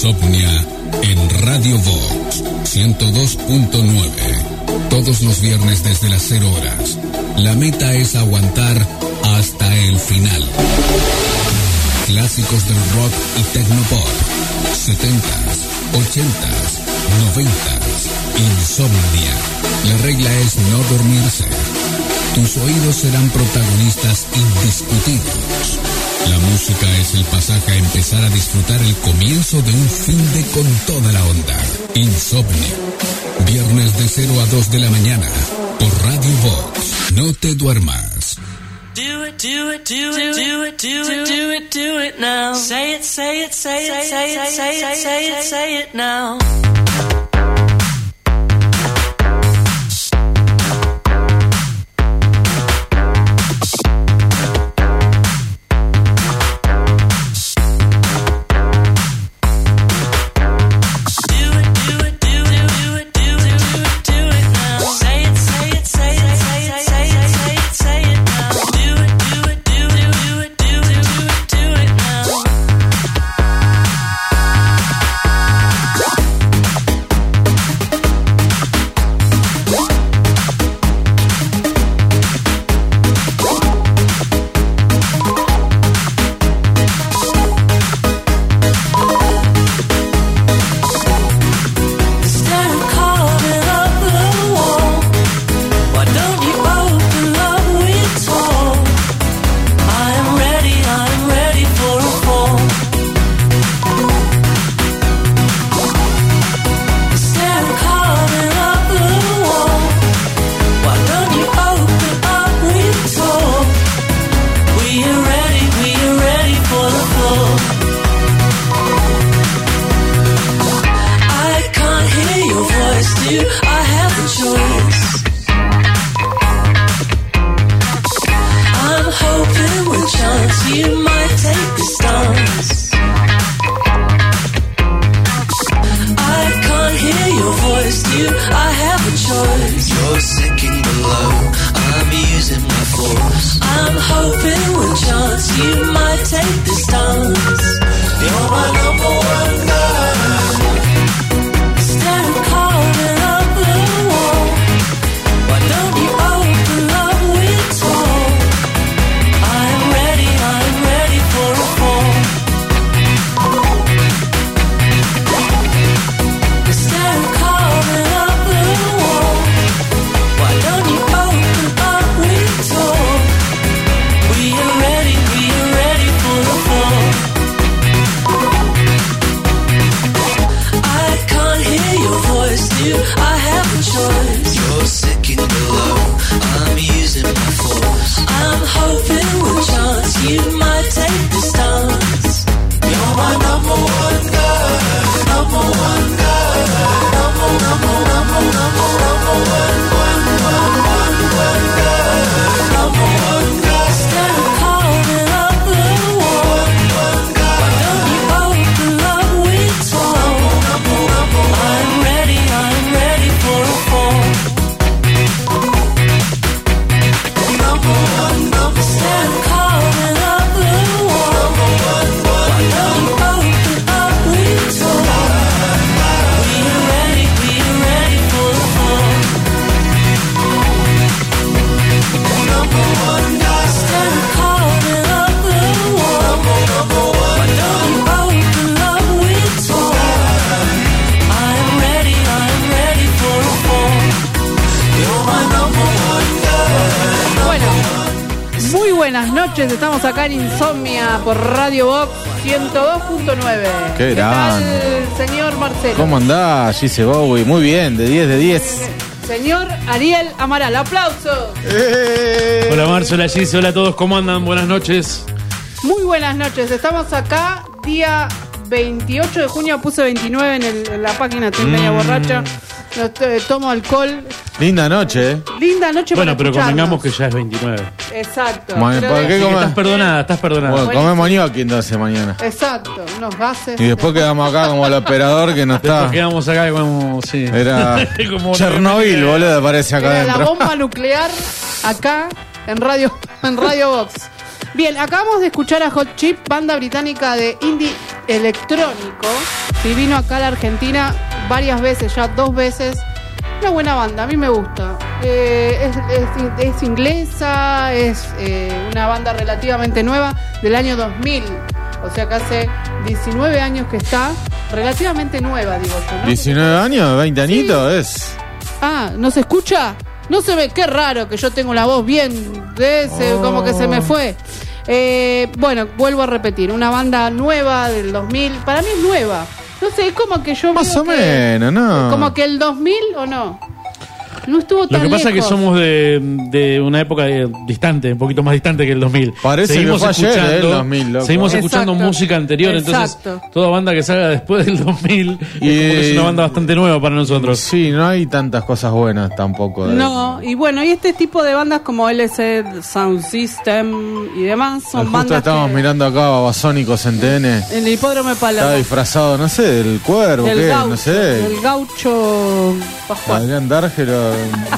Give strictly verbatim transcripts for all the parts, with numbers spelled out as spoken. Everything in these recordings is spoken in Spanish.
Insomnia en Radio Vox ciento dos punto nueve. Todos los viernes desde las cero horas. La meta es aguantar hasta el final. Clásicos del rock y tecnopop. setentas, ochentas, noventas. Insomnia. La regla es no dormirse. Tus oídos serán protagonistas indiscutidos. La música es el pasaje a empezar a disfrutar el comienzo de un fin de con toda la onda. Insomnia. Viernes de cero a dos de la mañana. Por Radio Vox. No te duermas. Do it, do it, do it, do it, do it, do it, do it now. Say it, say it, say it, say it, say it, say it, say it now. Estamos acá en Insomnia por Radio Vox ciento dos punto nueve. Qué, ¿Qué gran. tal, señor Marcelo? ¿Cómo andás, Gise Bowie? Muy bien, de diez de diez. Señor Ariel Amaral, aplausos. ¡Eh! Hola Marce, hola Gise, hola a todos, ¿cómo andan? Buenas noches. Muy buenas noches, estamos acá día veintiocho de junio, puse veintinueve en, el, en la página, estoy mm. media borracha. No, tomo alcohol. Linda noche, ¿eh? Linda noche. Bueno, pero convengamos que ya es veintinueve. Exacto. Man, ¿por qué estás perdonada, estás perdonada. Bueno, comemos ñoqui entonces mañana. Exacto, unos gases. Y después quedamos acá como el operador que no está. Después quedamos acá como, sí. Era como Chernobyl, boludo, parece acá Era adentro. la bomba nuclear acá en Radio, en Radio Vox. Bien, acabamos de escuchar a Hot Chip, banda británica de indie electrónico, Sí, vino acá a la Argentina varias veces, ya dos veces. Una buena banda, a mí me gusta. Eh, es, es, es inglesa, es eh, una banda relativamente nueva del año dos mil. O sea que hace diecinueve años que está, relativamente nueva, digo yo, ¿no? ¿diecinueve años? ¿veinte añitos? Sí. Es. Ah, ¿no se escucha? No se ve, qué raro que yo tengo la voz bien, de ese, Oh. como que se me fue. Eh, bueno, vuelvo a repetir, una banda nueva del dos mil, para mí es nueva. No sé, es como que yo Más veo o que- menos, ¿no? Como que el dos mil o no. No estuvo Lo tan que pasa es que lejos. somos de, de una época eh, distante, un poquito más distante que el dos mil. Parece seguimos que fue ayer, escuchando, eh, el dos mil, loco. seguimos Exacto. escuchando música anterior, Exacto. entonces toda banda que salga después del dos mil Y- es, como que es una banda bastante nueva para nosotros. Sí, no hay tantas cosas buenas tampoco. de- No, y bueno, y este tipo de bandas como L C D Sound System y demás son Justo bandas estamos que mirando acá Babasónicos en T N. en el hipódromo de Está Palermo. disfrazado, no sé, del cuervo, Del ¿qué? gaucho, No sé. del gaucho Pascual. Adrián D'Argelo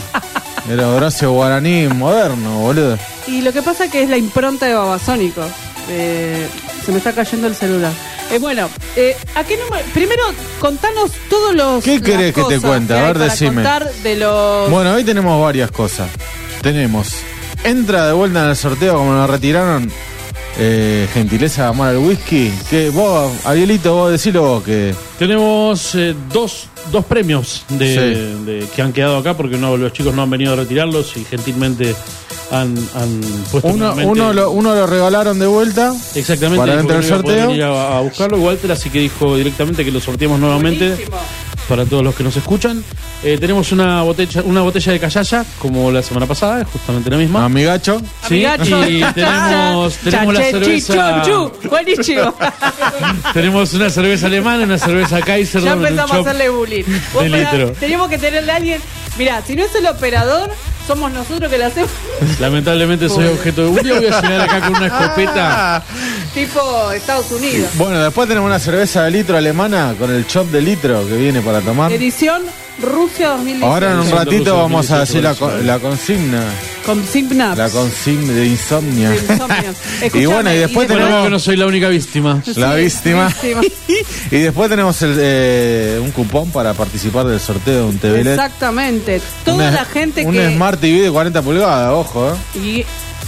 era Horacio Guaraní moderno, boludo. Y lo que pasa es que es la impronta de Babasónicos. Eh, se me está cayendo el celular. Eh, bueno, eh, ¿a qué número? Primero, contanos todos los. ¿Qué las querés que te cosas cuente? A hay ver, para decime. contar de los. Bueno, hoy tenemos varias cosas. Tenemos, entra de vuelta en el sorteo como nos retiraron. Eh, gentileza de amar al whisky. Que vos, Arielito, vos decilo vos que. Tenemos eh, dos, dos premios de, Sí. de- que han quedado acá porque no, los chicos no han venido a retirarlos y gentilmente han, han puesto Uno, nuevamente- uno, lo, uno lo regalaron de vuelta. Exactamente, para dijo dentro que del no iba a poder sorteo. venir a, a buscarlo. Walter, así que dijo directamente que lo sorteamos nuevamente. Buenísimo. Para todos los que nos escuchan. Eh, tenemos una botella, una botella de callaya, como la semana pasada, es justamente la misma. Amigacho. Sí, Amigacho. y tenemos, tenemos la Chache, cerveza. chichu, chu. Buenísimo. Tenemos una cerveza alemana, una cerveza Kaiser. Ya en un empezamos a shop hacerle bullying. Vos de pará, litro. teníamos que tenerle a alguien. Mirá, si no es el operador, somos nosotros que le hacemos Lamentablemente soy Pobre. objeto de. Un día voy a llegar acá con una escopeta. tipo Estados Unidos. Bueno, después tenemos una cerveza de litro alemana con el chop de litro que viene para tomar. Edición Rusia dos mil dieciséis. Ahora en un Sí, ratito Rusia vamos a decir la, dos mil dieciocho, co- la consigna. Consigna. La consigna de insomnia. De insomnio. Y bueno, y después Bueno, tenemos- que no soy la única víctima. La Sí, víctima. víctima. Y después tenemos el, eh, un cupón para participar del sorteo de un T V L E D. Exactamente. Toda Una- la gente un que. Smart T V de cuarenta pulgadas, ojo, ¿eh? Y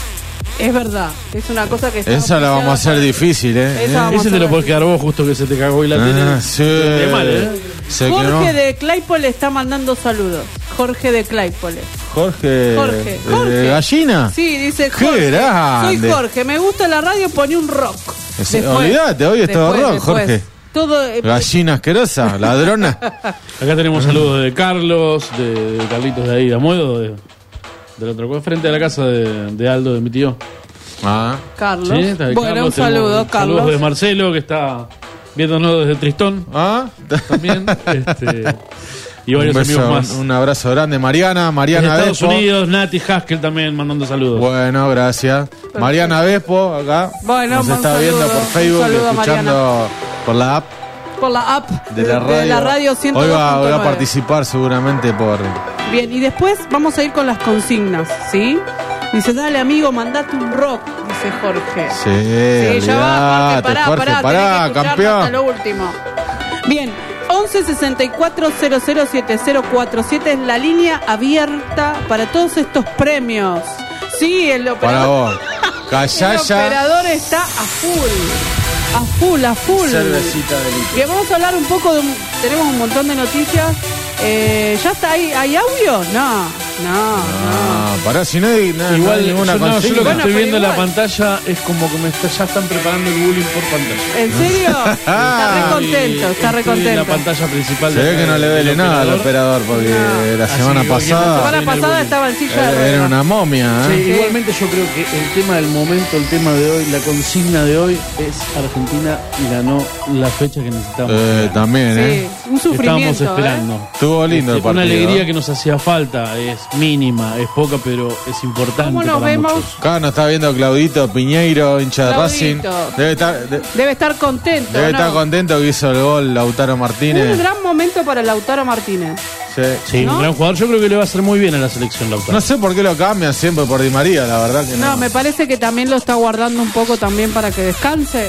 es verdad. Es una cosa que está. Esa la vamos a hacer oficiada difícil, ¿eh? Esa ¿Eh? vamos Ese a te lo ver. puedes quedar vos, justo que se te cagó y la Ah, tele. sí. De mal, ¿eh? Se Jorge quedó. de Claypole está mandando saludos. Jorge de Claypole. Jorge. Jorge. eh, Jorge. Gallina. Sí, dice ¡Qué Jorge. grande! Soy Jorge, me gusta la radio, poní un rock. Es- olvídate, hoy es todo rock, Jorge. Todo. eh, Gallina asquerosa, ladrona. Acá tenemos saludos de Carlos, de, de Carlitos de ahí, de Amuedo, de, del otro cuadro, frente a la casa de, de Aldo, de mi tío. Ah, Carlos. Sí, está de Bueno, Carlos, un saludo, tenemos Carlos. Saludos de Marcelo, que está viéndonos desde Tristón ¿Ah? también. este, y Un, varios beso, amigos más. un abrazo grande, Mariana. De Mariana Estados Vespo. Unidos, Nati Haskell también mandando saludos. Bueno, gracias. Mariana Vespo, acá. Bueno, nos un está saludo, viendo por un Facebook, saludo a escuchando por la app Por la app de la radio. la radio ciento dos Hoy va, punto hoy va a nueve. participar seguramente por. Bien, y después vamos a ir con las consignas, ¿sí? Dice, dale amigo, mandate un rock, dice Jorge. Sí, Sí, ya va, Jorge, olvidate, pará, Jorge, pará, pará, tenés que escucharlo campeón. hasta lo último. Bien, once sesenta y cuatro cero cero siete cero cuatro siete es la línea abierta para todos estos premios. Sí, el Para operador, vos. el Callaya, operador está a full, a full, a full. cervecita de litro. Bien, vamos a hablar un poco de un, tenemos un montón de noticias. Eh, ¿Ya está ahí? ¿Hay audio? No, no, no. Ah, pará, si no hay, no, no hay Igual, ninguna yo, no, yo lo que consigna. Bueno, estoy pero viendo en la igual. pantalla es como que me está- ya están preparando el bullying por pantalla. ¿En serio? Está re contento, está re Estoy en la contento. pantalla principal. Se de ve acá que no le del duele nada al operador. operador porque No. la Así semana que cualquier La pasada semana Viene el pasada bullying. estaba en silla de era, era ruedas. una momia, Sí, ¿eh? igualmente yo creo que el tema del momento, el tema de hoy, la consigna de hoy es Argentina ganó la fecha que necesitábamos. Eh, también, Sí, ¿eh? un sufrimiento. Estábamos esperando. Estuvo lindo el Este, una partido. alegría que nos hacía falta, es mínima, es poca, pero es importante. ¿Cómo nos para vemos? muchos. Acá nos está viendo Claudito Piñeiro, hincha de Racing. Claudito. Debe estar, de- ¿eh? Debe estar contento. debe ¿no? estar contento que hizo el gol Lautaro Un Martínez. gran momento para Lautaro Martínez. Sí. Sí, ¿No? un gran jugador. Yo creo que le va a hacer muy bien a la selección, Lautaro. No sé por qué lo cambian siempre por Di María, la verdad que no. No, me parece que también lo está guardando un poco también para que descanse.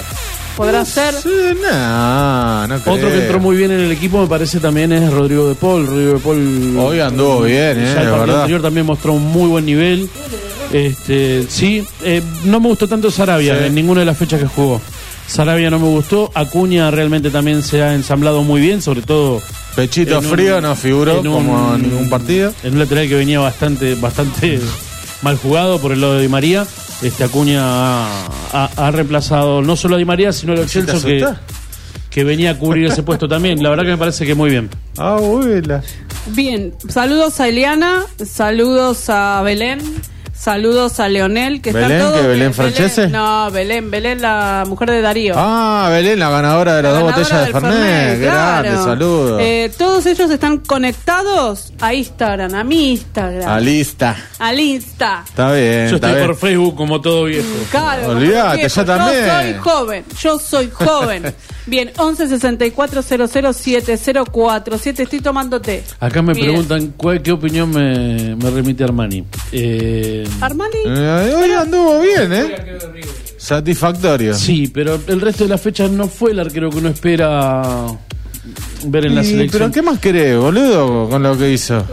¿Podrá ser? Sí, no, no creo. Otro que entró muy bien en el equipo me parece también es Rodrigo de Paul. Rodrigo de Paul Hoy anduvo bien, eh, ya el de partido verdad. anterior también mostró un muy buen nivel. Este, sí, eh, no me gustó tanto Sarabia Sí. en ninguna de las fechas que jugó. Sarabia no me gustó. Acuña realmente también se ha ensamblado muy bien, sobre todo Pechito en un- frío no figuró en un- como en ningún partido. en un lateral que venía bastante, bastante mal jugado por el lado de Di María. Este Acuña ha, ha- ha reemplazado no solo a Di María, sino a Lo ¿Sí te Celso que, asustás? que venía a cubrir ese puesto también. La verdad que me parece que muy bien. Ah, abuela. Bien, saludos a Eliana, saludos a Belén, saludos a Leonel, que ¿Belén, están todos... que Belén Francese? No, Belén, Belén, la mujer de Darío. Ah, Belén, la ganadora de las La dos ganadora botellas de del Fernet. Qué claro. grande, saludos. Eh, todos ellos están conectados a Instagram, a mi Instagram. A lista. Al Insta. Está bien, Yo está estoy bien. por Facebook como todo viejo. Claro, Olvídate, viejo, yo también. Yo soy joven, yo soy joven. Bien, once sesenta y cuatro cero cero siete cero cuatro siete, estoy tomando té. Acá me Bien. preguntan cuál, qué opinión me, me remite Armani. Eh, Armani, Eh, hoy anduvo bien, ¿eh? Satisfactorio. sí, pero el resto de las fechas no fue el arquero que uno espera ver en la Y, selección. pero ¿qué más querés, boludo, con lo que hizo?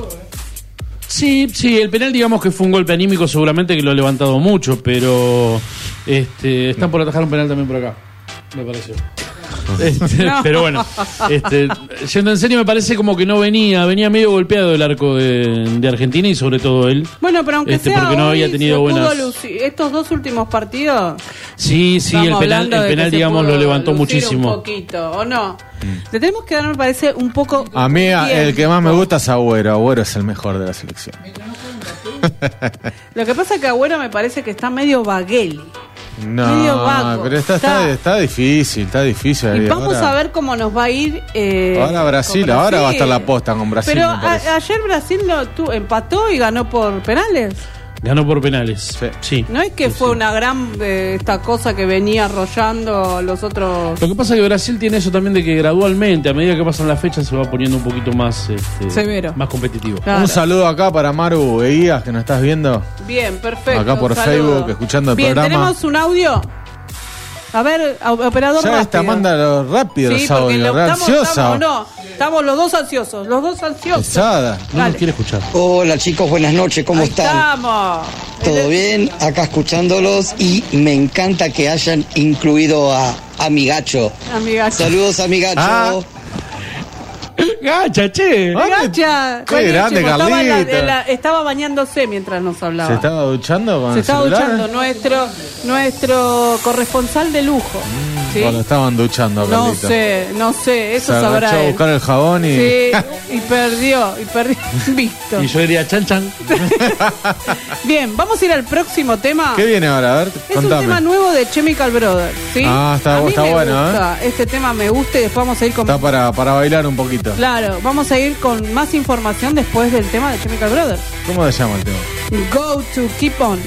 Sí, sí, el penal digamos que fue un golpe anímico seguramente que lo ha levantado mucho, pero este, están por atajar un penal también por acá, me pareció. Este, No. Pero bueno, este, yendo en serio me parece como que no venía, venía medio golpeado el arco de, de Argentina y sobre todo él. bueno, pero aunque Este, sea porque no hoy, había tenido se pudo buenas- lucir. Estos dos últimos partidos, Sí, sí, el estamos penal, hablando el de que penal se digamos pudo lo levantó lucir muchísimo. un poquito, ¿o no? Le tenemos que dar, me parece, un poco... A mí, a- el tiempo. que más me gusta es Agüero. Agüero es el mejor de la selección. Lo que pasa es que Agüero me parece que está medio bagueli. No, Medio vago. pero está, está, Está. está difícil, está difícil. Y vamos Ahora- a ver cómo nos va a ir. Eh, Ahora Brasil, con ahora va a estar la posta con Brasil. Pero me a- parece. ayer Brasil lo tu- empató y ganó por penales. Ganó por penales. Sí. Sí. No es que Sí, fue sí. una gran eh, esta cosa que venía arrollando los otros. Lo que pasa es que Brasil tiene eso también de que gradualmente, a medida que pasan las fechas, se va poniendo un poquito más este, Severo. más competitivo. Claro. Un saludo acá para Maru Eguías, que nos estás viendo. Bien, perfecto. Acá por saludo. Facebook, escuchando el Bien, programa. tenemos un audio. A ver, a- operador Ya rápido. esta manda lo rápido Sí, los porque audios, lo- re estamos, ansiosa. estamos, no, estamos los dos ansiosos, los dos ansiosos. Pesada. No Dale. nos quiere escuchar. Hola chicos, buenas noches, ¿cómo Ahí están? Estamos. ¿Todo El- bien? Acá escuchándolos y me encanta que hayan incluido a Amigacho. Amiga. Saludos Amigacho. Ah. ¡Gacha, che! Gacha, Qué buenísimo. grande, estaba, en la- Carlito. en la- estaba bañándose mientras nos hablaba. ¿Se estaba duchando con Se el estaba celular? duchando nuestro nuestro corresponsal de lujo. ¿sí? Cuando estaban duchando, No Carlito. sé, no sé, eso Se sabrá agachó a él. buscar el jabón y... Sí, y perdió, y perdió. Visto. Y yo diría chan chan. Bien, vamos a ir al próximo tema. ¿Qué viene ahora? A ver, Es un contame. tema nuevo de Chemical Brothers, ¿sí? Ah, está- A mí está me bueno, gusta, Este tema me gusta y después vamos a ir con... Está para, para bailar un poquito. Claro, vamos a ir con más información después del tema de Chemical Brothers. ¿Cómo se llama el tema? Go to keep on.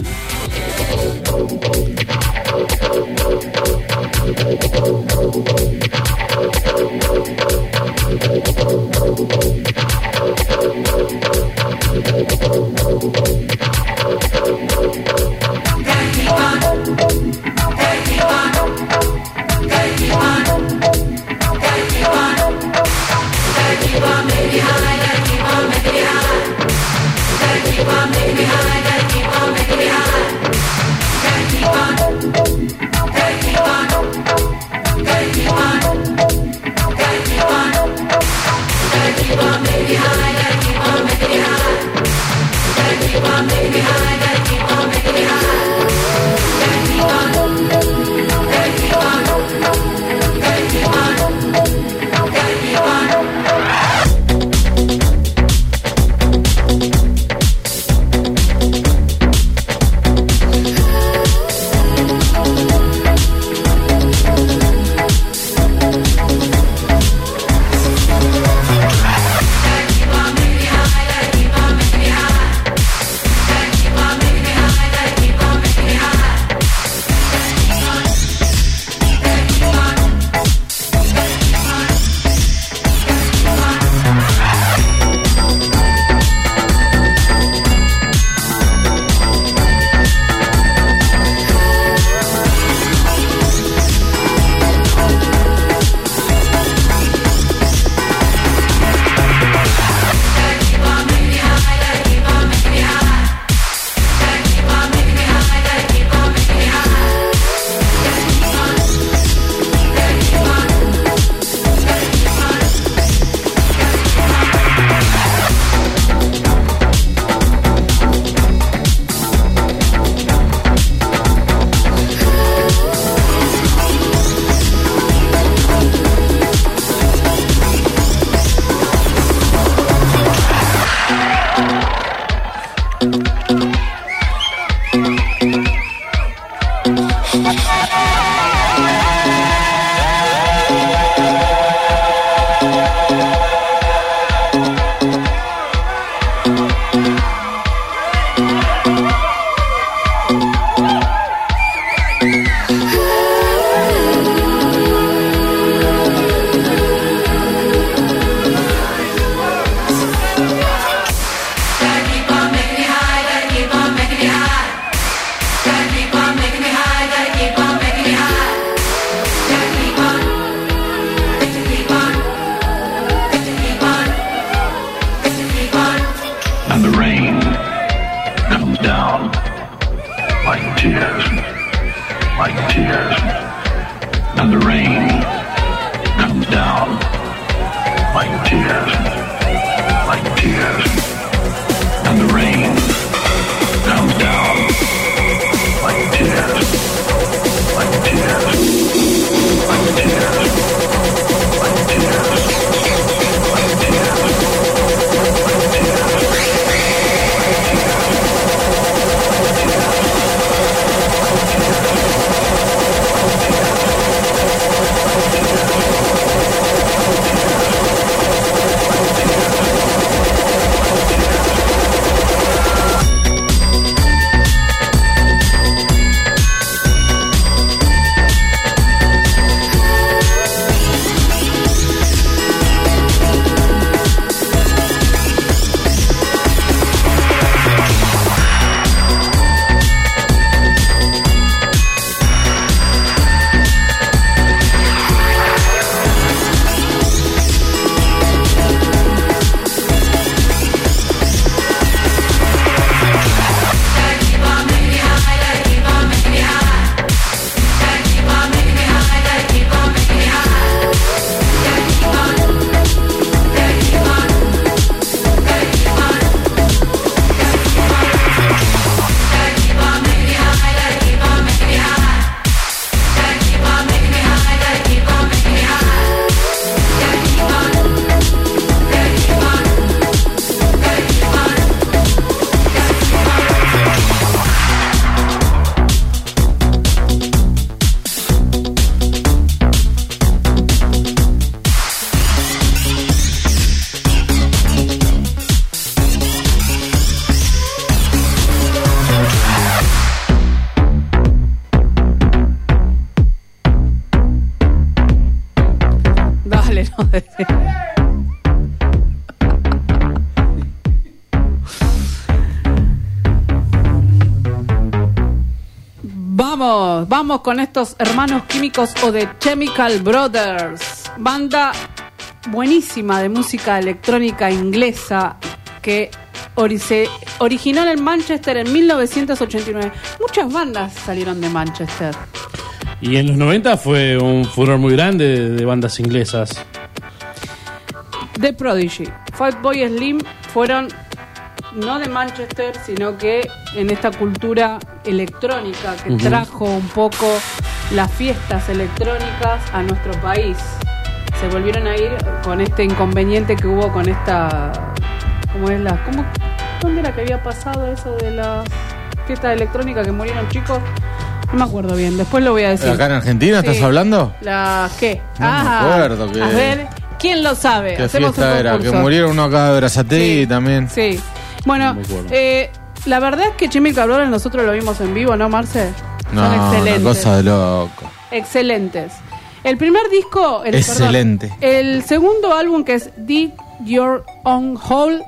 Keep on, Dale, no. Vamos, vamos con estos hermanos químicos o de Chemical Brothers, banda buenísima de música electrónica inglesa que ori- se originó en Manchester en mil novecientos ochenta y nueve. Muchas bandas salieron de Manchester. Y en los noventa fue un furor muy grande de, de bandas inglesas. The Prodigy, Fatboy Slim fueron no de Manchester, sino que en esta cultura electrónica que uh-huh. trajo un poco las fiestas electrónicas a nuestro país. Se volvieron a ir con este inconveniente que hubo con esta... ¿Cómo es la...? ¿Cómo, ¿Dónde era que había pasado eso de las fiestas electrónicas que murieron chicos? No me acuerdo bien, después lo voy a decir. ¿Acá en Argentina sí. estás hablando? ¿La qué? No ah, me acuerdo. Que... A ver, ¿quién lo sabe? ¿Qué Hacemos fiesta un era? concurso. Que murieron uno acá de Brazatei sí, también. Sí. Bueno, no eh, la verdad es que Chemical Brothers nosotros lo vimos en vivo, ¿no, Marce? No, son excelentes. Una cosa de loco. Excelentes. El primer disco... El, Excelente. Perdón, el segundo álbum, que es Dig Your Own Hole,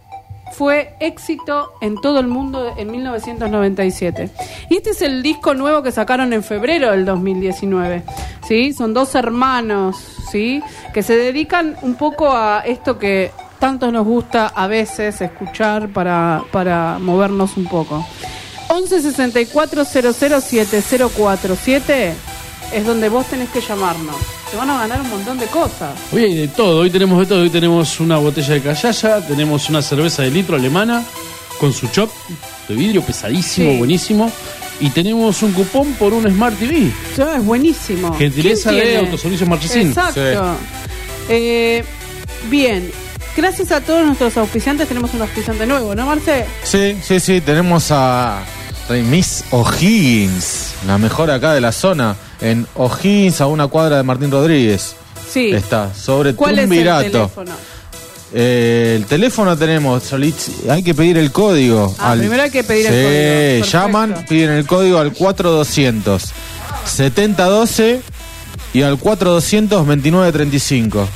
fue éxito en todo el mundo en mil novecientos noventa y siete. Y este es el disco nuevo que sacaron en febrero del dos mil diecinueve. ¿Sí? Son dos hermanos, ¿sí? Que se dedican un poco a esto que tanto nos gusta a veces escuchar para, para movernos un poco. once sesenta y cuatro cero cero siete cero cuatro siete es donde vos tenés que llamarnos. Te van a ganar un montón de cosas. Hoy hay de todo, hoy tenemos de todo. Hoy tenemos una botella de callaya, tenemos una cerveza de litro alemana con su chop de vidrio pesadísimo, sí. buenísimo. Y tenemos un cupón por un Smart T V. Eso es buenísimo. Gentileza de Autoservicios Marchesín. Exacto. Sí. Eh, bien. Gracias a todos nuestros auspiciantes. Tenemos un auspiciante nuevo, ¿no, Marce? Sí, sí, sí. Tenemos a Remis O'Higgins, la mejor acá de la zona. En O'Higgins, a una cuadra de Martín Rodríguez. Sí. Está, sobre ¿Cuál Tumbirato. es el teléfono? Eh, el teléfono tenemos, hay que pedir el código. Ah, al, primero hay que pedir sí, el código. Sí, llaman, piden el código al cuatro doscientos setenta doce y al cuatro doscientos veintinueve treinta y cinco.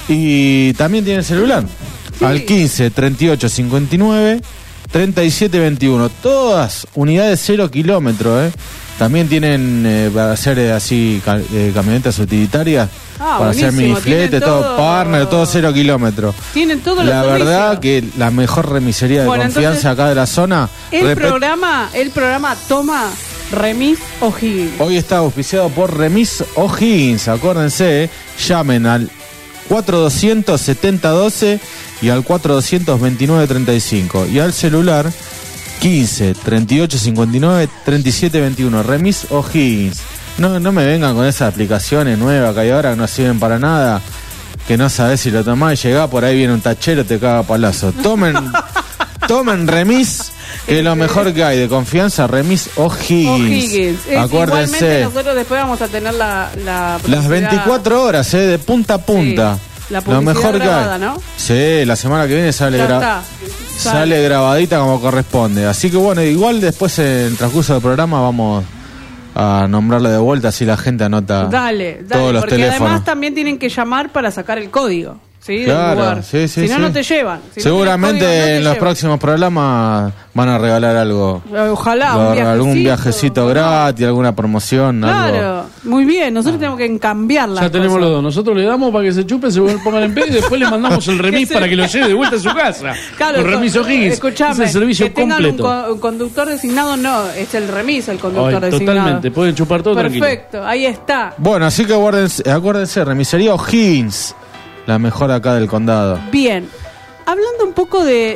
Y también tiene el celular, sí. al quince treinta y ocho cincuenta y nueve treinta y siete veintiuno. Todas unidades cero kilómetros, ¿eh? También tienen eh, para hacer eh, así ca- eh, camionetas utilitarias, ah, para hacer miniflete, todo, todo partner, todo cero kilómetros. Tienen todo La los verdad que la mejor remisería de bueno, confianza entonces, acá de la zona. El repet- programa, el programa toma Remis O'Higgins. Hoy está auspiciado por Remis O'Higgins. Acuérdense, eh, llamen al cuatro doscientos setenta doce y al cuatro doscientos veintinueve treinta y cinco. Y al celular quince treinta y ocho cincuenta y nueve treinta y siete veintiuno. Remis O'Higgins. No, no me vengan con esas aplicaciones nuevas que hay ahora que no sirven para nada, que no sabes si lo tomás y llegás, por ahí viene un tachero, te caga palazo. Tomen, tomen Remis, que es lo mejor que hay de confianza. Remis O'Higgins. O'Higgins. Acuérdense. Igualmente nosotros después vamos a tener la, la las veinticuatro horas, eh, de punta a punta. Sí. La lo mejor grabada, que hay. ¿No? Sí, la semana que viene sale gra- sale grabadita como corresponde. Así que bueno, igual después en el transcurso del programa vamos a nombrarle de vuelta, así la gente anota dale, dale, todos los porque teléfonos. Además también tienen que llamar para sacar el código. ¿Sí? Claro, del lugar. Sí, sí, si no, sí. no te llevan. Si Seguramente no código, no en los llevan. próximos programas van a regalar algo. Ojalá, Lo, un viajecito. algún viajecito gratis, alguna promoción. Claro, algo. Muy bien. Nosotros tenemos que cambiar las Ya tenemos cosas. los dos. Nosotros le damos para que se chupen, se pongan en pedo y después le mandamos el remis para que lo lleve de vuelta a su casa. Claro, Con Remis O'Higgins. Escuchame, es el servicio que tengan completo. Un, co- un conductor designado, no, es el remis el conductor Ay, designado. totalmente, pueden chupar todo tranquilo. Perfecto, ahí está. Bueno, así que acuérdense, acuérdense, Remisería O'Higgins, la mejor acá del condado. Bien. Hablando un poco de,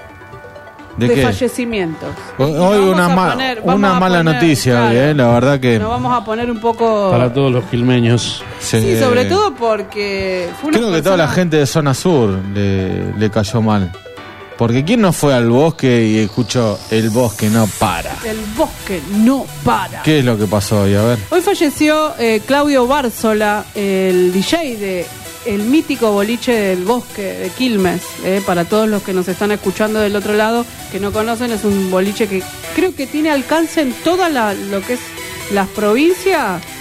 ¿De, de qué? fallecimientos. Hoy Vamos una, a ma- poner- una vamos a mala poner, noticia, claro, hoy, eh, la verdad que... Nos vamos a poner un poco... Para todos los quilmeños. Sí, Sí, sobre todo porque... Fue una creo que persona- toda la gente de zona sur le, le cayó mal. Porque ¿quién no fue al bosque y escuchó el bosque no para? El bosque no para. ¿Qué es lo que pasó hoy? A ver. Hoy falleció eh, Claudio Bárzola, el D J de el mítico boliche del bosque de Quilmes. Eh, para todos los que nos están escuchando del otro lado, que no conocen, es un boliche que creo que tiene alcance en toda la, lo que es las provincias.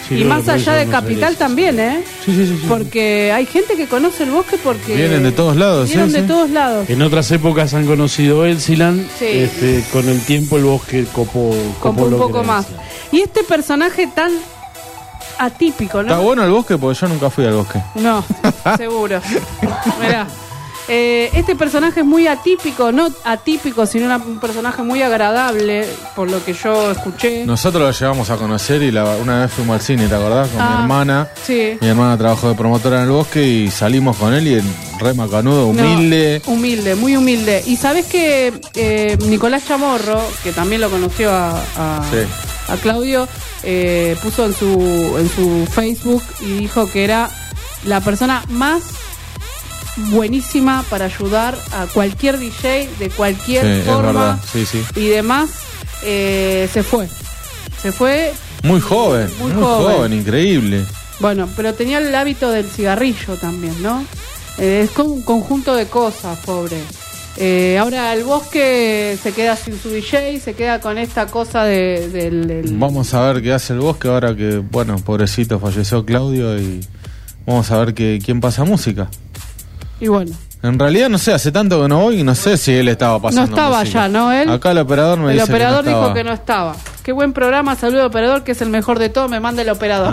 Sí, y creo más que allá por de eso Capital no también, ¿eh? Sí, sí, sí, sí. Porque hay gente que conoce el bosque porque... Vienen de todos lados, Vienen sí, de sí. todos lados. En otras épocas han conocido Elsiland, Sí. este, con el tiempo el bosque copó, Como copó un lo que poco era más. Elsiland. Y este personaje tan atípico, ¿no? ¿Está bueno el bosque? Porque yo nunca fui al bosque. No, seguro. Mirá. Eh, este personaje es muy atípico, no atípico, sino una- un personaje muy agradable, por lo que yo escuché. Nosotros lo llevamos a conocer y la- una vez fuimos al cine, ¿te acordás? Con Ah, mi hermana. Sí. Mi hermana trabajó de promotora en el bosque y salimos con él y el re macanudo, humilde. No, humilde, muy humilde. Y sabes que eh, Nicolás Chamorro, que también lo conoció a, a, Sí. a Claudio, eh, puso en su, en su Facebook y dijo que era la persona más buenísima para ayudar a cualquier D J de cualquier Sí, es forma verdad, sí, sí. y demás. Eh, se fue. Se fue. Muy joven, Muy muy, joven. joven. increíble. Bueno, pero tenía el hábito del cigarrillo también, ¿no? Eh, es como un conjunto de cosas, pobre. Eh, ahora el bosque se queda sin su D J, se queda con esta cosa de, del... del- Vamos a ver qué hace el bosque ahora que, bueno, pobrecito, falleció Claudio y vamos a ver que, quién pasa música. Y bueno, En realidad no sé, hace tanto que no voy y no sé si él estaba pasando no estaba música. ya, ¿no? Él, Acá el operador me el dice operador que no dijo estaba. que no estaba. Qué buen programa, saludo al operador, que es el mejor de todo, me manda el operador.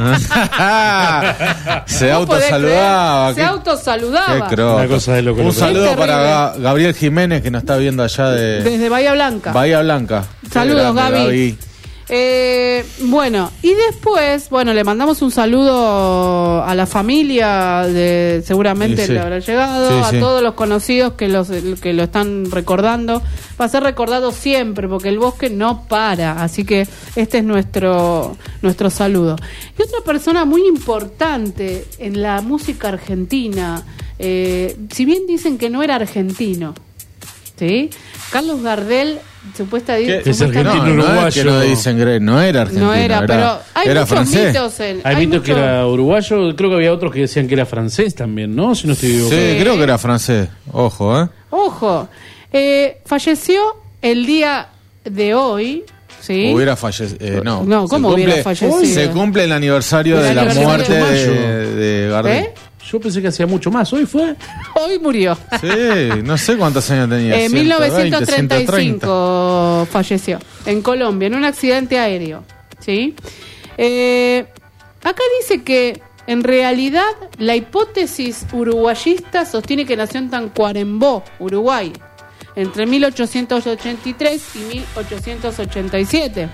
Se ¿Vos podés autosaludaba. creer? Se qué- autosaludaba. Qué croto. Una cosa de loco, Un loco. saludo Es para terrible. Ga- Gabriel Jiménez que nos está viendo allá de Desde Bahía Blanca. Bahía Blanca. Qué Saludos, grande, Gaby. Eh, bueno, y después, bueno, le mandamos un saludo a la familia, de seguramente Sí, sí. le habrá llegado, Sí, a sí. todos los conocidos que, los, que lo están recordando. Va a ser recordado siempre, porque el bosque no para, así que este es nuestro, nuestro saludo. Y otra persona muy importante en la música argentina, eh, si bien dicen que no era argentino, ¿sí? Carlos Gardel, supuesta, ¿Qué? Es supuestamente- argentino, No, no es uruguayo. que no dicen gre- no era argentino. no era, pero hay era muchos francés. mitos en, Hay mitos que mucho- era uruguayo, creo que había otros que decían que era francés también, ¿no? Si no estoy Sí, equivocado. creo que era francés. Ojo, ¿eh? Ojo, eh, falleció el día de hoy, ¿sí? Hubiera fallecido. Eh, no, No, ¿cómo Se hubiera cumple- fallecido? Se cumple el aniversario El de la aniversario muerte de mayo. de, de Gardel. ¿Eh? Yo pensé que hacía mucho más. Hoy fue. Hoy murió. Sí, no sé cuántos años tenía. En ciento mil veinte, novecientos treinta y ciento treinta. cinco falleció en Colombia en un accidente aéreo, ¿sí? Eh, acá dice que en realidad la hipótesis uruguayista sostiene que nació en Tacuarembó, Uruguay, entre mil ochocientos ochenta y tres y mil ochocientos ochenta y siete.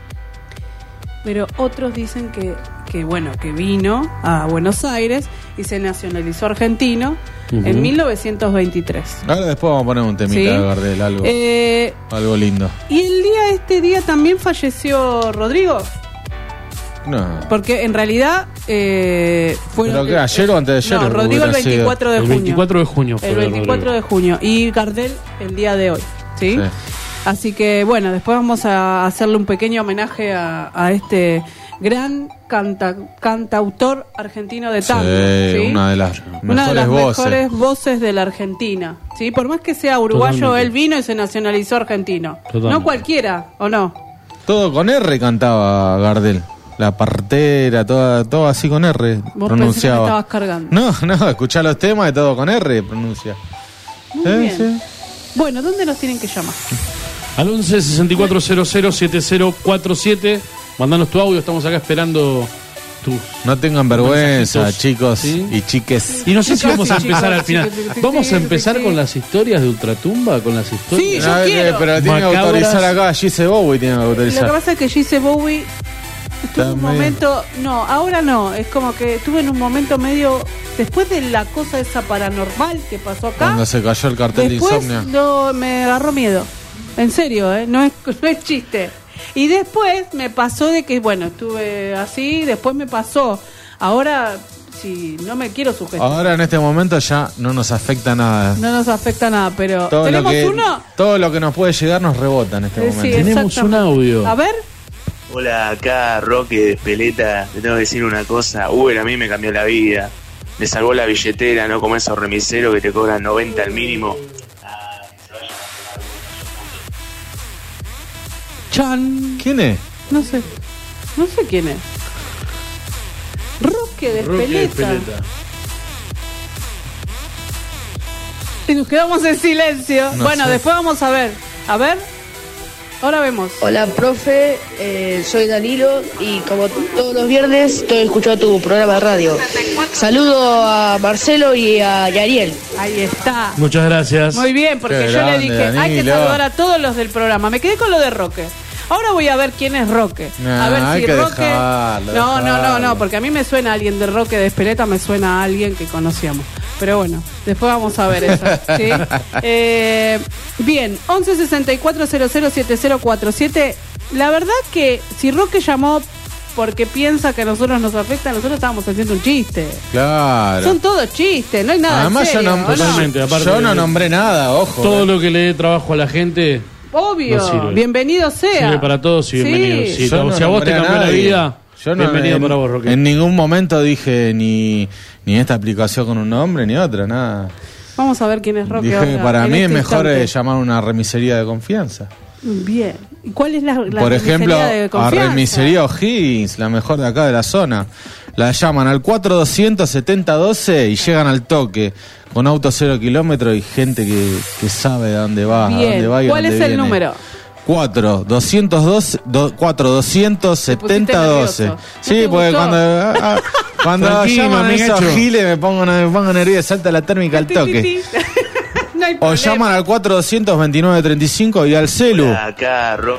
Pero otros dicen que, que bueno, que vino a Buenos Aires y se nacionalizó argentino Ujú. en mil novecientos veintitrés. Ahora después vamos a poner un temita ¿Sí? de Gardel, algo, Eh, algo lindo. y el día, este día también falleció Rodrigo, No. porque en realidad eh, fue... ¿Pero qué, ayer o antes de ayer No, Rodrigo el hubiera sido? veinticuatro de El junio. veinticuatro de junio fue El veinticuatro Rodrigo. de junio. Y Gardel el día de hoy, ¿sí? Sí. Así que bueno, después vamos a hacerle un pequeño homenaje a, a este gran canta, cantautor argentino de tango. Sí, ¿sí? una de las Una de mejores las voces. mejores voces de la Argentina. ¿Sí? Por más que sea uruguayo, Totalmente. él vino y se nacionalizó argentino. Totalmente. No cualquiera, ¿o no? Todo con R cantaba Gardel. La partera, toda, todo así con R Vos pensé que me pronunciaba. estabas cargando. No, no, escuchá los temas y todo con R pronuncia. Muy Sí, bien. sí. Bueno, ¿dónde nos tienen que llamar? Al once sesenta y cuatro cero cero siete cero cuatro siete. Mandanos tu audio, estamos acá esperando tus. No tengan vergüenza, Mensajitos. chicos Sí. y chiques. Y no sé si Chicos vamos a y empezar chicas, al final. chicos, chicos, ¿Vamos a chicos, empezar chicos. con las historias de Ultratumba? ¿Con las historias? Sí, yo Ah, quiero. Pero tiene que Macabras. autorizar acá, Gise Bowie tiene que Lo que autorizar. pasa es que Gise Bowie estuvo en un Está medio- momento, no, ahora no, es como que estuve en un momento medio, después de la cosa esa paranormal que pasó acá, Cuando se cayó el cartel después de insomnia. no, me agarró miedo, en serio, ¿eh? no, es, no es chiste. Y después me pasó de que, bueno, estuve así, después me pasó, ahora si no me quiero sugestionar, Ahora en este momento ya no nos afecta nada. no nos afecta nada, pero Todo lo, ¿tenemos que, uno? todo lo que nos puede llegar nos rebota en este Eh, sí, momento. Tenemos exactamente. un audio. A ver, Hola, acá Roque de Espeleta. Te tengo que decir una cosa. Uber a mí me cambió la vida. Me salvó la billetera, no como esos remiseros que te cobran noventa al mínimo. Chan, ¿Quién es? no sé, no sé quién es. Roque de Roque Espeleta. Espeleta. Y nos quedamos en silencio. No bueno, sé. después vamos a ver. A ver. Ahora vemos. Hola, profe, eh, soy Danilo y como t- todos los viernes estoy escuchando tu programa de radio. Saludo a Marcelo y a Yariel. Ahí está. Muchas gracias. Muy bien, porque Qué yo grande, le dije, hay que Danilo. saludar a todos los del programa. Me quedé con lo de Roque. Ahora voy a ver quién es Roque. Nah, a ver hay si que Roque. dejarlo, no, no, no, dejarlo. no, porque a mí me suena alguien de Roque de Espeleta, me suena a alguien que conocíamos. Pero bueno, después vamos a ver eso. ¿sí? Eh, bien, once sesenta y cuatro cero cero siete cero cuatro siete. La verdad que si Roque llamó porque piensa que a nosotros nos afecta, nosotros estábamos haciendo un chiste. Claro. Son todos chistes, no hay nada Además, serio, yo no, ¿o no? Totalmente, aparte yo no de- nombré nada, ojo. Todo eh. lo que le dé trabajo a la gente Obvio, No sirve. bienvenido sea. sirve para todos y Sí. bienvenido. Si, Yo no si a vos te nombré a cambió la nadie. vida, Yo no, bienvenido en, para vos, Roque. en ningún momento dije ni, ni esta aplicación con un nombre ni otra, nada. Vamos a ver quién es Roque. Dije que ahora, para en mí es este mejor instante. eh, llamar a una remisería de confianza. Bien. ¿Y cuál es la, la Por ejemplo, remisería de a confianza? Remisería O'Higgins, la mejor de acá de la zona. La llaman al cuatro doscientos setenta doce y llegan al toque. Con auto cero kilómetros y gente que, que sabe de dónde va, a Bien. dónde va y ¿Cuál dónde es el viene. número? cuatro doscientos doce do- cuatro doscientos setenta doce. nervioso. ¿No Sí, te porque gustó? cuando, ah, ah, cuando Tranquilo, llaman a esos amigacho. giles me pongo, me pongo nervioso, salta la térmica al Pi, pi, toque. pi. No hay O problema. llaman al cuatro doscientos veintinueve treinta y cinco y al celu. Acá, Ro-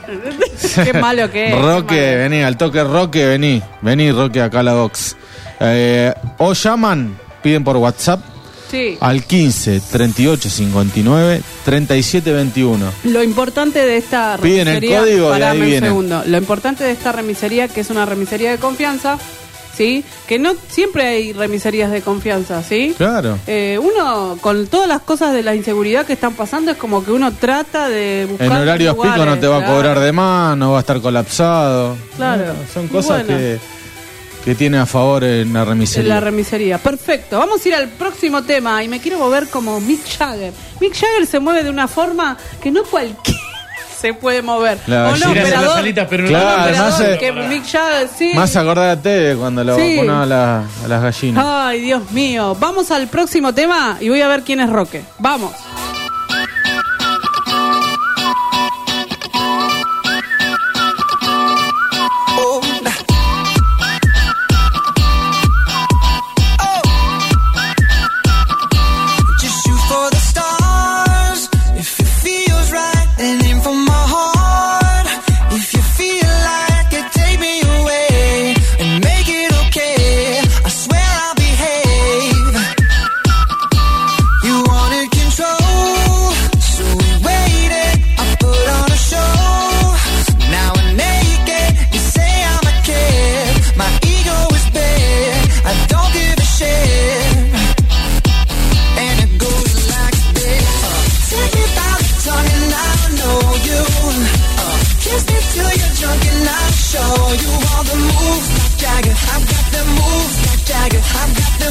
Qué malo que es. Roque, qué malo. vení, al toque Roque, vení. Vení, Roque, acá a la box. Eh, o llaman, piden por WhatsApp Sí. al quince treinta y ocho cincuenta y nueve treinta y siete veintiuno. Lo importante de esta Piden el remisería, código y parame ahí un viene. segundo. Lo importante de esta remisería, que es una remisería de confianza, ¿sí? Que no siempre hay remiserías de confianza, ¿sí? Claro. Eh, uno, con todas las cosas de la inseguridad que están pasando, es como que uno trata de buscar En horarios lugares, pico no te va a claro. cobrar de más, no va a estar colapsado. Claro. No, son cosas Bueno. que, que tiene a favor en la En remisería. la remisería. Perfecto. Vamos a ir al próximo tema y me quiero mover como Mick Jagger. Mick Jagger se mueve de una forma que no cualquiera se puede mover. La ¿O no, gallina. Tirás en las operador? alitas, pero no Claro, ¿O no, además operador? es- que Mick Jagger, sí. Más acordate de cuando lo Sí. vacunaba a, la- a las gallinas. Ay, Dios mío. Vamos al próximo tema y voy a ver quién es Roque. Vamos. Just shoot for the stars. If it feels right, then aim for my heart. If you feel like it, take me away and make it okay. I swear I'll behave. You wanted control, so we waited. I put on a show. Now I'm naked. You say I'm a kid. My ego is big. I don't give a shit. And it goes like this. Uh, take me by the tongue and I'll know you. Uh, kiss me till you're drunk and I'll show you all the moves like Jagger. I've got the moves like Jagger. I've got the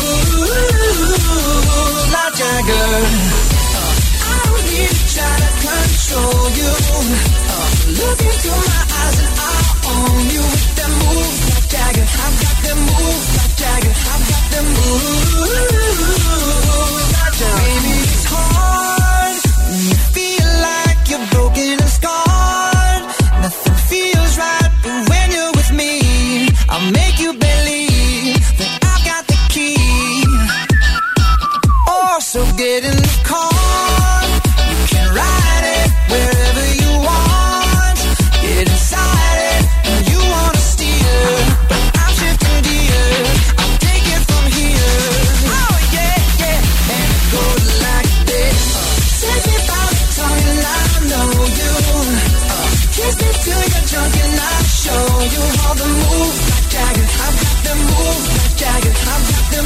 moves like Jagger. Uh, I don't need to try to control you. Uh, look into my eyes and I'll own you with the moves like Jagger. I've got the moves like Jagger. I've got the moves. Baby, it's hard when you feel like you're broken and scarred. Nothing feels right, but when you're with me, I'll make you believe that I've got the key. Oh, so get in the car. You can ride it wherever you want. Get inside it and you wanna steer, but I'm shifting gears. I'll take it from here. Oh yeah, yeah, and it goes like this. Uh, take me by the tongue and I know you. Uh, kiss me till you're drunk and I'll show you all the moves like Jagger. I've got the moves like Jagger. I've got the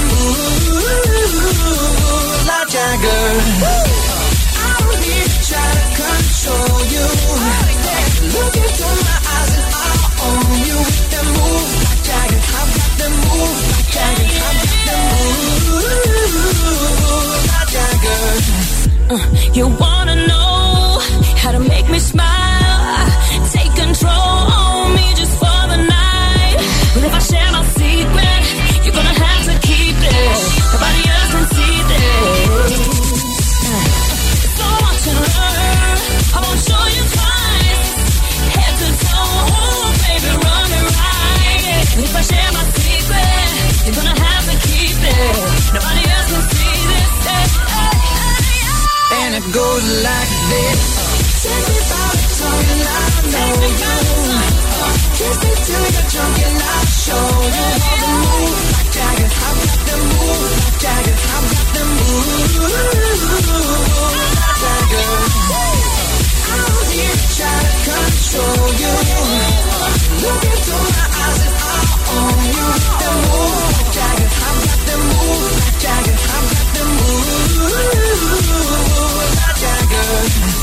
moves like Jagger. Uh, I don't need to try to control you. Look into my eyes and I'll own you with the moves like Jagger. I've got the moves like Jagger. I've got the moves like Jagger. Uh, you wanna know how to make me smile? Take control on me just for the night. But if I share my secret, goes like this. Take me by the tongue and I know you. Kiss me till you're drunk and I'll show you how to move like Jagger. I've got the move like Jagger. I've got the move like Jagger. I don't need to try to control you. Look into my eyes and I'll own you. The move like Jagger. I've got the move like Jagger. I've got the move like Jagger.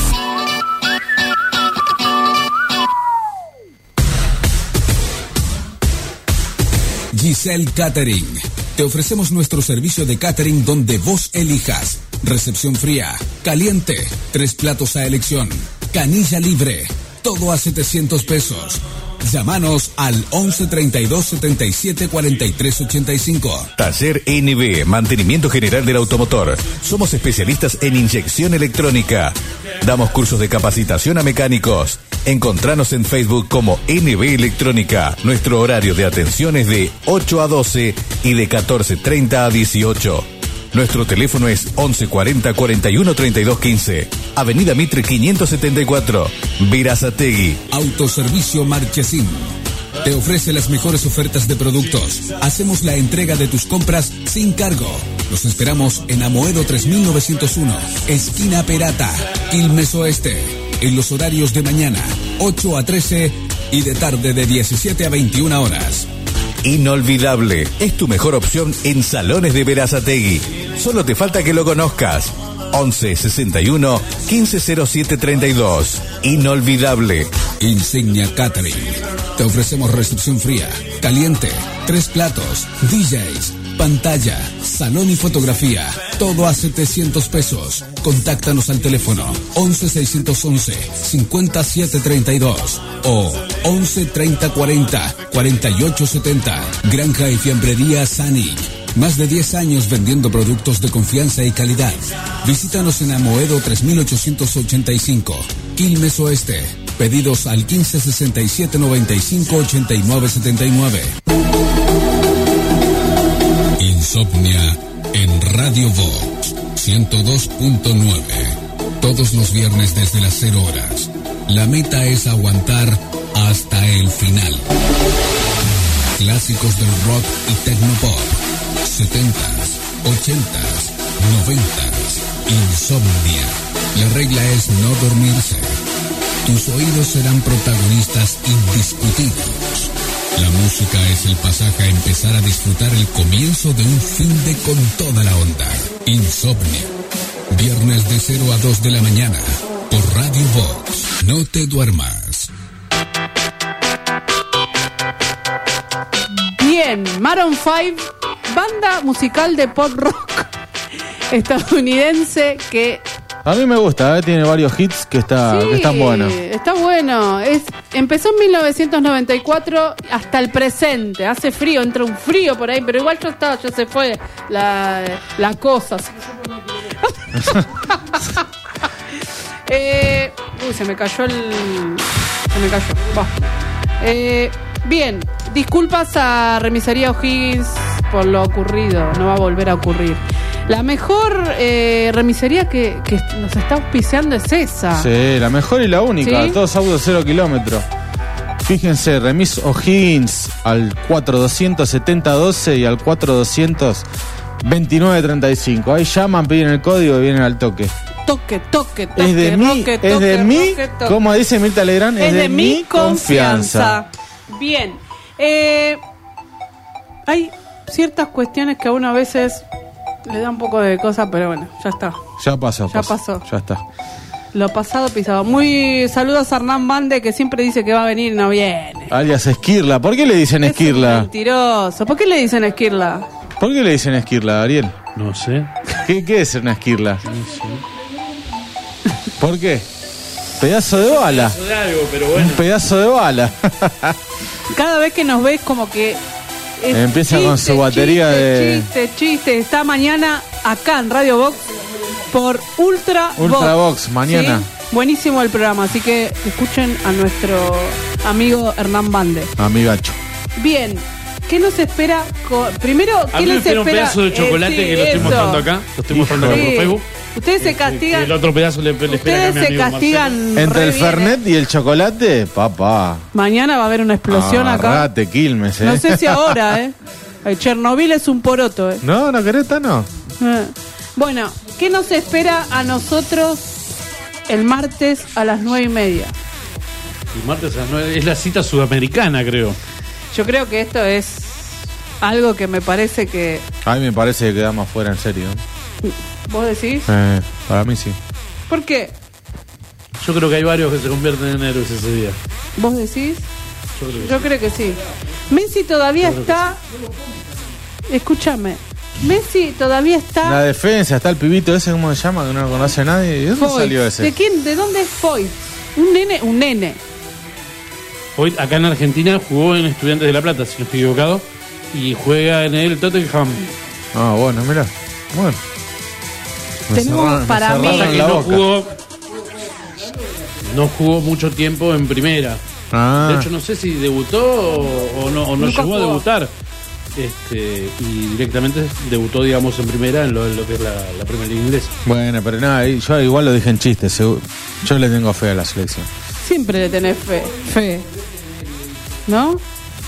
Giselle Catering. Te ofrecemos nuestro servicio de catering donde vos elijas. Recepción fría, caliente, tres platos a elección, canilla libre, todo a setecientos pesos. Llámanos al once treinta y dos setenta y siete cuarenta y tres ochenta y cinco. Taller N B, Mantenimiento General del Automotor. Somos especialistas en inyección electrónica. Damos cursos de capacitación a mecánicos. Encontranos en Facebook como N B Electrónica. Nuestro horario de atención es de ocho a doce y de catorce treinta a dieciocho. Nuestro teléfono es once cuarenta cuarenta y uno treinta y dos quince. Avenida Mitre quinientos setenta y cuatro, Berazategui. Autoservicio Marchesín. Te ofrece las mejores ofertas de productos. Hacemos la entrega de tus compras sin cargo. Los esperamos en Amoedo tres mil novecientos uno, esquina Perata, Quilmes Oeste. En los horarios de mañana, ocho a trece y de tarde de diecisiete a veintiuna horas. Inolvidable, es tu mejor opción en Salones de Berazategui. Solo te falta que lo conozcas. once sesenta y uno quince cero siete treinta y dos. Inolvidable. Insignia Catering. Te ofrecemos recepción fría, caliente, tres platos, D Js, pantalla, salón y fotografía. Todo a setecientos pesos. Contáctanos al teléfono once seiscientos once cincuenta y siete treinta y dos o once treinta cuarenta cuarenta y ocho setenta. Granja y fiambrería Sanic. Más de diez años vendiendo productos de confianza y calidad. Visítanos en Amoedo tres mil ochocientos ochenta y cinco, Quilmes Oeste. Pedidos al quince sesenta y siete noventa y cinco ochenta y nueve setenta y nueve. Insomnia en Radio Vox ciento dos punto nueve. Todos los viernes desde las cero horas. La meta es aguantar hasta el final. Clásicos del rock y tecnopop. setentas, ochentas, noventas. Insomnia. La regla es no dormirse. Tus oídos serán protagonistas indiscutidos. La música es el pasaje a empezar a disfrutar el comienzo de un fin de con toda la onda. Insomnia. Viernes de cero a dos de la mañana. Por Radio Vox. No te duermas. Bien, Maroon cinco, banda musical de pop rock estadounidense que... A mí me gusta, ¿eh? Tiene varios hits que, está, sí, que están buenos. Está bueno. Es, empezó en mil novecientos noventa y cuatro hasta el presente. Hace frío, entra un frío por ahí, pero igual ya está, ya se fue la, la cosa. eh, uy, se me cayó el... Se me cayó. Va. Eh, bien, disculpas a Remisería O'Higgins por lo ocurrido. No va a volver a ocurrir. La mejor eh, remisería que, que nos está auspiciando es esa. Sí, la mejor y la única. ¿Sí? Todos autos cero kilómetros. Fíjense, Remis O'Higgins al cuatro doscientos setenta doce y al cuatro doscientos veintinueve treinta y cinco. Ahí llaman, piden el código y vienen al toque. Toque, toque, toque. Es de mí, toque, es toque, de mí, toque, toque. como dice Mirta Legrand, es, es de, de mi confianza. confianza. Bien. Eh, hay ciertas cuestiones que a uno a veces le da un poco de cosa, pero bueno, ya está. Ya pasó. Ya pasó. pasó. Ya está. Lo pasado pisado. Muy saludos a Hernán Bande, que siempre dice que va a venir y no viene. Alias Esquirla. ¿Por qué le dicen Es Esquirla? Mentiroso. ¿Por qué le dicen Esquirla? ¿Por qué le dicen Esquirla, Ariel? No sé. ¿Qué, qué es una esquirla? No sé. ¿Por qué? Pedazo de bala. Pedazo de algo, pero bueno. Un pedazo de bala. Cada vez que nos ves como que... es Empieza chiste, con su batería chiste, de... Chiste, chiste. Está mañana acá en Radio Vox por Ultra, Ultra Vox. Vox, mañana. ¿Sí? Buenísimo el programa, así que escuchen a nuestro amigo Hernán Bande. Amigacho. Bien, ¿qué nos espera? Con, primero, ¿qué A mí me les espera un espera? pedazo de chocolate Eh, sí, que lo estoy eso. mostrando acá. Lo estoy mostrando acá Sí. por Facebook. Ustedes se Y castigan. el otro pedazo le, le espera acá a Ustedes mi se amigo castigan. Marcelo. Entre re el bien, Fernet ¿eh? y el chocolate, papá. Mañana va a haber una explosión acá. Agarrate, Quilmes, eh. No sé si ahora, ¿eh? Ay, Chernobyl es un poroto, ¿eh? No, no querés, no. Eh. Bueno, ¿qué nos espera a nosotros el martes a las nueve y media? El martes a las nueve es la cita sudamericana, creo. Yo creo que esto es algo que me parece que... A mí me parece que quedamos fuera, en serio. ¿Vos decís? Eh, para mí sí. ¿Por qué? Yo creo que hay varios que se convierten en héroes ese día. ¿Vos decís? Yo creo que Yo creo que sí. Messi todavía está... Escúchame. Messi todavía La está... defensa, está el pibito ese, ¿cómo se llama? Que no lo conoce nadie. ¿Y dónde Foyt. salió ese? ¿De quién? ¿De dónde es Foyt? Un nene, un nene. Hoy acá en Argentina jugó en Estudiantes de La Plata, si no estoy equivocado, y juega en el Tottenham. Ah, bueno, mira. Bueno. Me Tenemos cerraron- me para mí- cerraron Pasa que la no boca. jugó, no jugó mucho tiempo en primera. Ah. De hecho, no sé si debutó o, o no, o no Nunca llegó a jugó. debutar. Este, y directamente debutó, digamos, en primera en lo, en lo que es la, la Premier League inglesa. Bueno, pero nada, y yo igual lo dije en chiste. segu- Yo le tengo fe a la selección. Siempre le tenés fe. Fe. ¿No?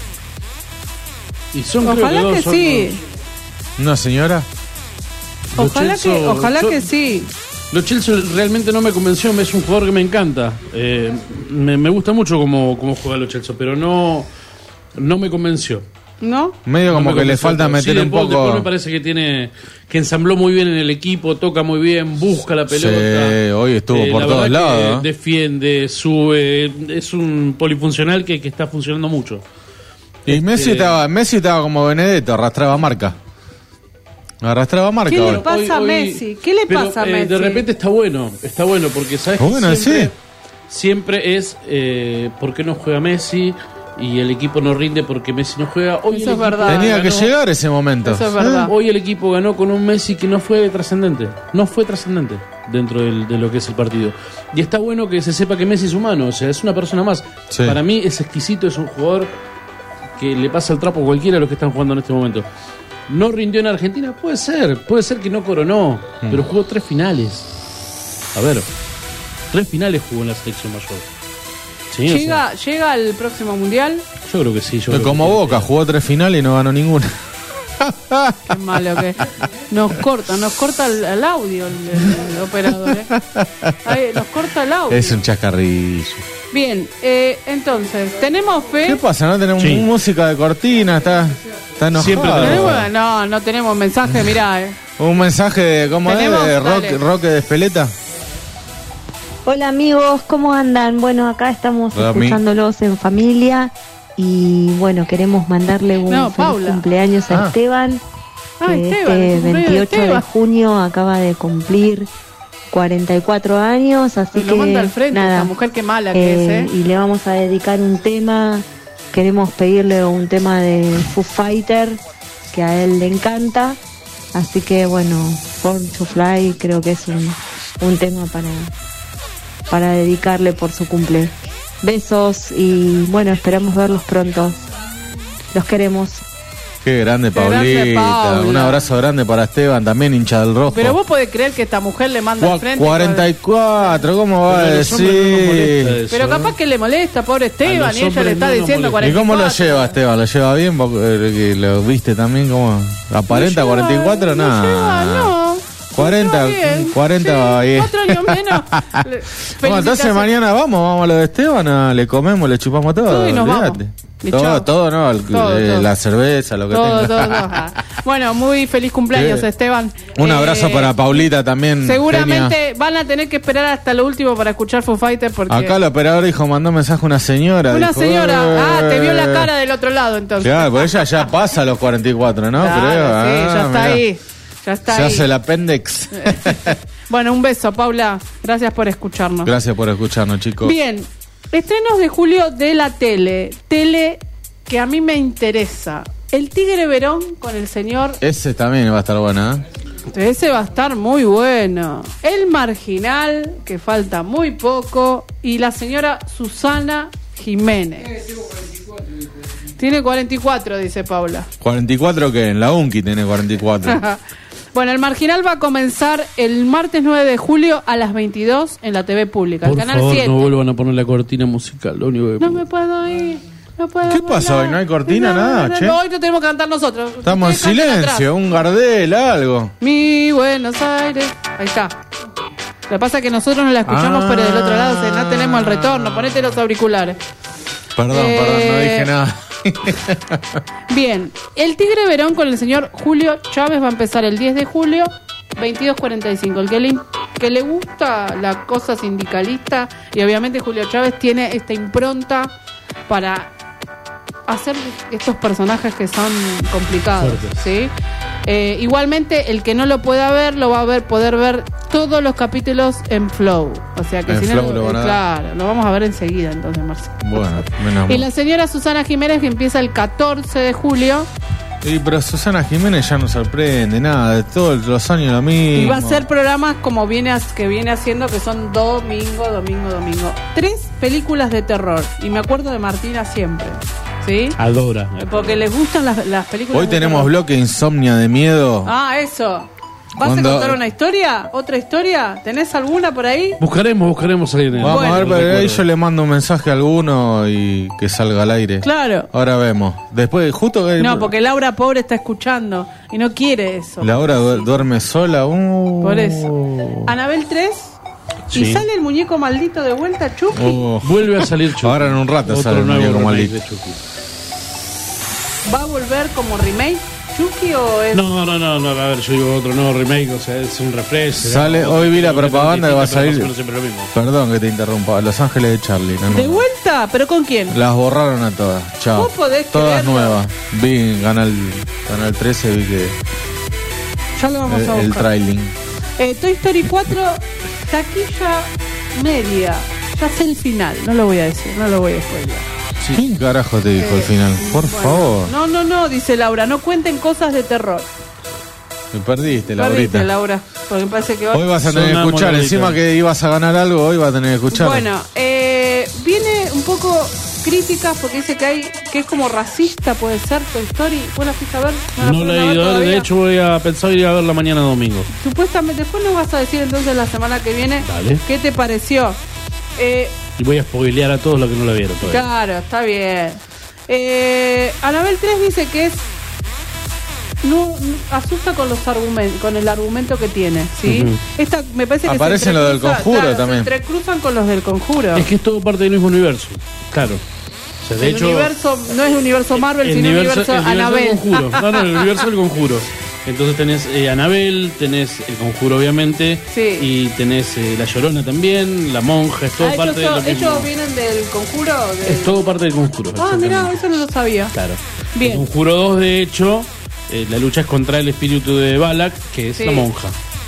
Y son, creo Ojalá dos, que son sí. ¿Una señora? Lo Ojalá Chelsea- que, ojalá yo- que sí. Lo Chelsea realmente no me convenció, es un jugador que me encanta. Eh, me, me gusta mucho cómo, cómo juega Lo Chelsea, pero no, no me convenció. ¿No? Medio No como me que le convenció falta del todo. meter Sí, un después, poco. después me parece que tiene que ensambló muy bien en el equipo, toca muy bien, busca la pelota. Sí, hoy estuvo por la todos verdad que lados, ¿eh? Defiende, sube, es un polifuncional que, que está funcionando mucho. Y Este- Messi estaba, Messi estaba como Benedetto, arrastraba marca. Arrastraba marca. ¿Qué le hoy. pasa a Messi? ¿Qué le pero, pasa a eh, Messi? De repente está bueno, está bueno, porque sabes Está que bueno, siempre, sí. siempre es eh, ¿por qué no juega Messi? Y el equipo no rinde porque Messi no juega. Hoy el Eso es equipo verdad. Tenía que ganó- llegar ese momento. Eso es verdad. Hoy el equipo ganó con un Messi que no fue trascendente. No fue trascendente dentro del- de lo que es el partido. Y está bueno que se sepa que Messi es humano, o sea, es una persona más. Sí. Para mí es exquisito, es un jugador que le pasa el trapo a cualquiera de los que están jugando en este momento. ¿No rindió en Argentina? Puede ser, puede ser que no coronó, Mm. pero jugó tres finales. A ver, tres finales jugó en la selección mayor. Sí, o ¿Llega, ¿Llega al próximo mundial? sea, yo creo que sí. Yo Fue creo como que- Boca, jugó tres finales y no ganó ninguna. Qué malo que nos corta, nos corta el, el audio el, el- el operador. ¿eh? Ay, nos corta el audio. Es un chascarrillo. Bien, eh, entonces, ¿tenemos fe? ¿Qué pasa? ¿No tenemos Sí. música de cortina? Está, está enojado. Siempre tenemos. ¿Tenemos? No, no tenemos mensaje, mirá. Eh. Un mensaje de, ¿cómo es? Tenemos, De rock, dale. rock de Espeleta. Hola amigos, ¿cómo andan? Bueno, acá estamos Hola, Mi. escuchándolos en familia y bueno, queremos mandarle un No, feliz Paula. cumpleaños a Ah. Esteban, Ah, que Esteban, el este cumpleaños de veintiocho de Esteban. junio acaba de cumplir cuarenta y cuatro años, así Se que lo manda al frente, nada, esta mujer que mala que eh, es, ¿eh? y le vamos a dedicar un tema, queremos pedirle un tema de Foo Fighter que a él le encanta, así que bueno, Born to Fly creo que es un, un tema para para dedicarle por su cumple. Besos y bueno, esperamos verlos pronto. Los queremos. Qué grande, Qué grande, Paulita. Paula. Un abrazo grande para Esteban, también hincha del rojo. Pero vos podés creer que esta mujer le manda Gua- al frente. cuarenta y cuatro, ¿cómo va a Pero a los hombres no nos molesta decir? eso, Pero ¿eh? capaz que le molesta, pobre Esteban, los y ella hombres le está no nos diciendo molesta. cuarenta ¿Y y cuatro. cómo lo lleva Esteban? ¿Lo lleva bien? ¿Vos, eh, que ¿Lo viste también? ¿Cómo? ¿Aparenta No lleva- cuarenta y cuatro? no Nada. lleva, no. cuarenta, Lo lleva bien. cuarenta va Sí, bien. Cuatro años menos. Le- Bueno, entonces felicitaciones. mañana vamos, vamos a lo de Esteban, ah, le comemos, le chupamos todo. Todo y nos olvídate. vamos. Y Todo, chao. todo, ¿no? El- Todo, eh, todo. La cerveza, lo que Todo, tenga. todo, todo. Ajá. Bueno, muy feliz cumpleaños, Sí. Esteban. Un Eh, abrazo para Paulita también. Seguramente genia. van a tener que esperar hasta lo último para escuchar Foo Fighters porque Acá el operador dijo, mandó mensaje a una señora. una dijo, señora, ah, te vio la "Eh". cara del otro lado entonces. Claro, pues ella ya pasa a los cuarenta y cuatro, ¿no? Claro, Creo. sí, Ah, ya está mirá. ahí. Ya está Se ahí. hace el apéndice. Bueno, un beso, Paula. Gracias por escucharnos. Gracias por escucharnos, chicos. Bien, estrenos de julio de la tele. Tele que a mí me interesa. El Tigre Verón con el señor. Ese también va a estar bueno, ¿eh? Ese va a estar muy bueno. El Marginal, que falta muy poco. Y la señora Susana Jiménez. Tiene cuarenta y cuatro, dice Paula. ¿cuarenta y cuatro qué? En la UNCI tiene cuarenta y cuatro. Bueno, el Marginal va a comenzar el martes nueve de julio a las veintidós en la T V pública, Por el canal favor, siete. no vuelvan a poner la cortina musical, lo único que No pido. me puedo ir. No puedo ¿Qué pasa bailar. hoy? ¿No hay cortina, No, nada, no, che? no, hoy no tenemos que cantar nosotros. Estamos en Ustedes canten silencio, atrás. un Gardel, algo. Mi Buenos Aires. Ahí está. Lo que pasa es que nosotros no la escuchamos, Ah. pero del otro lado o sea, no tenemos el retorno. Ponete los auriculares. Perdón, Eh, perdón, no dije nada. Bien, el Tigre Verón con el señor Julio Chávez va a empezar el diez de julio, veintidós cuarenta y cinco. El que le, que le gusta la cosa sindicalista, y obviamente Julio Chávez tiene esta impronta para hacer estos personajes que son complicados, Fuertes. ¿sí? Eh, igualmente, el que no lo pueda ver, lo va a ver, poder ver todos los capítulos en Flow. O sea que En si Flow no, lo van a eh, claro, lo vamos a ver enseguida entonces, Marcelo. Bueno, menos Y mal. la señora Susana Jiménez, que empieza el catorce de julio, Y, pero Susana Jiménez ya no sorprende nada, de todos los años lo mismo. y va a hacer programas como viene as- que viene haciendo, que son domingo, domingo, domingo. Tres películas de terror. Y me acuerdo de Martina siempre. ¿Sí? Adora. Porque les gustan las, las películas Hoy de tenemos terror. bloque Insomnia de Miedo. Ah, eso. ¿Vas Cuando- a contar una historia? ¿Otra historia? ¿Tenés alguna por ahí? Buscaremos, buscaremos ahí en el... Vamos a ver, no pero ahí recuerdo. yo le mando un mensaje a alguno y que salga al aire. Claro. Ahora vemos. Después, justo que No, porque Laura pobre está escuchando y no quiere eso. la hora du- duerme sola. Uh. Por eso. Anabel tres. Sí. Y sale el muñeco maldito de vuelta, Chucky. Uh. Vuelve a salir Chucky. Ahora en un rato Otro sale el nuevo muñeco remake maldito. de Chucky. ¿Va a volver como remake Chucky o es...? No, no, no, no, a ver, yo digo otro nuevo remake, o sea, es un refresh. Sale, ¿no? hoy vi la Otra propaganda que va a distinta, pero salir. más o menos siempre lo mismo. Perdón que te interrumpa. Los Ángeles de Charlie. no, no. ¿De vuelta? ¿Pero con quién? Las borraron a todas. Chao. ¿Vos podés Todas creerlo? nuevas. Vi en Canal, Canal trece, vi que Ya lo vamos a el, el buscar. trailing. Eh, Toy Story cuatro, taquilla media. Ya sé el final, no lo voy a decir, no lo voy a spoiler. ¿Quién carajo te dijo al Eh, final? Por Bueno, favor. No, no, no, dice Laura, no cuenten cosas de terror. Me perdiste, Perdiste, Laurita. Laura, porque me parece que va... Hoy vas a tener que Sonamos, escuchar. Laurita. Encima que ibas a ganar algo, hoy vas a tener que escuchar. Bueno, eh, viene un poco críticas porque dice que hay que es como racista, puede ser Toy Story. ¿Vos la fuiste a ver? No fueron la a he ver ido a ver, todavía? de hecho voy a pensar ir a verla mañana domingo. Supuestamente, después nos vas a decir entonces la semana que viene Dale. qué te pareció. Eh, Y voy a spoilear a todos los que no la vieron todavía. claro, está bien. Eh, Anabel tres dice que es no, no- asusta con los argumentos, con el argumento que tiene, ¿sí? Ujú. Esta me parece que Aparecen se los del entrecruza- Conjuro claro, también. Se entrecruzan con los del Conjuro. Es que es todo parte del mismo universo, claro. O sea, de el hecho, universo no es universo Marvel, el sino universo, el universo Anabel. del conjuro. No, no, el universo del conjuro. Entonces tenés eh, Anabel, tenés el conjuro obviamente, Sí. y tenés eh, la Llorona también, la monja, es todo Ah, parte ellos, de lo son- mismo. ellos vienen del Conjuro. del- Es todo parte del conjuro. Ah, exactamente. mira, eso no lo sabía. Claro. Bien. El conjuro dos, de hecho, eh, la lucha es contra el espíritu de Balak, que es Sí. la monja.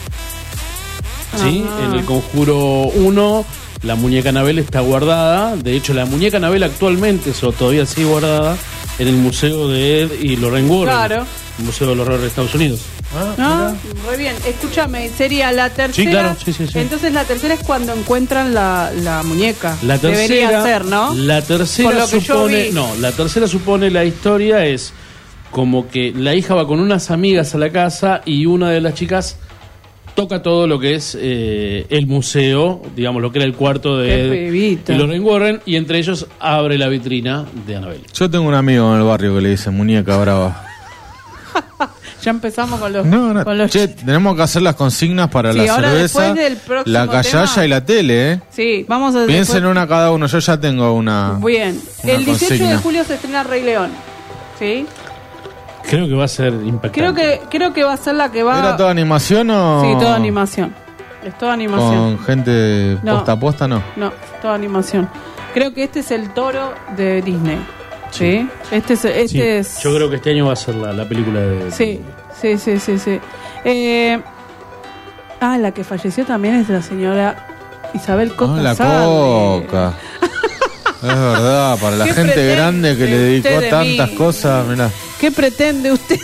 ¿Sí? Ah. En el conjuro uno, la muñeca Anabel está guardada. De hecho, la muñeca Anabel actualmente eso, todavía sigue guardada en el museo de Ed y Lorraine Warren. Claro. El Museo del Horror de Estados Unidos. Ah, muy bien. Escúchame, sería la tercera. Sí, claro, sí, sí, sí. Entonces la tercera es cuando encuentran la, la muñeca. La tercera, Debería ser, ¿no? La Por tercera lo que yo supone, vi. no, la tercera supone la historia es como que la hija va con unas amigas a la casa y una de las chicas toca todo lo que es eh, el museo, digamos lo que era el cuarto Qué de pibita. de Lorraine Warren, y entre ellos abre la vitrina de Anabel. Yo tengo un amigo en el barrio que le dice muñeca brava. Ya empezamos con los. No, no. con los Che, tenemos que hacer las consignas para Sí, la ahora cerveza, después del próximo la callaya tema. y la tele, ¿eh? Sí, vamos a Piensen después- una cada uno. Yo ya tengo una. Bien. una El dieciocho de consigna. julio se estrena Rey León. ¿Sí? Creo que va a ser impactante. Creo que, creo que va a ser la que va. ¿Era toda animación o.? Sí, toda animación. Es toda animación. Con gente No. posta a posta, no. No, toda animación. Creo que este es el toro de Disney. ¿Sí? Este es. Este Sí, es... yo creo que este año va a ser la, la película de... Sí, sí, sí, sí. sí. Eh, ah, la que falleció también es la señora Isabel Costa. Ah, la Sarli. coca. Es verdad, para la ¿Qué gente pretende grande que le dedicó usted de tantas mí? cosas, mirá. ¿Qué pretende usted?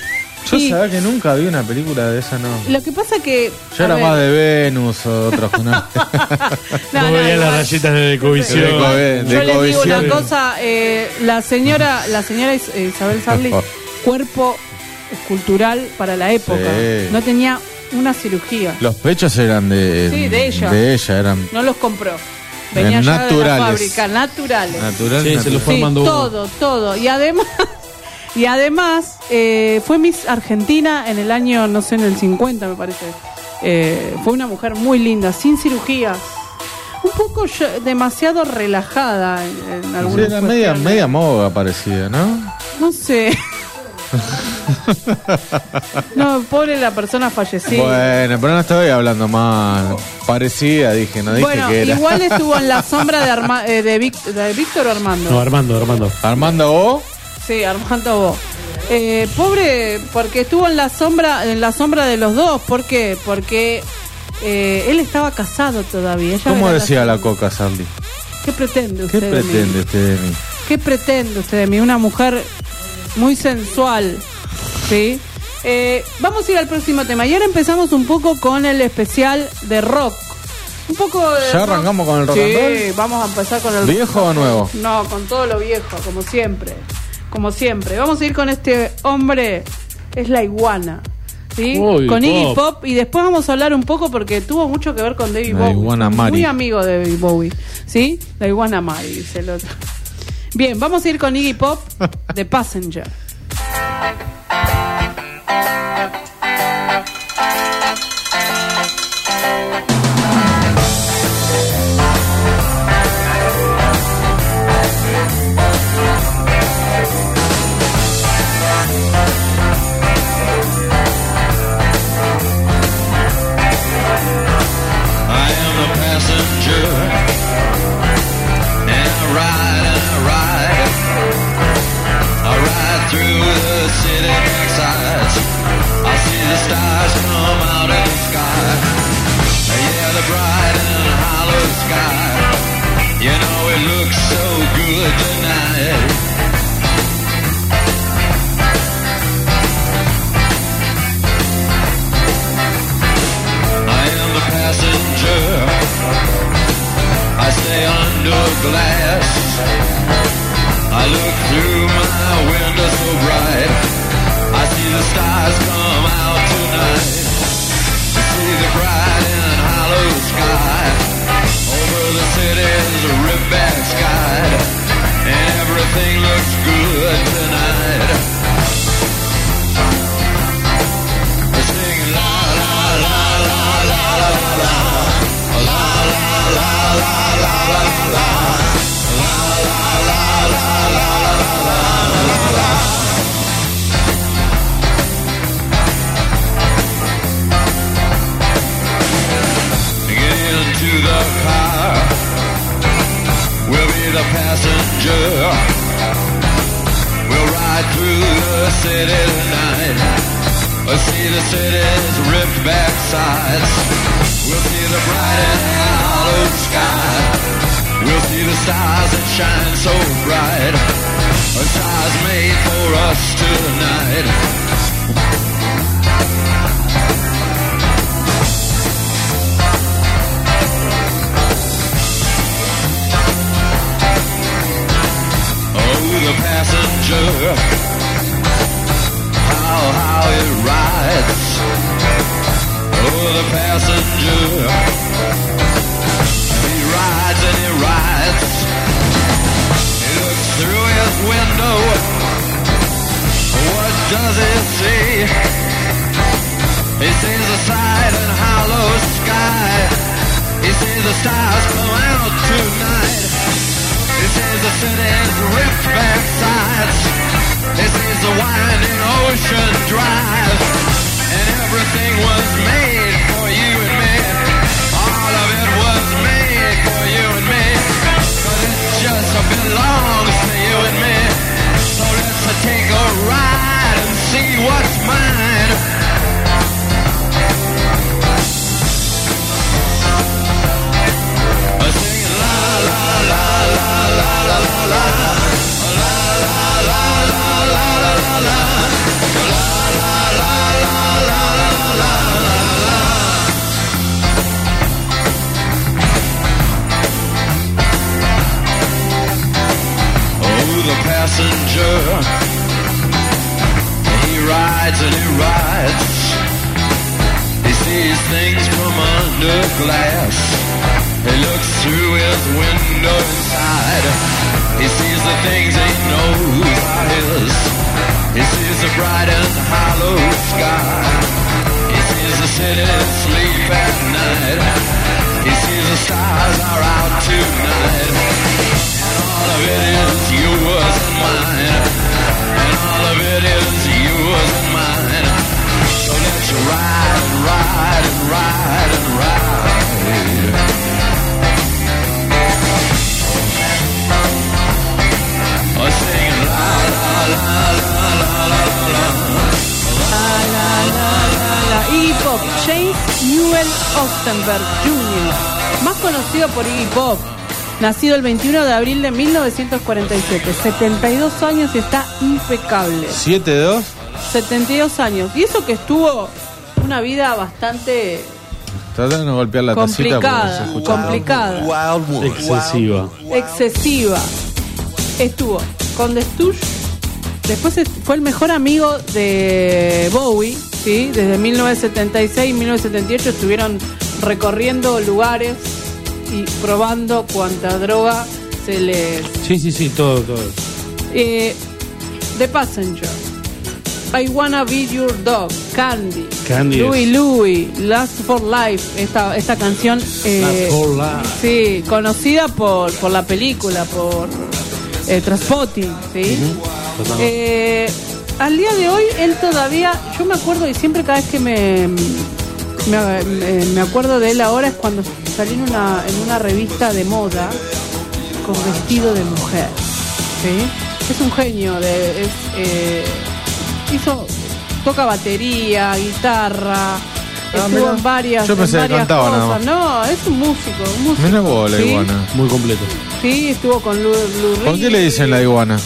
Yo sabía que nunca vi una película de esa, no. Lo que pasa que... Yo a era ver, más de Venus o otros. ¿no? no, No no, veía las igual. rayitas de Decovisión. De Deco- de Yo les digo Decovisión. una cosa, eh, la señora la señora Is- eh, Isabel Sarli, cuerpo escultural para la época, Sí. no tenía una cirugía, Los pechos eran de, Sí, de ella. De ella, eran no los compró, venía Eh, ya de la naturales. fábrica, naturales. naturales. Sí, se lo fue Sí, armando uno. todo, todo. Y además, y además eh, fue Miss Argentina en el año, no sé, en el cincuenta me parece. Eh, fue una mujer muy linda, sin cirugías. Un poco yo- demasiado relajada en, en Sí, algunas era media, cuestiones. media moda parecida, ¿no? No sé. No, pobre la persona fallecida. Bueno, pero no estoy hablando mal. Parecida, dije, no dije Bueno, que era. igual estuvo en la sombra de, Arma- eh, de, Vic- de Víctor o Armando. No, Armando, Armando. Armando O. Sí, Armando Bo. Eh, pobre, porque estuvo en la sombra, en la sombra de los dos. ¿Por qué? Porque eh, él estaba casado todavía. Ella ¿Cómo era decía la segunda. Coca, Sarli? ¿Qué pretende ¿Qué usted de mí? pretende usted de mí? ¿Qué pretende usted de mí? Una mujer muy sensual, ¿sí? Eh, vamos a ir al próximo tema. Y ahora empezamos un poco con el especial de rock. Un poco de ¿Ya rock. arrancamos con el rock Sí, and roll? vamos a empezar con el ¿Viejo o nuevo? No, con todo lo viejo, como siempre. Como siempre. Vamos a ir con este hombre, es la iguana. ¿Sí? Uy, con Iggy Pop. Pop. Y después vamos a hablar un poco porque tuvo mucho que ver con David La Bowie. iguana Fue Mari. Muy amigo de David Bowie. ¿Sí? La iguana Mari, dice el otro. Bien, vamos a ir con Iggy Pop de Passenger. I am the passenger, and I ride and I ride. I ride through the city backsides. I see the stars come out of the sky. Yeah, the bright and hollow sky. You know it looks so good tonight. I am the passenger. I stay under glass. I look through my window so bright. I see the stars come out tonight. I see the bright and hollow sky. Over the city's ripped back sky. And everything looks good tonight. I sing la la la la la la la. La la la la la la la. La la la la la la la la. Get into the car. We'll be the passenger. We'll ride through the city tonight. We'll see the city's ripped back sides. We'll see the bright and hollow sky. We'll see the stars that shine so bright. A stars made for us tonight. Oh, the passenger. How, how it rides. Oh, the passenger. He rides and he rides. He looks through his window. What does he see? He sees the side and hollow sky. He sees the stars come out tonight. He sees the city's ripped back sides. He sees the winding ocean drive. And everything was made for you and me. All of it was made for you and me. Cause it just belongs to you and me. So let's take a ride and see what's mine. I sing la la la la la la la la. La la la la la la la la. La la la glass. He looks through his window inside. He sees the things he knows are his. He sees the bright and hollow sky. He sees the city sleep at night. He sees the stars are out tonight. And all of it is yours and mine. And all of it is yours and mine. So let's ride and ride and ride and ride. Oh, singing la la la la la la la. La, la, la, la, la. Iggy Pop, James Newell Ostenberg junior, más conocido por Iggy Pop, nacido el veintiuno de abril de mil novecientos cuarenta y siete, setenta y dos años y está impecable. ¿siete dos? setenta y dos años. Y eso que estuvo una vida bastante Trata de no golpear la tacita porque se complicada, escucha. complicada, Excesiva. excesiva. Estuvo con The Stooges, después es- fue el mejor amigo de Bowie, ¿sí? Desde mil novecientos setenta y seis y mil novecientos setenta y ocho estuvieron recorriendo lugares y probando cuanta droga se les... Sí, sí, sí, todo, todo. Eh, The Passenger, I Wanna Be Your Dog, Candy, Candy Louie es- Louie, Last for Life, esta, esta canción eh, Last for Life. sí, conocida por, por la película, por eh, Trainspotting, ¿sí? Totalmente. Eh, al día de hoy él todavía, yo me acuerdo y siempre cada vez que me me, me- me acuerdo de él ahora es cuando salí en una, en una revista de moda con vestido de mujer, ¿sí? Es un genio, de, es, eh, hizo, toca batería, guitarra, estuvo mirá. en varias, Yo pensé en que varias cantaba nada cosas. más. No, es un músico, un músico. Mirá vos, la ¿sí? iguana. Muy completo. Sí, estuvo con Lou, Lou ¿Por qué Reed. le dicen la iguana?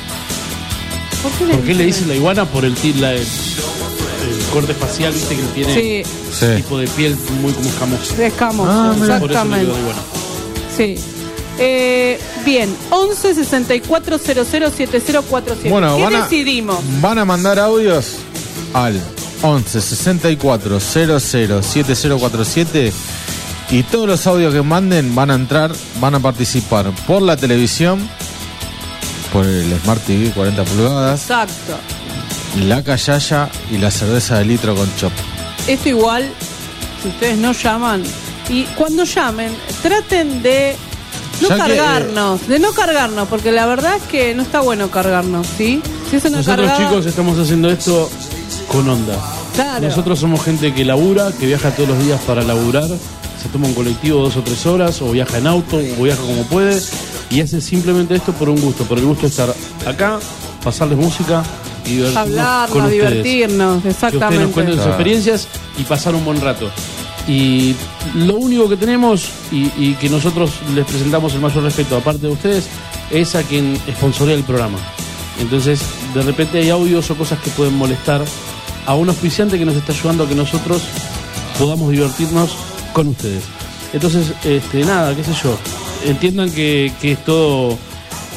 ¿Por qué le ¿Por qué le dicen dicen la iguana? Por el, ti- la- el, el corte facial, viste, que tiene Sí. Sí. tipo de piel muy como escamoso. De escamoso, Ah, mirá. Por eso le exactamente. digo iguana. Sí. Eh, bien, once sesenta y cuatro cero cero siete cero cuatro siete. Bueno, ¿Qué van a, decidimos? van a mandar audios al once sesenta y cuatro cero cero siete cero cuatro siete y todos los audios que manden van a entrar, van a participar por la televisión, por el Smart T V cuarenta pulgadas, Exacto. la callaya y la cerveza de litro con chop. Esto igual, si ustedes no llaman, y cuando llamen, traten de no Ya que, cargarnos, de no cargarnos, porque la verdad es que no está bueno cargarnos, ¿sí? Si eso no Nosotros, cargaba- chicos, estamos haciendo esto con onda. Claro. Nosotros somos gente que labura, que viaja todos los días para laburar, se toma un colectivo dos o tres horas, o viaja en auto, o viaja como puede, y hace simplemente esto por un gusto, por el gusto de estar acá, pasarles música y divertirnos hablarnos, con ustedes. divertirnos, Que ustedes nos exactamente. cuenten sus Claro. experiencias y pasar un buen rato. Y lo único que tenemos y, y que nosotros les presentamos el mayor respeto, aparte de ustedes, es a quien sponsorea el programa. Entonces, de repente hay audios o cosas que pueden molestar a un auspiciante que nos está ayudando a que nosotros podamos divertirnos con ustedes. Entonces, este, nada, qué sé yo, entiendan que, que es todo... eh,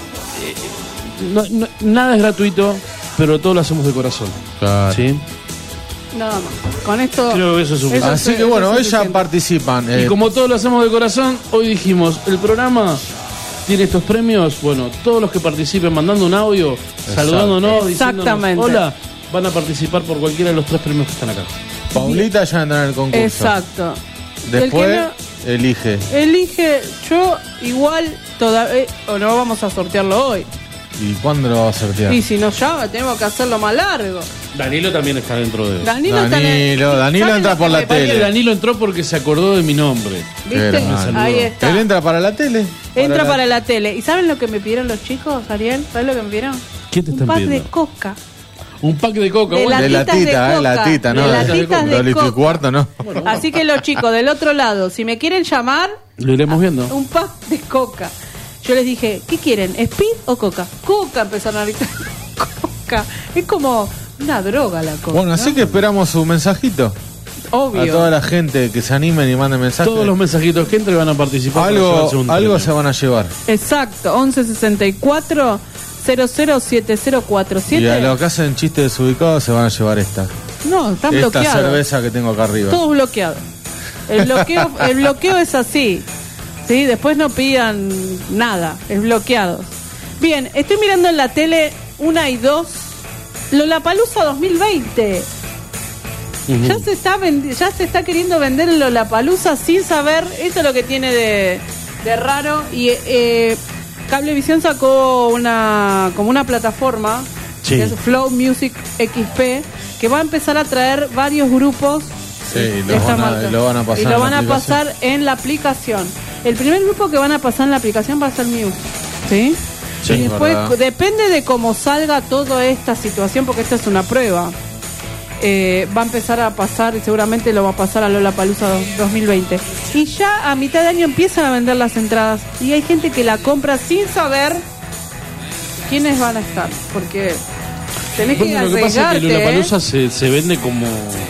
no- no- nada es gratuito, pero todo lo hacemos de corazón. Claro. ¿Sí? Nada más. Con esto. Creo que eso es suficiente. Así es- que bueno, eso hoy es ya suficiente. participan. eh, Y como todo lo hacemos de corazón, hoy dijimos, el programa tiene estos premios, bueno, todos los que participen mandando un audio, saludándonos, diciéndonos Exactamente. hola, van a participar por cualquiera de los tres premios que están acá. Paulita ya entra en el concurso. Exacto. Después El que elige. Elige, yo igual todavía, o no vamos a sortearlo hoy. ¿Y cuándo lo va a sortear? Y si nos llama, tenemos que hacerlo más largo. Danilo también está dentro de... Danilo, está en el- Danilo, Danilo ¿saben entra lo por que la me tele. parece? Danilo entró porque se acordó de mi nombre. Qué ¿Viste? hermano. Ahí está. Él entra para la tele. Entra la- para la tele. ¿Y saben lo que me pidieron los chicos, Ariel? ¿Sabes lo que me pidieron? ¿Qué te Un están pack pidiendo? de coca. Un pack de coca, De bueno. De latitas latita, de eh, coca. latita, ¿no? De latitas de Dos litros y coca. cuarto, ¿no? Así que los chicos del otro lado, si me quieren llamar, Lo iremos viendo. un pack de coca. Yo les dije, ¿qué quieren? ¿Speed o coca? Coca, empezaron a gritar. Coca. Es como una droga la coca. Bueno, así ¿no? que esperamos su mensajito. Obvio. A toda la gente que se animen y manden mensajes. Todos los mensajitos que entren van a participar. para algo llevarse un algo premio. se van a llevar. Exacto, once sesenta y cuatro cero cero siete cero cuatro Y a siete. los que hacen chistes desubicados se van a llevar esta. No, están esta bloqueados. cerveza que tengo acá arriba. Todos bloqueados. El bloqueo, el bloqueo es así. ¿Sí? Después no pidan nada, es bloqueados. Bien, estoy mirando en la tele una y dos. Lollapalooza dos mil veinte. Uh-huh. Ya se está vendi- ya se está queriendo vender el Lollapalooza sin saber. Eso es lo que tiene de, de raro. Y eh, Cablevisión sacó una como una plataforma, sí, que es Flow Music X P, que va a empezar a traer varios grupos. Sí, y lo, van a, lo van a pasar. Y lo van a pasar en la aplicación. El primer grupo que van a pasar en la aplicación va a ser Muse. ¿Sí? Sí, y después verdad. Depende de cómo salga toda esta situación, porque esta es una prueba. Eh, va a empezar a pasar, y seguramente lo va a pasar a Lollapalooza dos mil veinte. Y ya a mitad de año empiezan a vender las entradas. Y hay gente que la compra sin saber quiénes van a estar. Porque tenés bueno, que lo que pasa es que Lollapalooza ¿eh? se, se vende como...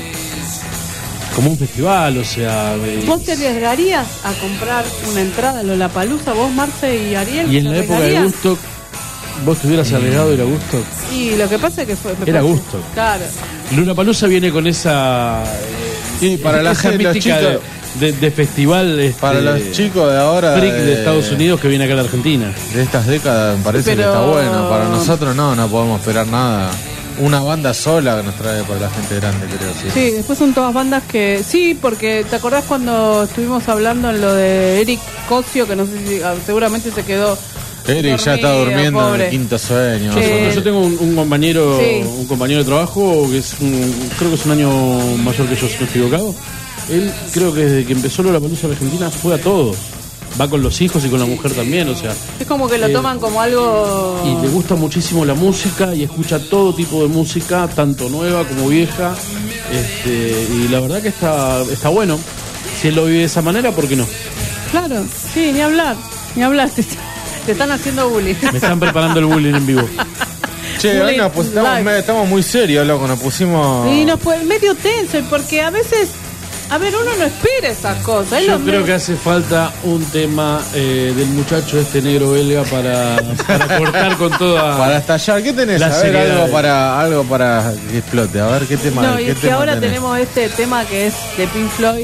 como un festival, o sea... De... ¿Vos te arriesgarías a comprar una entrada a Lollapalooza, vos, Marce y Ariel? Y en la época de Woodstock, ¿vos te hubieras arriesgado a ir a Woodstock? Y lo que pasa es que fue... Era Woodstock. Claro. Lollapalooza viene con esa... Y para la gente, los chicos... De, de, de festival... Este, para los chicos de ahora... Freak de, de Estados Unidos que viene acá a la Argentina. De estas décadas me parece Pero... que está bueno. Para nosotros no, no podemos esperar nada. Una banda sola que nos trae para la gente grande, creo. Sí, sí, después son todas bandas que... Sí, porque ¿te acordás cuando estuvimos hablando en lo de Eric Cosio? Que no sé si... seguramente se quedó... Eric dormido, ya está durmiendo pobre. En el quinto sueño. Eh, yo tengo un, un compañero sí. un compañero de trabajo que es un, creo que es un año mayor que yo, si no estoy equivocado. Él creo que desde que empezó Lollapalooza en Argentina fue a todos. Va con los hijos y con la mujer también, o sea... Es como que lo eh, toman como algo... Y le gusta muchísimo la música y escucha todo tipo de música, tanto nueva como vieja. Este, y la verdad que está, está bueno. Si él lo vive de esa manera, ¿por qué no? Claro, sí, ni hablar, ni hablar. Te, te están haciendo bullying. Me están preparando el bullying en vivo. Che, hoy nos, pues, estamos, me, estamos muy serios, loco, nos pusimos... Y nos fue medio tenso, porque a veces... A ver, uno no espera esas cosas. Yo creo que hace falta un tema eh, del muchacho este negro belga para, para cortar con toda... Para estallar. ¿Qué tenés? A ver, algo para, algo para que explote. A ver, ¿qué tema No, qué y es tema que ahora tenés? tenemos este tema que es de Pink Floyd.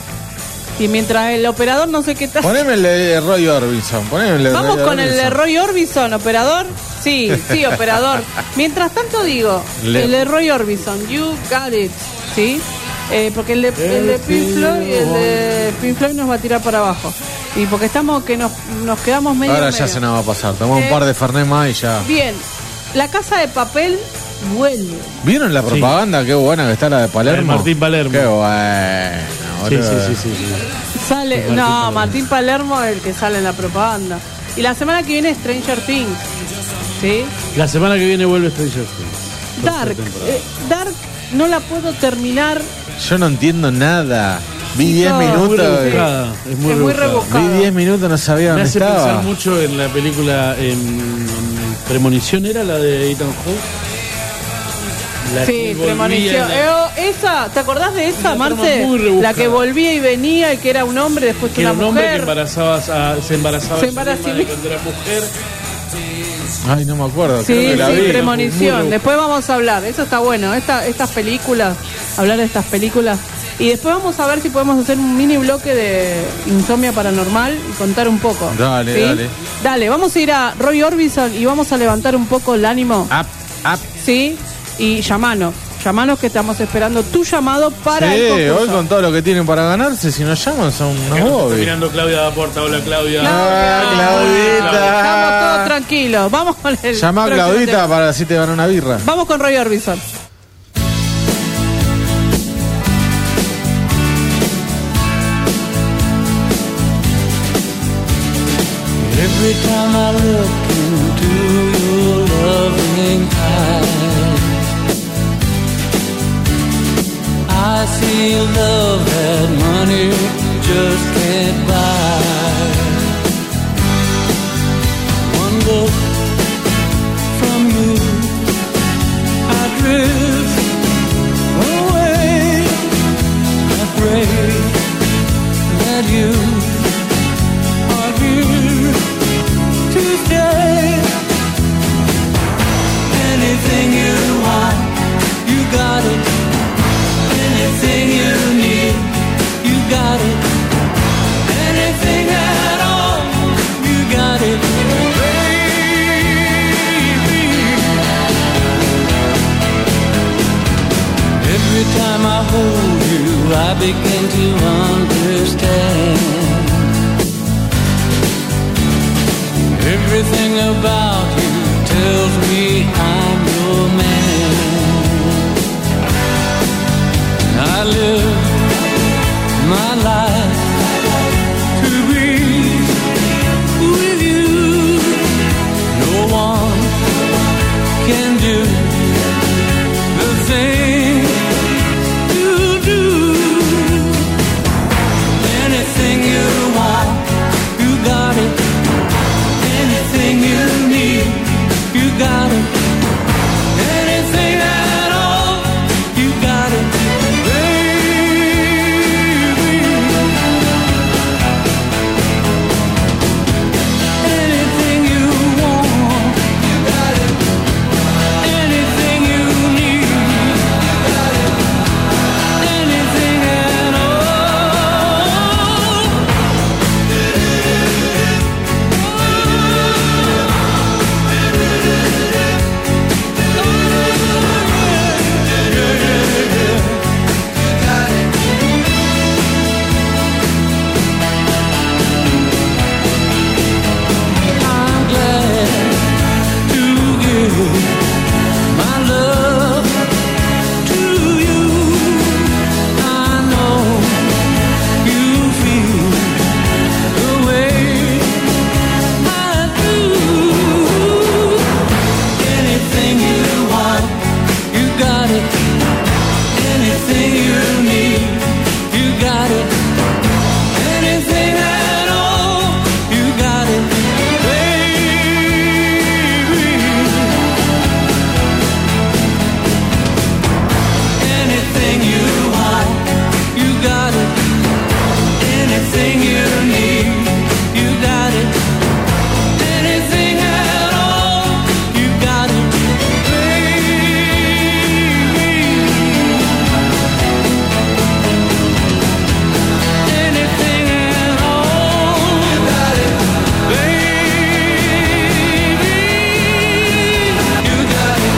Y mientras el operador no sé qué está... Poneme el de Roy Orbison. Poneme el de Vamos Roy con Orbison. el de Roy Orbison, operador. Sí, sí, operador. Mientras tanto digo, Le... el de Roy Orbison, You Got It. ¿Sí? Eh, porque el de, el de Pink Floyd, el de Pink Floyd nos va a tirar para abajo. Y porque estamos que nos, nos quedamos medio Ahora medio. ya se nos va a pasar. Tomamos Eh, un par de Fernet más y ya. Bien, La Casa de Papel vuelve. ¿Vieron la propaganda? Sí. Qué buena que está la de Palermo. La de Martín Palermo. Qué buena, sí, boludo. sí, sí, sí, sí. Sale, Martín no, Palermo. Martín Palermo el que sale en la propaganda. Y la semana que viene Stranger Things. ¿Sí? La semana que viene vuelve Stranger Things. Dark. Eh, Dark no la puedo terminar. Yo no entiendo nada. Vi diez No, minutos. Muy rebuscada, es muy Es muy rebuscada. rebuscada. Vi diez minutos, no sabía Me dónde hace estaba. pensar mucho en la película en, en Premonición, ¿era la de Ethan Hawke? La Sí, que volvía Premonición. la- Eh, esa, ¿te acordás de esa, Una trama Marce? muy rebuscada. La que volvía y venía y que era un hombre, después que una era un hombre que mujer. embarazaba a- se embarazaba Se a su embaraza misma y- de cuando era mujer. Ay, no me acuerdo. Sí, creo que la sí, vi. Premonición. Muy- Después vamos a hablar. Eso está bueno. Esta, estas películas, hablar de estas películas. Y después vamos a ver si podemos hacer un mini bloque de Insomnia Paranormal y contar un poco. Dale, ¿sí? dale. Dale, vamos a ir a Roy Orbison y vamos a levantar un poco el ánimo. Up, up. ¿Sí? Y llamanos. Llamanos que estamos esperando tu llamado para Sí, el hoy concurso. con todo lo que tienen para ganarse, si nos llaman son unos Acá nos está bobis. mirando Claudia Daporta. Hola, Claudia. Ah, Claudita. Estamos todos tranquilos. Vamos con el Llama a próximo Claudita tema. para si te van una birra. Vamos con Roy Orbison. Every time I look into your loving eyes, I see a love that money just can't buy. One look from you, I drift away. I pray that you are here to stay. Anything you want, you got it. Anything you need, you got I begin to understand. Everything about you tells me I'm your man. I live my life to be with you. No one can do the thing you do. Anything you want, you got it. Anything you need, you got it. Anything at all, you got it, baby. Anything you want, you got it. Anything you need, you got it. Anything at all. I'm glad to give my love to you. I know you feel the way I do. Anything you want, you got it. Anything you need, you got it. Anything at all, you got it, baby. Anything you want, you got it. Anything you need, you got it. Anything at all, you got it, baby. Anything at all, you got it, baby. You got it.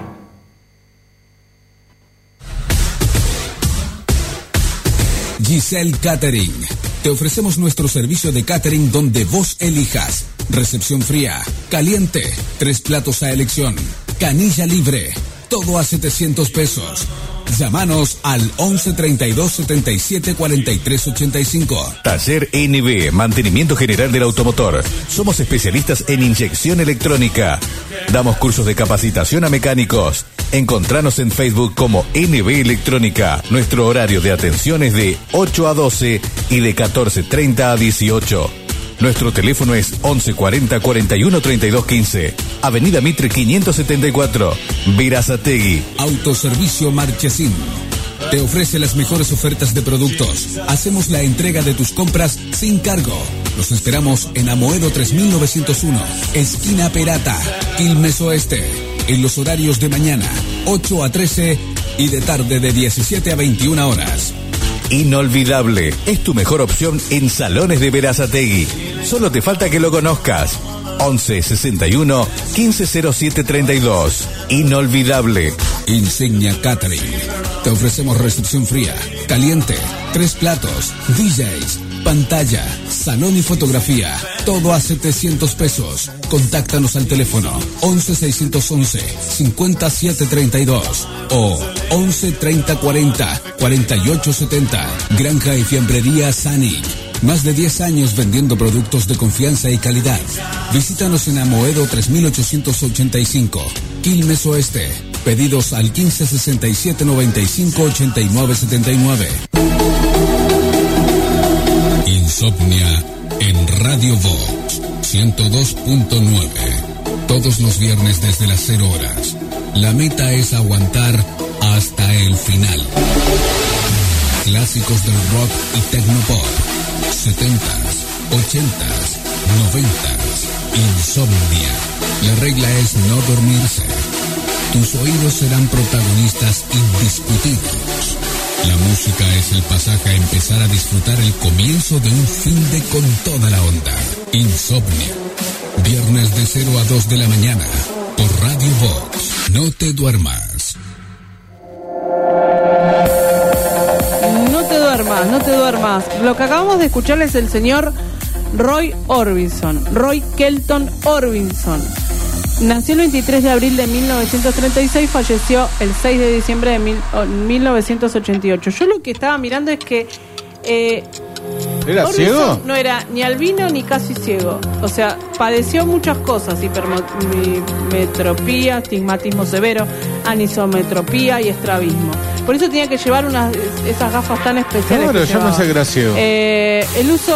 Giselle Catering. Te ofrecemos nuestro servicio de catering donde vos elijas. Recepción fría, caliente, tres platos a elección, canilla libre, todo a setecientos pesos. Llámanos al once treinta y dos setenta y siete cuarenta y tres ochenta y cinco. Taller N B, Mantenimiento General del Automotor. Somos especialistas en inyección electrónica. Damos cursos de capacitación a mecánicos. Encontranos en Facebook como N B Electrónica. Nuestro horario de atención es de ocho a doce y de catorce treinta a dieciocho. Nuestro teléfono es once cuarenta cuarenta y uno treinta y dos quince. Avenida Mitre quinientos setenta y cuatro, Berazategui. Autoservicio Marchesín. Te ofrece las mejores ofertas de productos. Hacemos la entrega de tus compras sin cargo. Los esperamos en Amoedo tres mil novecientos uno, esquina Perata, Quilmes Oeste. En los horarios de mañana, ocho a trece y de tarde de diecisiete a veintiuna horas. Inolvidable, es tu mejor opción en Salones de Berazategui. Solo te falta que lo conozcas. once sesenta y uno quince cero siete treinta y dos. Inolvidable. Insignia Catering. Te ofrecemos recepción fría, caliente, tres platos, D Js, pantalla, salón y fotografía. Todo a setecientos pesos. Contáctanos al teléfono once seiscientos once cincuenta y siete treinta y dos o once treinta cuarenta cuarenta y ocho setenta. Granja y fiambrería Sanic. Más de diez años vendiendo productos de confianza y calidad. Visítanos en Amoedo tres mil ochocientos ochenta y cinco, Quilmes Oeste. Pedidos al quince sesenta y siete noventa y cinco ochenta y nueve setenta y nueve. Insomnia en Radio Vox ciento dos punto nueve. Todos los viernes desde las cero horas. La meta es aguantar hasta el final. Clásicos del rock y tecnopop. setentas, ochentas, noventas. Insomnia. La regla es no dormirse. Tus oídos serán protagonistas indiscutidos. La música es el pasaje a empezar a disfrutar el comienzo de un fin de con toda la onda. Insomnia. Viernes de cero a dos de la mañana. Por Radio Vox. No te duermas. No te duermas, no te duermas. Lo que acabamos de escuchar es el señor Roy Orbison, Roy Kelton Orbison. Nació el veintitrés de abril de mil novecientos treinta y seis, falleció el seis de diciembre de mil, oh, mil novecientos ochenta y ocho. Yo lo que estaba mirando es que eh, ¿Era Orbison ciego? no era ni albino ni casi ciego. O sea, padeció muchas cosas: hipermetropía, astigmatismo severo, anisometropía y estrabismo. Por eso tenía que llevar unas esas gafas tan especiales. Claro, que yo llevaba. pensé que era ciego. Eh, el uso,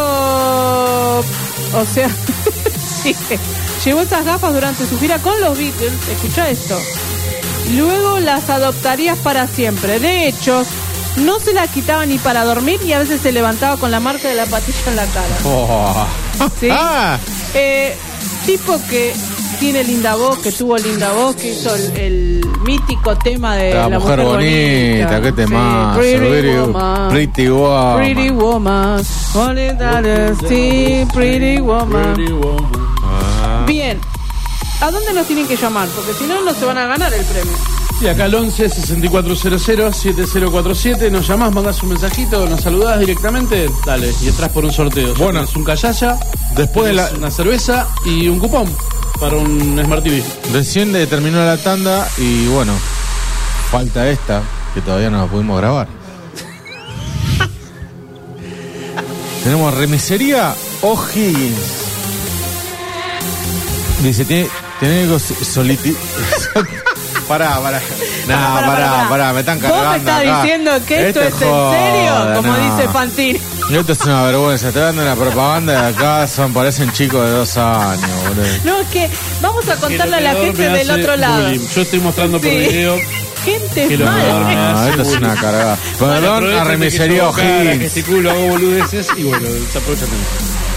o sea, sí, llevó esas gafas durante su gira con los Beatles. Escucha esto. Luego las adoptarías para siempre. De hecho, no se las quitaba ni para dormir y a veces se levantaba con la marca de la patilla en la cara. Oh. ¿Sí? Eh, tipo que tiene linda voz, que tuvo linda voz, que hizo el, el mítico tema de La, La, mujer, mujer, bonita, bonita. qué temazo. Sí, Pretty, Pretty Woman. Pretty Woman. Pretty Woman. Only that is the Pretty Woman. Ah. Bien. ¿A dónde nos tienen que llamar? Porque si no, no se van a ganar el premio. Y acá al once, sesenta y cuatro cero cero, siete cero cuatro siete, nos llamás, mandás un mensajito, nos saludás directamente, dale, y entras por un sorteo. Bueno, es un callaya, después de la... una cerveza y un cupón para un Smart T V. Recién de- terminó la tanda y bueno, falta esta, que todavía no la pudimos grabar. Tenemos Remisería O'Higgins. Dice, tiene, tiene algo soliti... Pará, pará. Nah, Pará, pará, pará, pará. pará, me están cargando. ¿Vos me estás acá. diciendo que esto, es joda, en serio? Como no. dice Fantini. Esto es una vergüenza. Estoy dando una propaganda de acá, son, parecen chicos de dos años, boludo. No, es que vamos a contarle a la El operador gente me del hace otro lado. bullying. Yo estoy mostrando por Sí. video. Gente Que lo- mala. Ah, esto es una cargada. Perdón a Remisería O'Higgins. Gesticulo, hago boludeces y bueno, se aprovechan de mí.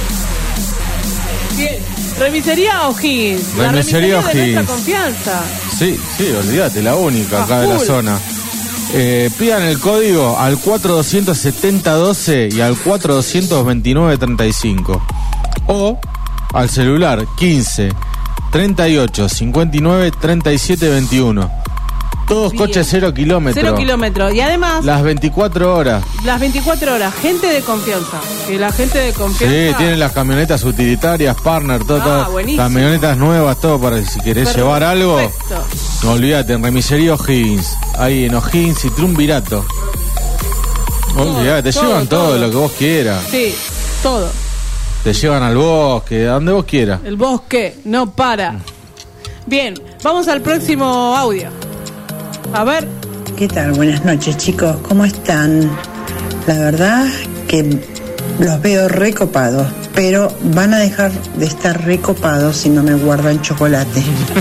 Bien. Remisería O'Higgins. La Remisería remisería de O'Higgins. nuestra confianza. Sí, sí, olvídate, la única A acá de la full. zona. Eh, pidan el código al cuatro dos siete cero doce y al cuatro dos dos nueve treinta y cinco. O al celular quince, treinta y ocho, cincuenta y nueve, treinta y siete, veintiuno. Todos Bien. coches cero kilómetros. Cero kilómetros. Y además, Las veinticuatro horas. las veinticuatro horas. Gente de confianza. Que la gente de confianza. Sí, tienen las camionetas utilitarias, partner, todo, Ah, todo. buenísimo. Camionetas nuevas, todo para si querés Perfecto. llevar algo. No olvídate, en Remisería O'Higgins. Ahí en O'Higgins y Triunvirato. Olvídate, te todo, llevan todo, todo. lo que vos quieras. Sí, todo. Te llevan al bosque, a donde vos quieras. El bosque no para. Bien, vamos al próximo audio. A ver. ¿Qué tal? Buenas noches, chicos. ¿Cómo están? La verdad que los veo recopados, pero van a dejar de estar recopados si no me guardan chocolate.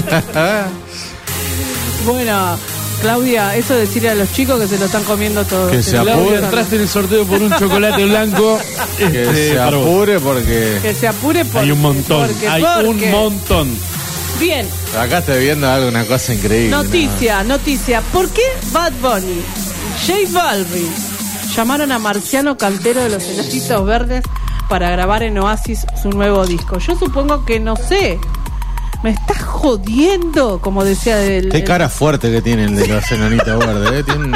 Bueno, Claudia, eso decirle a los chicos que se lo están comiendo todo. Que se lo están apure. usando. Entraste en el sorteo por un chocolate blanco. Que este, se para vos. apure porque Que se apure porque, Hay un montón, porque- hay porque- un montón. Bien, acá estoy viendo algo, una cosa increíble. noticia, noticia. ¿Por qué Bad Bunny, J Balvin llamaron a Marciano Cantero de los Enanitos Verdes para grabar en Oasis su nuevo disco? Yo supongo que no sé. Me estás jodiendo, como decía del. Qué cara fuerte que tienen de los enanitos verdes, ¿eh? Tienen...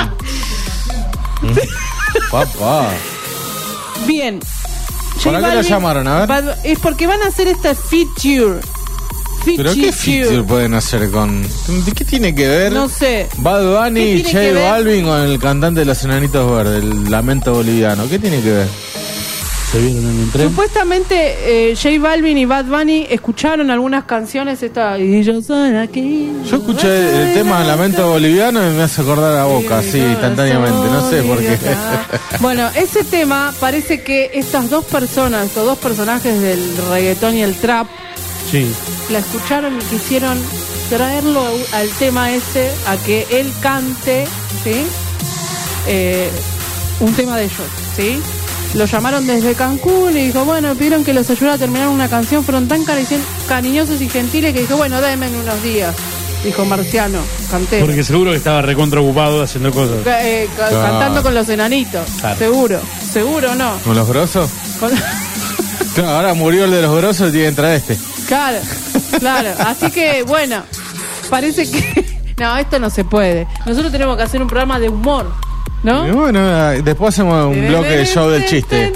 Papá. Bien. ¿Para J qué lo Balvin- llamaron? A ver. Bad- Es porque van a hacer este feature. ¿Pero qué feature pueden hacer con...? ¿De qué tiene que ver No sé. Bad Bunny y ¿Qué tiene J que ver? Balvin con el cantante de los Enanitos Verdes, el lamento boliviano? ¿Qué tiene que ver? ¿Se vieron en el tren? Supuestamente eh, J Balvin y Bad Bunny escucharon algunas canciones esta y yo soy aquí. Yo escuché el tema Lamento Boliviano y me hace acordar a Boca, así, instantáneamente, no sé por qué. Bueno, ese tema parece que estas dos personas, estos dos personajes del reggaetón y el trap, Sí. la escucharon y quisieron traerlo al tema ese, a que él cante, ¿sí? Eh, un tema de ellos, ¿sí? Lo llamaron desde Cancún y dijo, bueno, pidieron que los ayudara a terminar una canción, fueron tan carici- cariñosos y gentiles que dijo, bueno, denme unos días, dijo Marciano Cantero. Porque seguro que estaba recontra ocupado haciendo cosas. Ca- eh, ca- Claro. Cantando con los enanitos, Claro. seguro, seguro no. ¿Con los grosos? Con- Claro, ahora murió el de los grosos y tiene que entrar este. Claro, claro. Así que, bueno, parece que... No, esto no se puede. Nosotros tenemos que hacer un programa de humor. ¿No? Y bueno, después hacemos un bloque de show del chiste.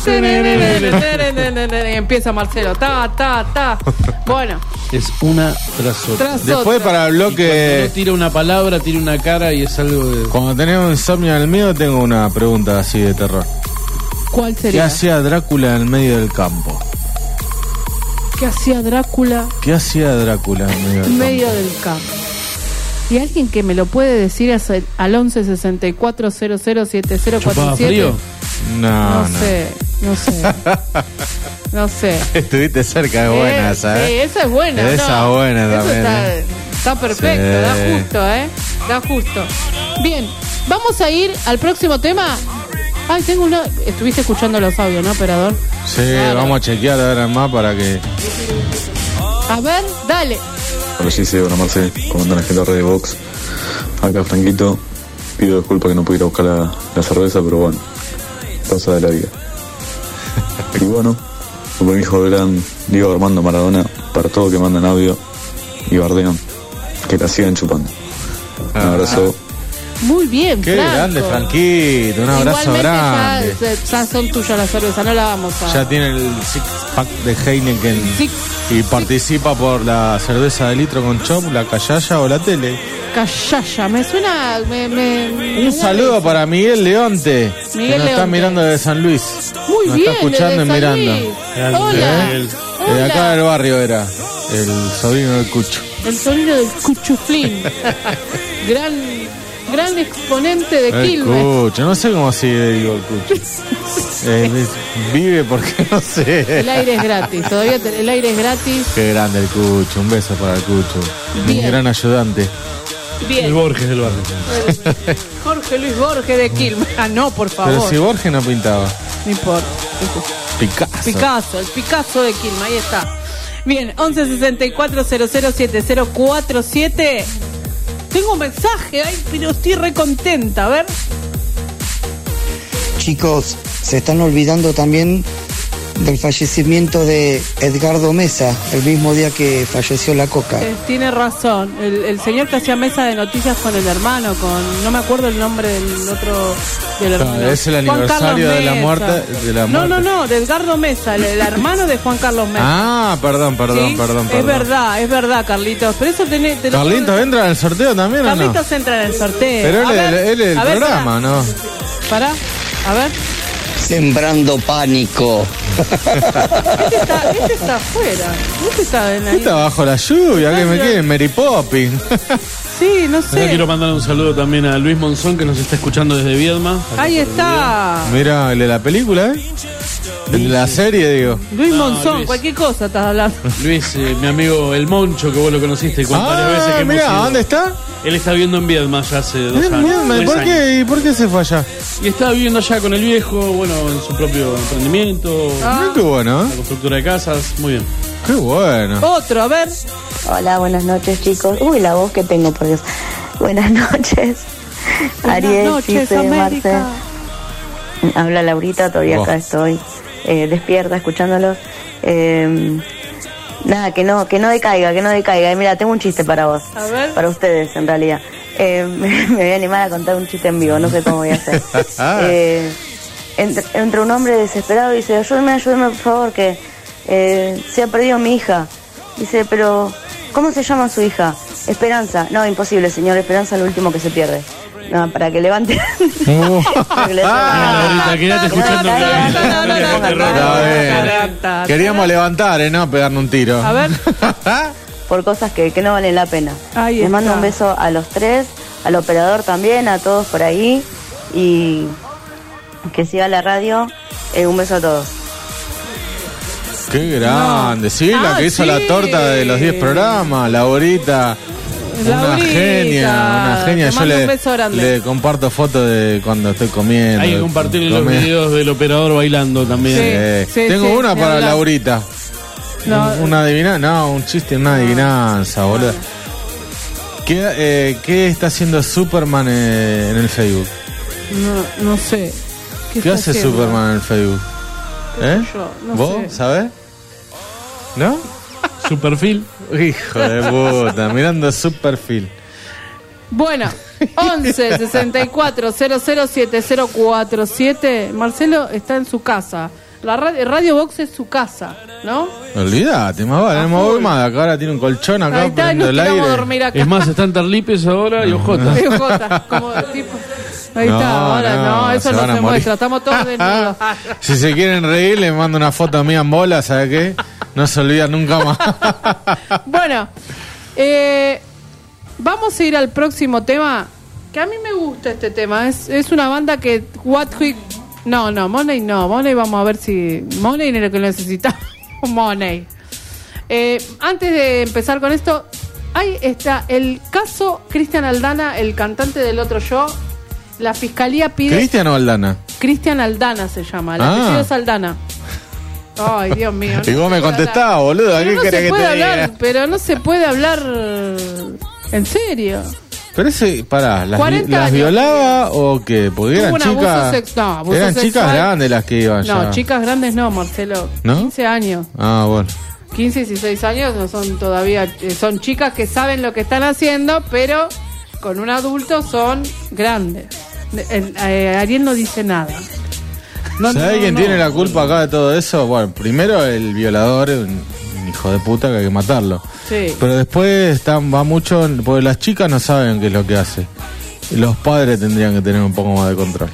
Y empieza Marcelo. Ta, ta, ta. Bueno. Es una tras otra. Tras Después otra. para el bloque... Cuando tira una palabra, tira una cara y es algo de... Cuando tenemos insomnio en el medio, tengo una pregunta así de terror. ¿Cuál ¿Qué sería? hacía Drácula en el medio del campo? ¿Qué hacía Drácula ¿Qué hacía Drácula en medio del en medio campo? del campo? ¿Y alguien que me lo puede decir es el- al once sesenta y cuatro cero cero siete cero cuatro ¿Chupaba siete? frío? No, No, no. sé, no sé. No sé. Estuviste cerca, es Eh, buena, ¿sabes? Sí, esa es buena. Esa ¿no? es buena Eso también, Está, ¿eh? está perfecto, Sí. da justo, ¿eh? Da justo. Bien, vamos a ir al próximo tema. Ay, tengo una... Estuviste escuchando los audios, ¿no, operador? Sí, Claro. vamos a chequear ahora más para que... A ver, dale. Hola Gise, hola Marce, comandante la gente de Red Box. Acá Franquito, pido disculpas que no pude ir a buscar la, la cerveza, pero bueno, cosa de la vida. Y bueno, como mi hijo gran Diego Armando Maradona, para todo que mandan audio y bardean, que la sigan chupando. Un abrazo. Muy bien, Qué Franco. grande, Franquito, un abrazo Igualmente grande. Ya, ya son tuyas las cervezas, no la vamos a... Ya tiene el six pack de Heineken Six, y participa por la cerveza de litro con chop, la callaya o la tele. Callaya, me suena... Me, me, me Un da saludo risa. para Miguel Leonte, Miguel que nos está Leonte. mirando desde San Luis. Muy nos bien, está escuchando y desde San mirando. Luis. Grande, Hola. Miguel. De acá Hola. del barrio era, el sobrino del Cucho. El sonido del Cuchuflín. gran, gran exponente de El Quilmes. Cucho, no sé cómo sigue, digo, el Cucho. Eh, vive porque no sé. El aire es gratis, todavía te- el aire es gratis. Qué grande el Cucho, un beso para el Cucho. Mi Bien. gran ayudante. Bien. El Borges del barrio. Jorge Luis Borges de Quilmes. Ah, no, por favor. Pero si Borges no pintaba. No importa. Picasso. Picasso, el Picasso de Quilmes, ahí está. Bien, once sesenta y cuatro cero cero siete cero cuatro siete. Tengo un mensaje, ay, pero estoy re contenta, a ver. Chicos, se están olvidando también del fallecimiento de Edgardo Mesa, el mismo día que falleció la Coca. Eh, tiene razón, el, el señor que hacía mesa de noticias con el hermano, con no me acuerdo el nombre del otro del hermano. Claro, es el Juan aniversario Carlos de la Mesa. muerte- de la No, no, muerte. no, de Edgardo Mesa, el, el hermano de Juan Carlos Mesa. Ah, perdón, perdón, ¿Sí? perdón, Es perdón. verdad, es verdad, Carlitos. Pero eso tenés. te lo- ¿Carlitos entra en el sorteo también o no? Carlitos entra en el sorteo. Pero A él, es- ver, él es el a ver, programa, ¿no? Pará, a ver. Sembrando pánico. Este está, este está afuera. Este está en la. Está bajo la lluvia, ¿qué me quieren? Mary Poppins. Sí, no Yo sé. quiero mandar un saludo también a Luis Monzón, que nos está escuchando desde Viedma. Ahí está. Mira, el de la película, ¿eh? El de la serie, digo. Luis No, Monzón, Luis. cualquier cosa estás hablando. Luis, eh, mi amigo El Moncho, que vos lo conociste con varias veces que Ah, hemos mira, ido. ¿dónde está? Él está viviendo en Viedma ya hace dos Bien, años. bien, tres ¿Por años. qué? ¿Y por qué se fue allá? Y estaba viviendo allá con el viejo, bueno, en su propio emprendimiento, Ah. Mira qué bueno, la ¿eh? constructora de casas, muy bien. Qué bueno. Otro, a ver. Hola, buenas noches chicos. Uy, la voz que tengo, por Dios. Buenas noches. Buenas Ariel, noches, Gise, América. Marce. Habla Laurita, todavía Vos. acá estoy eh, despierta escuchándolos. Eh, nada, que no, que no decaiga, que no decaiga. Y mira, tengo un chiste para vos. A ver. Para ustedes, en realidad. Eh, me, me voy a animar a contar un chiste en vivo, no sé cómo voy a hacer. Eh, entre, entre un hombre desesperado dice, ayúdeme, ayúdeme por favor, que eh, se ha perdido mi hija. Dice, pero ¿cómo se llama su hija? Esperanza. No, imposible, señor, Esperanza es lo último que se pierde. No, para que levante. Para que le- Laurita, quédate escuchando. Está bien. Queríamos levantar, ¿eh? No pegarnos un tiro. A ver. Por cosas que, que no valen la pena. Ahí Les mando está. un beso a los tres, al operador también, a todos por ahí. Y que siga la radio. Eh, un beso a todos. Qué grande. Sí, la Ah, que hizo sí. la torta de los diez programas, Laurita. Una Laurita, genia, una genia. te Yo mando le, un beso grande. le comparto fotos de cuando estoy comiendo. Hay que compartir los Come- videos del operador bailando también. Eh, Sí, Tengo sí, una ni para hablar. Laurita. No. Un- una adivinanza, no, un chiste, una adivinanza, boludo. ¿Qué, eh, ¿Qué está haciendo Superman eh, en el Facebook? No, no sé. ¿Qué, está hace haciendo? Superman en el Facebook? ¿Eh? yo? No ¿Vos sé. sabés? ¿No? Su perfil. Hijo de puta, mirando su perfil. Bueno, once sesenta y cuatro cero cero siete cero cuatro siete. Marcelo está en su casa. La radio, Radio Box es su casa, ¿no? Olvídate, más vale, no me voy más de acá, ahora tiene un colchón acá. Ahí está, prendo nos el tiramos aire. a dormir acá. Es más, están Tarlipes ahora y Ojota. Y Ojota, como tipo... Ahí No, está, ahora no, no, eso se no van a se morir. muestra, estamos todos desnudos. Si se quieren reír, les mando una foto mía en bola, ¿sabe qué? No se olvidan nunca más. Bueno, eh, vamos a ir al próximo tema, que a mí me gusta este tema. Es, es una banda que... What We, no, no, Money no. Money vamos a ver si... Money es lo que necesitamos. Money. Eh, antes de empezar con esto, ahí está el caso Cristian Aldana, el cantante del otro yo. La fiscalía pide... ¿Cristian o Aldana? Cristian Aldana se llama, el Ah. apellido es Aldana. Ay, Dios mío. Y vos me se puede contestabas, hablar. boludo, Pero ¿qué no querés se que puede te hablar, diga? Pero no se puede hablar en serio. Pero ese, pará, ¿las, vi- cuarenta las años. violaba o qué? Porque Tuvo eran un abuso chicas. sex- no, abuso eran sexual. chicas grandes las que iban ya. No, chicas grandes no, Marcelo. ¿No? quince años. Ah, bueno. quince, dieciséis años no son todavía... eh, son chicas que saben lo que están haciendo, pero con un adulto son grandes. El- eh, Ariel no dice nada. No, ¿Sabés no, quién no. tiene la culpa acá de todo eso? Bueno, primero el violador, un, un hijo de puta que hay que matarlo. Sí. Pero después están, va mucho, en- porque las chicas no saben qué es lo que hace. Los padres tendrían que tener un poco más de control.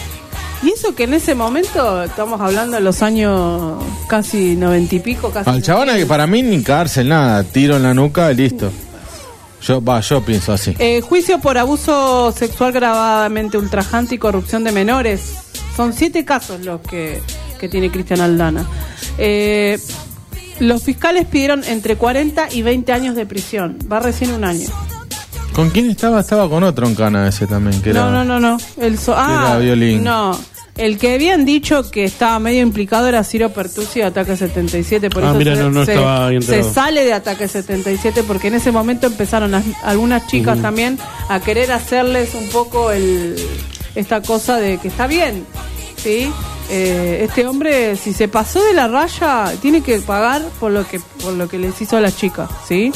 Y eso que en ese momento, estamos hablando de los años casi noventa y pico, casi... Al chabón hay que, para mí, ni cárcel, nada. Tiro en la nuca y listo. Yo, va, yo pienso así. Eh, juicio por abuso sexual grabadamente ultrajante y corrupción de menores. Son siete casos los que, que tiene Cristian Aldana. Eh, los fiscales pidieron entre cuarenta y veinte años de prisión. Va recién un año. ¿Con quién estaba? Estaba con otro en Cana ese también, que era... No, no, no, no. El so- ah, era violín. No. El que habían dicho que estaba medio implicado era Ciro Pertusi de Ataque setenta y siete. Por Ah, eso mira, se, no, no se- estaba bien se enterado. sale de Ataque setenta y siete porque en ese momento empezaron las- algunas chicas Ujú. también a querer hacerles un poco el esta cosa de que está bien, ¿sí? Eh, este hombre, si se pasó de la raya, tiene que pagar por lo que por lo que les hizo a las chicas, ¿sí?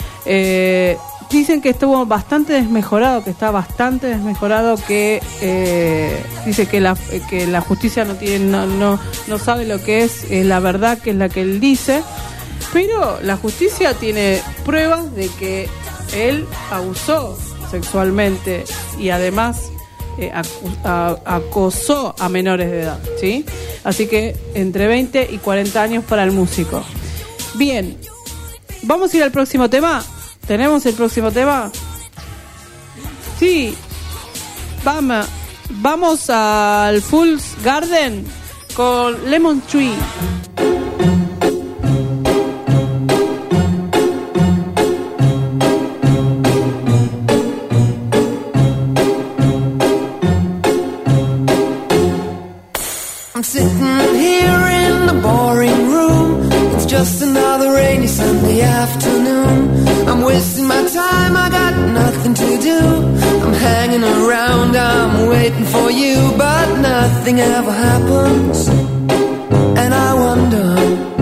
Eh, dicen que estuvo bastante desmejorado, que está bastante desmejorado, que eh, dice que la que la justicia no tiene no no, no sabe lo que es eh, la verdad, que es la que él dice, pero la justicia tiene pruebas de que él abusó sexualmente y además eh, acu- a- acosó a menores de edad, ¿sí? Así que entre veinte y cuarenta años para el músico. Bien, vamos a ir al próximo tema. ¿Tenemos el próximo tema? Sí. Vamos, vamos al Fool's Garden con Lemon Tree. I'm sitting here in the boring room. It's just another rainy Sunday afternoon. I'm wasting my time, I got nothing to do. I'm hanging around, I'm waiting for you, but nothing ever happens. And I wonder,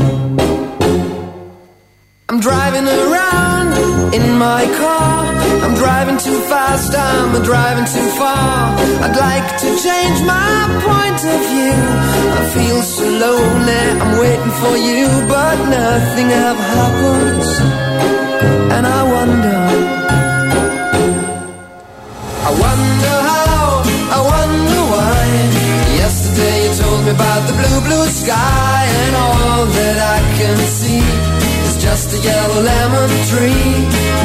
I'm driving around in my car. I'm driving too fast, I'm driving too far. I'd like to change my point of view. I feel so lonely, I'm waiting for you, but nothing ever happens. And I wonder, I wonder how, I wonder why. Yesterday you told me about the blue, blue sky, and all that I can see is just a yellow lemon tree.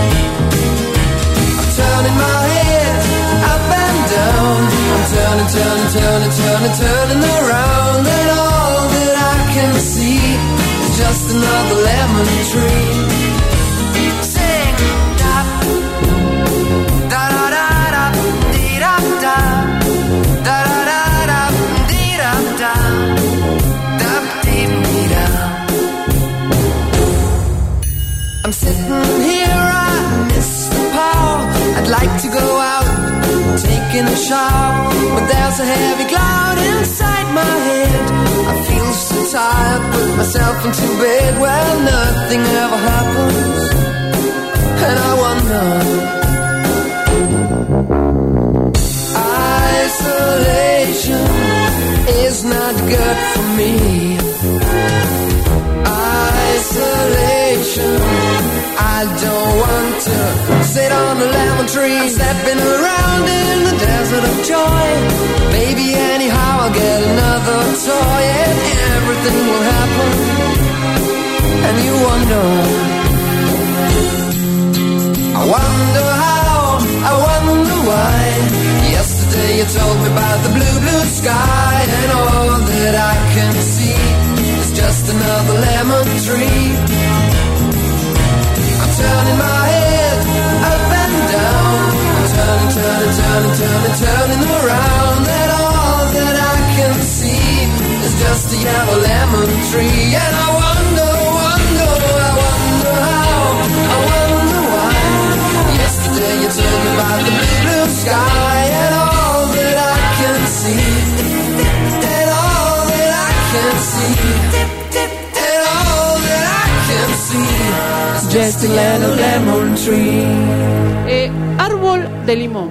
I'm turning my head up and down. I'm turning, turning, turning, turning, turning around, and all that I can see is just another lemon tree. Sing da da da da da dee da da da da da da dee da da da dee dee da. I'm sitting here, I miss the power. I'd like to go out, taking a shower, but there's a heavy cloud inside my head. I feel so tired, put myself into bed. Well, nothing ever happens, and I wonder, Isolation is not good for me. Isolation, I don't want to sit on a lemon tree, stepping around in the desert of joy. Maybe anyhow I'll get another toy and everything will happen. And you wonder, I wonder how, I wonder why. Yesterday you told me about the blue, blue sky, and all that I can see is just another lemon tree. I'm turning my head up and down, I'm turning, turning, turning, turning, turning around, and all that I can see is just a yellow lemon tree. And I wonder, wonder, I wonder how, I wonder why. Yesterday you told me about the blue, blue sky, and all that I can see, and all that I can see, and all that I can see is just a yellow lemon tree. Eh, árbol de limón.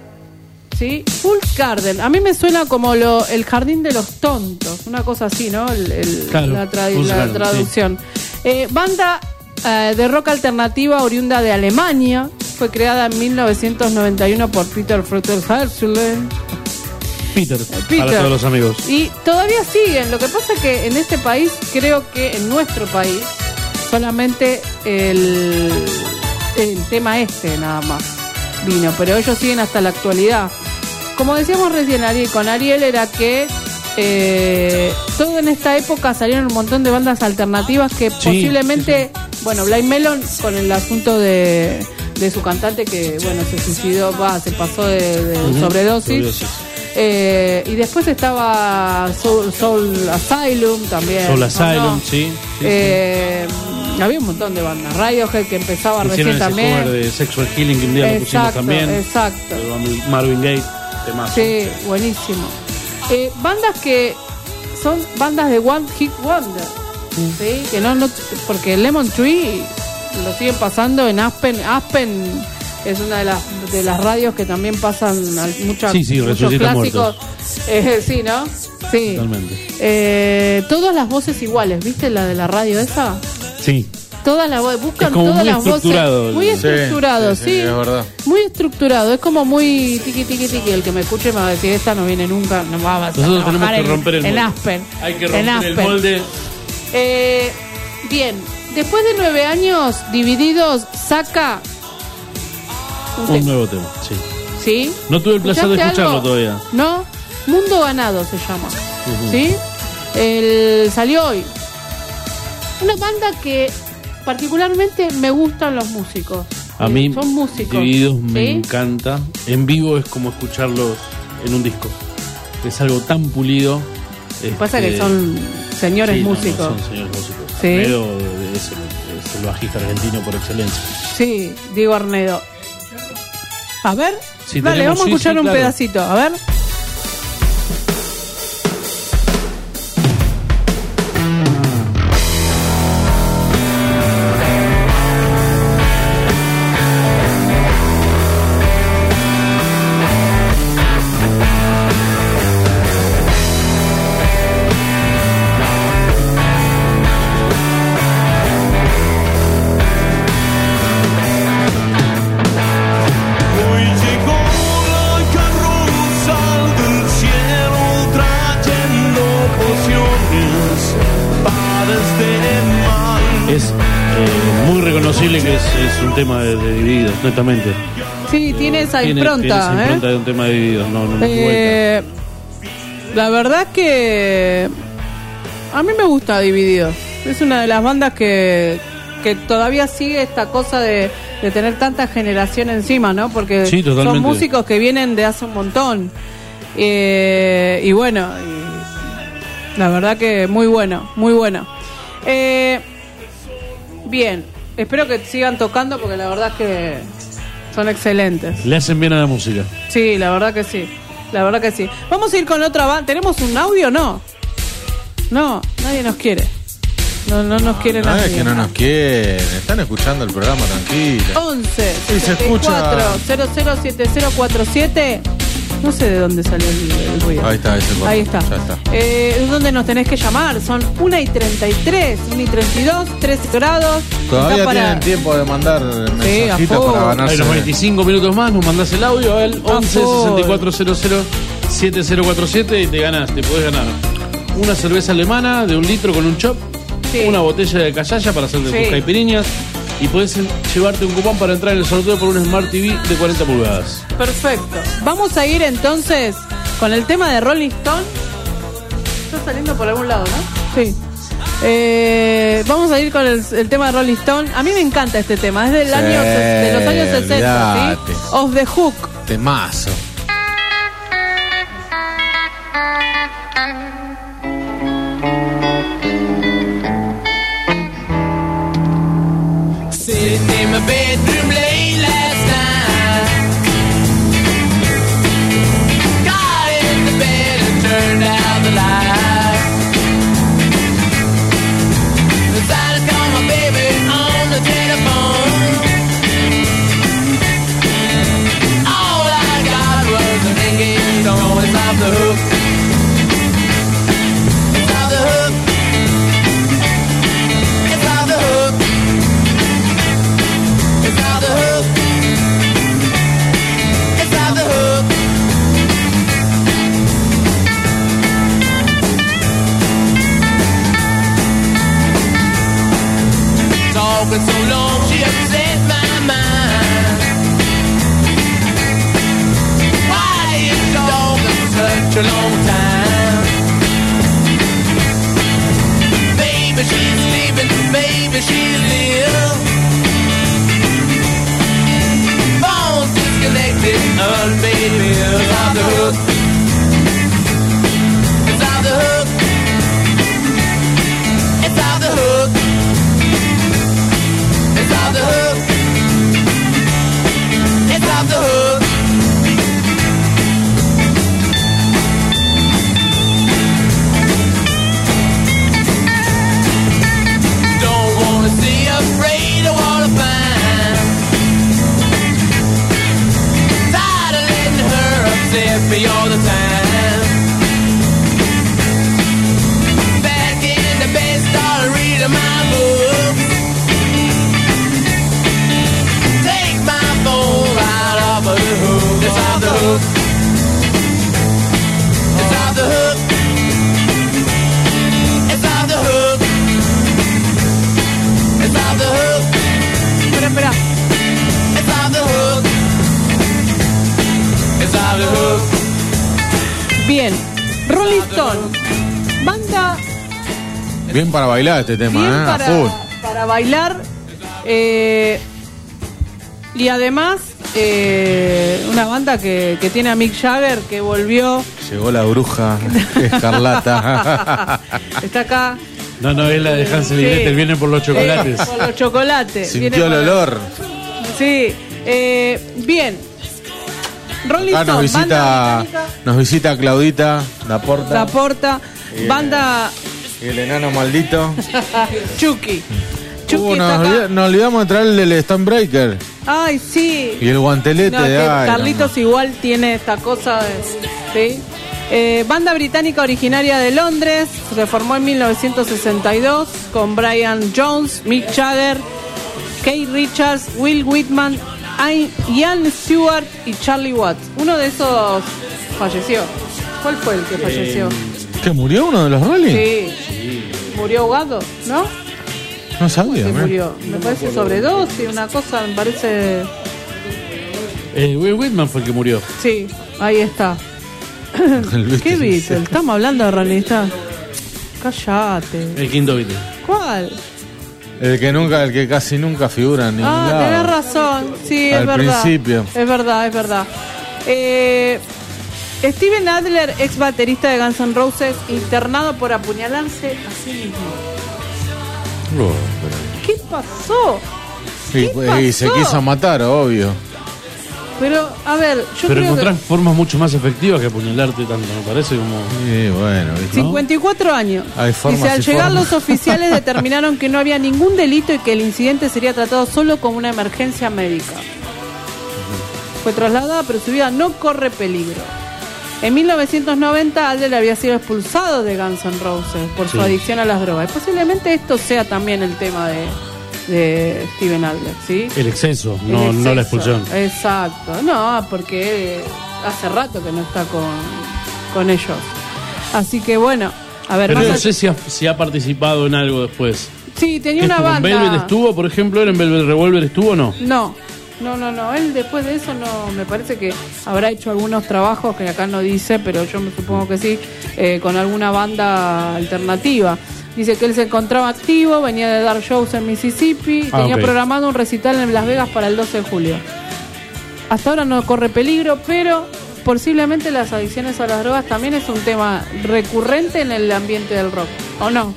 ¿Sí? Full Garden. A mí me suena como lo, el jardín de los tontos. Una cosa así, ¿no? El, el, claro, la, tra Full la Garden, traducción. Sí. Eh, banda eh, de rock alternativa oriunda de Alemania. Fue creada en mil novecientos noventa y uno por Peter Freudenherschel. Peter, Peter, para todos los amigos. Y todavía siguen. Lo que pasa es que en este país, creo que en nuestro país, solamente el, el tema este nada más vino. Pero ellos siguen hasta la actualidad. Como decíamos recién Ariel, con Ariel, era que eh, todo en esta época salieron un montón de bandas alternativas que sí, posiblemente, sí, sí. bueno, Blind Melon con el asunto de, de su cantante que, bueno, se suicidó, va, se pasó de, de uh-huh. sobredosis. sobredosis. Eh, y después estaba Soul, Soul Asylum también. Soul Asylum, no? sí. sí, eh, sí. Había un montón de bandas. Radiohead que empezaba Hicieron recién ese también. Cover de Sexual Healing que un día lo pusimos también. Exacto. Marvin Gaye, temazo. Sí, buenísimo. Eh, bandas que son bandas de One Hit Wonder. Mm. Sí, que no, no, porque Lemon Tree lo siguen pasando en Aspen. Aspen es una de las de las radios que también pasan muchas, sí, sí, muchos clásicos. Eh, sí, ¿no? Sí. Totalmente. Eh, todas las voces iguales, ¿viste la de la radio esa? Sí. Todas las voces, buscan es como todas muy las estructurado, voces. Muy estructurado, sí. sí, sí, sí. Es verdad. Muy estructurado, es como muy tiqui tiqui tiqui. El que me escuche me va a decir, esta no viene nunca, no va a Nosotros tenemos que en, romper el molde. En Aspen. Hay que romper el molde. Eh, bien, después de nueve años divididos, saca un, un nuevo tema, sí. ¿Sí? No tuve el placer de escucharlo algo? todavía. No, Mundo Ganado se llama. Uh-huh. ¿Sí? El, salió hoy. Una banda que particularmente me gustan los músicos. A mí, son músicos. Divididos me ¿sí? encanta. En vivo es como escucharlos en un disco. Es algo tan pulido. Lo que pasa es que son señores sí, músicos. No, no, son señores músicos. ¿Sí? Arnedo es el, es el bajista argentino por excelencia. Sí, Diego Arnedo. A ver, sí, dale, tenemos, vamos a escuchar sí, sí, un claro. pedacito. A ver. Que es, es un tema de, de Divididos, netamente. Sí, tiene esa tiene, impronta. Tiene esa impronta ¿eh? de un tema de Divididos, no, no, no eh, la verdad que a mí me gusta Divididos. Es una de las bandas que, que todavía sigue esta cosa de, de tener tanta generación encima, ¿no? Porque sí, son músicos que vienen de hace un montón. Eh, y bueno, y la verdad que muy bueno, muy bueno. Eh, bien. Espero que sigan tocando porque la verdad es que son excelentes. Le hacen bien a la música. Sí, la verdad que sí. La verdad que sí. Vamos a ir con otra banda. ¿Tenemos un audio o no? No, nadie nos quiere. No, no nos quieren no, nadie. Es que no nos quieren. Están escuchando el programa tranquilo. once, sí, sesenta y cuatro, cero cero siete cero cuatro siete. No sé de dónde salió el, el ruido. Ahí está, ese corte. Ahí está. Ya está. Eh, es donde nos tenés que llamar. Son una y treinta y tres, una y treinta y dos, trece grados. Todavía Está para- tienen tiempo de mandar mensajitos full. para Hay ganarse. unos veinticinco minutos más, nos mandás el audio al once sesenta y cuatro cero cero siete cero cuatro siete y te ganás, te podés ganar una cerveza alemana de un litro con un chop, una botella de callaya para hacer de Sí. tus caipiriñas y podés en- llevarte un cupón para entrar en el sorteo por un Smart T V de cuarenta pulgadas. Perfecto. Vamos a ir entonces con el tema de Rolling Stone. Está saliendo por algún lado, ¿no? Sí. Eh, vamos a ir con el, el tema de Rolling Stone. A mí me encanta este tema. Es del Sí, año, ses- de los años sesenta, olvidate. ¿sí? Off the Hook. Temazo. Sitting in my bedroom late last night. Got in the bed and turned out the light. Decided to call my baby on the telephone. All I got was a ringing tone. It's off the hook. It's off the hook. It's off the hook. It's off the hook. It's off the hook. Talking so long, she upset my mind. Why is talking such a long time? Baby, she's leaving. Baby, she's leaving. Phone's disconnected, unpaid bills off the hook. It's off the hook. It's off the hook. It's off the hook. It's off the hook. Don't wanna see, afraid of what I find. Tired of letting her upset me all the time. Back in the bed, started reading my book. Take my phone right off of the hook. It's off the hook. It's off the hook. It's off the hook. It's off the hook. Espera, espera. It's off the hook. It's off the hook. Bien. Rolling Stone. Banda Bien para bailar este tema, bien ¿eh? A para, full. para bailar. eh, y además, eh, una banda que, que tiene a Mick Jagger, que volvió. Llegó la bruja escarlata. Está acá. No, no, es la de Hansel y Sí. Gretel, vienen por los chocolates. Eh, por los chocolates. Viene Sintió el por- olor. Sí. eh, bien. Rolling Acá nos Stone, banda visita, británica, nos visita Claudita Laporta. La Porta, Bien. banda Y el enano maldito. Chucky. Chucky Uh, está nos, acá. olvid- nos olvidamos de traerle el Stonebreaker. Ay, sí. Y el guantelete No, de que Iron Man. Carlitos igual tiene esta cosa de, ¿sí? Eh, banda británica originaria de Londres, se formó en mil novecientos sesenta y dos con Brian Jones, Mick Jagger, Keith Richards, Will Whitman, I- Ian Stewart y Charlie Watts. Uno de esos falleció. ¿Cuál fue el que falleció? ¿Que murió uno de los Rolling? Sí. Murió ahogado, ¿no? No sabía, Que mirá. murió. Me parece sobredosis, una cosa, me parece. Eh, Will Whitman fue el que murió. Sí, ahí está. El Beatles. ¿Qué Beatles? Estamos hablando de realista. Cállate. El quinto Beatle. ¿Cuál? El que nunca, el que casi nunca figura en ningún Ah, lado. tenés razón. Sí, es Al verdad. principio. Es verdad, es verdad. Eh, Steven Adler, ex baterista de Guns N' Roses, internado por apuñalarse a sí mismo. Oh, ¿Qué pasó? pero- y, y se pasó? quiso matar, obvio. Pero, a ver, yo Pero creo encontrás que... formas mucho más efectivas que apuñalarte tanto, me parece como... Sí, bueno, ¿viste? cincuenta y cuatro años. Hay formas Dice, al y llegar formas. los oficiales determinaron que no había ningún delito y que el incidente sería tratado solo como una emergencia médica. Fue trasladada, pero su vida no corre peligro. En mil novecientos noventa, Adler había sido expulsado de Guns N' Roses por su Sí. adicción a las drogas. Y posiblemente esto sea también el tema de, de Steven Adler, ¿sí? El exceso, El no, exceso. no la expulsión. Exacto. No, porque hace rato que no está con, con ellos. Así que bueno, a ver, Pero más no allá- sé si ha, si ha participado en algo después. Sí, tenía ¿Qué una estuvo? ¿En banda. Velvet estuvo, por ejemplo? ¿Era en Velvet Revolver estuvo o no? No, no, no, no. Él después de eso no, me parece que habrá hecho algunos trabajos que acá no dice, pero yo me supongo que sí, eh, con alguna banda alternativa. Dice que él se encontraba activo, venía de dar shows en Mississippi y Ah, tenía ok. programado un recital en Las Vegas para el doce de julio. Hasta ahora no corre peligro, pero posiblemente las adicciones a las drogas también es un tema recurrente en el ambiente del rock, ¿o no?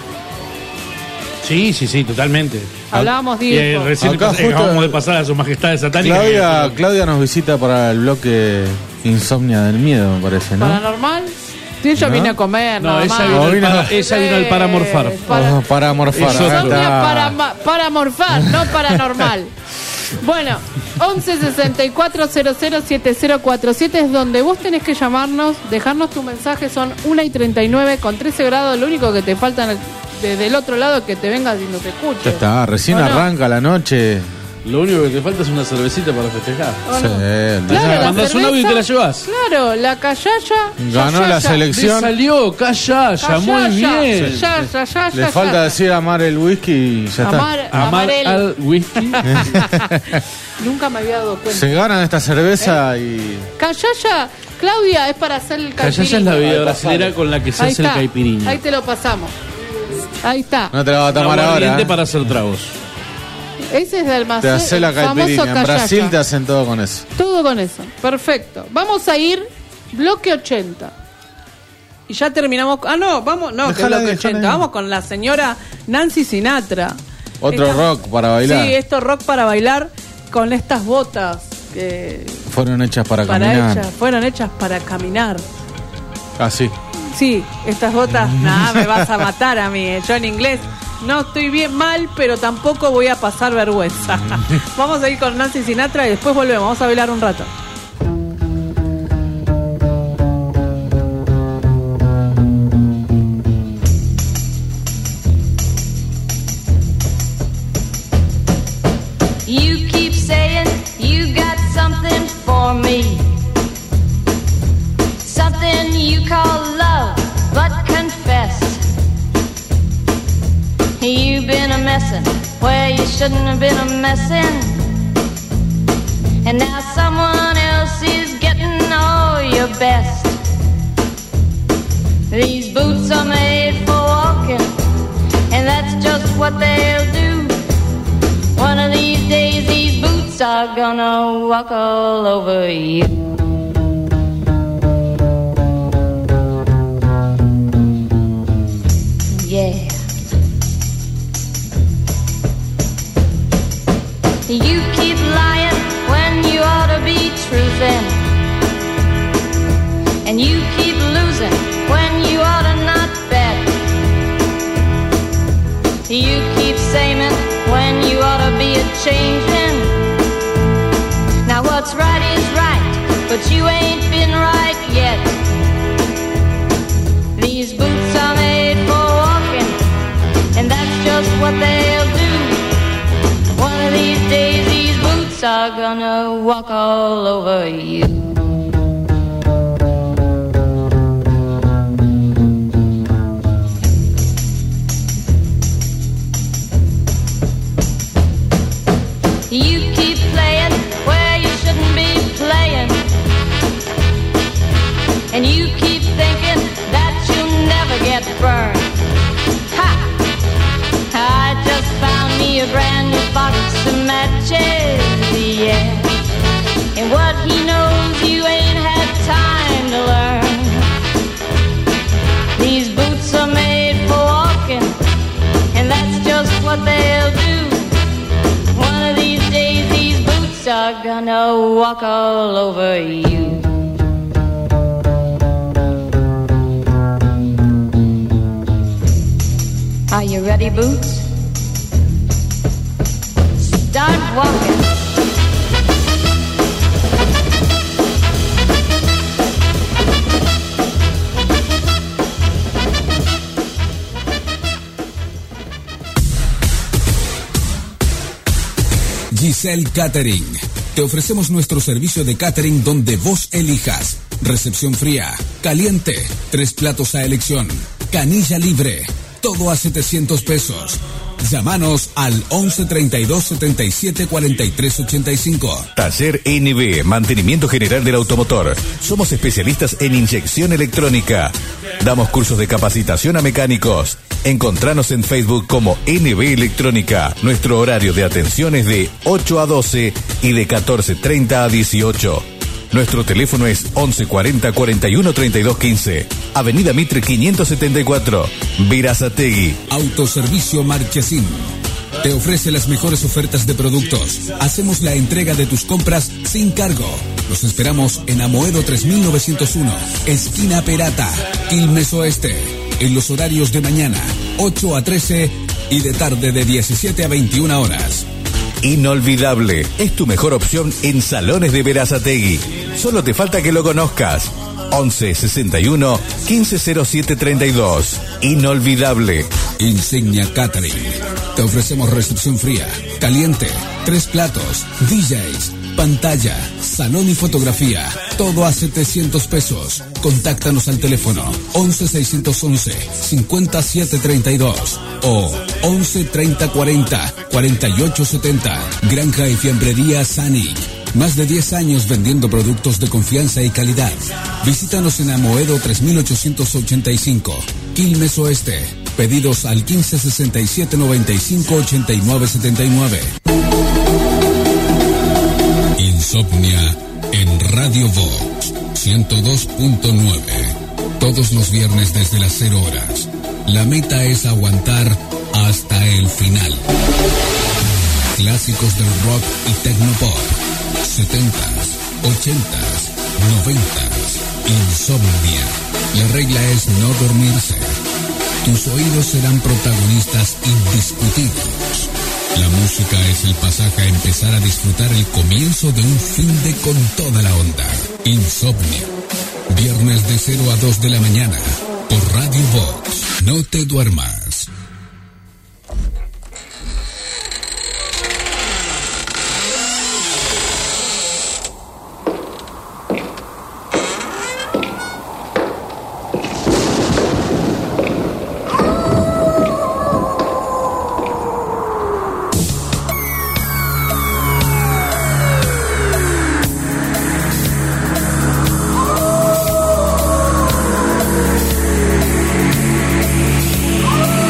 Sí, sí, sí, totalmente. Hablábamos, Y, eh, Diego. recién Acá pas- justo- acabamos de pasar a su majestad satánica. Claudia, Claudia nos visita para el bloque Insomnia del Miedo, me parece, ¿no? ¿Paranormal? Sí, ella ¿No? viene a comer, No, nada ella más. vino, al vino- para, ella vino al paramorfar. Eh, para- Oh, para morfar. Es acá otro. Insomnia está. para, ma- para morfar, no paranormal. Bueno, once sesenta y cuatro cero cero siete cero cuatro siete es donde vos tenés que llamarnos, dejarnos tu mensaje. Son una y treinta y nueve con trece grados. Lo único que te falta en el- de- del otro lado es que te vengas y nos escuches. Ya está, recién ¿O no? arranca la noche. Lo único que te falta es una cervecita para festejar. ¿O Sí, no? olvidate. Claro, la Mandás un audio y te la llevas. Claro, la callaya. Ganó ya, la ya, ya. selección. Le salió, calla, ya, muy Callaya, bien. Ya, ya, ya, Le ya, falta ya. decir amar el whisky y ya está. Amar, Amar amarel. al whisky. Nunca me había dado cuenta. Se ganan esta cerveza y. Callaya, Claudia, es para hacer el caipirinha. Calla es la bebida brasilera con la que se Ahí hace el está. caipirinha. Ahí te lo pasamos. Ahí está. No te la va a Un tomar aguardiente ahora. ¿eh? para hacer tragos. Ese es del Te almacén. hace la el famoso caipirinha. En callaya. Brasil te hacen todo con eso. Todo con eso. Perfecto. Vamos a ir bloque ochenta. Y ya terminamos. Ah, no, vamos. No, que Dejala ahí, bloque dejala ochenta. ahí. Vamos con la señora Nancy Sinatra. Otro Esta- rock para bailar. Sí, esto rock para bailar con estas botas que Fueron hechas para, para caminar. hechas, fueron hechas para caminar. Así. Sí, estas botas, nada, me vas a matar a mí. eh. Yo en inglés no estoy bien mal, pero tampoco voy a pasar vergüenza. Vamos a ir con Nancy Sinatra y después volvemos. Vamos a bailar un rato. You keep saying you got something for me. Something you call love, but confess. You've been a messin' where you shouldn't have been a messin'. And now someone else is getting all your best. These boots are made for walking, and that's just what they'll do. One of these days these boots are gonna walk all over you. Yeah. You keep lying when you ought to be truthin'. And you keep losing when you ought to not bet. You keep saying when you ought to be a changin'. Now what's right is right, but you ain't been right yet. These boots are made for walking, and that's just what they'll do. One of these days these boots are gonna walk all over you. You keep playing where you shouldn't be playing. And you keep thinking that you'll never get burned. Ha! I just found me a brand new box of matches, yeah. And what he knows you ain't had time to learn. These boots are made for walking, and that's just what they'll do. One of these days these boots are gonna walk all over you. Are you ready, Boots? Start walking. Giselle Catering. Te ofrecemos nuestro servicio de catering donde vos elijas. Recepción fría, caliente, tres platos a elección, canilla libre, todo a setecientos pesos. Llámanos al once treinta y dos setenta y siete cuarenta y tres ochenta y cinco. Taller N B, Mantenimiento General del Automotor. Somos especialistas en inyección electrónica. Damos cursos de capacitación a mecánicos. Encontranos en Facebook como N B Electrónica. Nuestro horario de atención es de ocho a doce y de catorce treinta a dieciocho. Nuestro teléfono es once cuarenta cuarenta y uno treinta y dos quince. Avenida Mitre quinientos setenta y cuatro, Berazategui. Autoservicio Marchesín te ofrece las mejores ofertas de productos. Hacemos la entrega de tus compras sin cargo. Los esperamos en Amoedo tres mil novecientos uno, esquina Perata, Quilmes Oeste. En los horarios de mañana, ocho a trece y de tarde de diecisiete a veintiuna horas. Inolvidable, es tu mejor opción en Salones de Berazategui. Solo te falta que lo conozcas. once sesenta y uno quince cero siete treinta y dos. Inolvidable. Insignia Catering. Te ofrecemos recepción fría, caliente, tres platos, D Js, pantalla, salón y fotografía. Todo a setecientos pesos. Contáctanos al teléfono once seiscientos once cincuenta y siete treinta y dos o once treinta cuarenta cuarenta y ocho setenta. Granja y fiambrería Sanic. Más de diez años vendiendo productos de confianza y calidad. Visítanos en Amoedo tres mil ochocientos ochenta y cinco, Quilmes Oeste. Pedidos al quince sesenta y siete noventa y cinco ochenta y nueve setenta y nueve. Insomnia en Radio Vox ciento dos punto nueve. Todos los viernes desde las cero horas. La meta es aguantar hasta el final. Clásicos del rock y tecnopop. setentas, ochentas, noventas. Insomnia. La regla es no dormirse. Tus oídos serán protagonistas indiscutidos. La música es el pasaje a empezar a disfrutar el comienzo de un fin de con toda la onda. Insomnia. Viernes de cero a dos de la mañana. Por Radio Vox. No te duermas. Oh,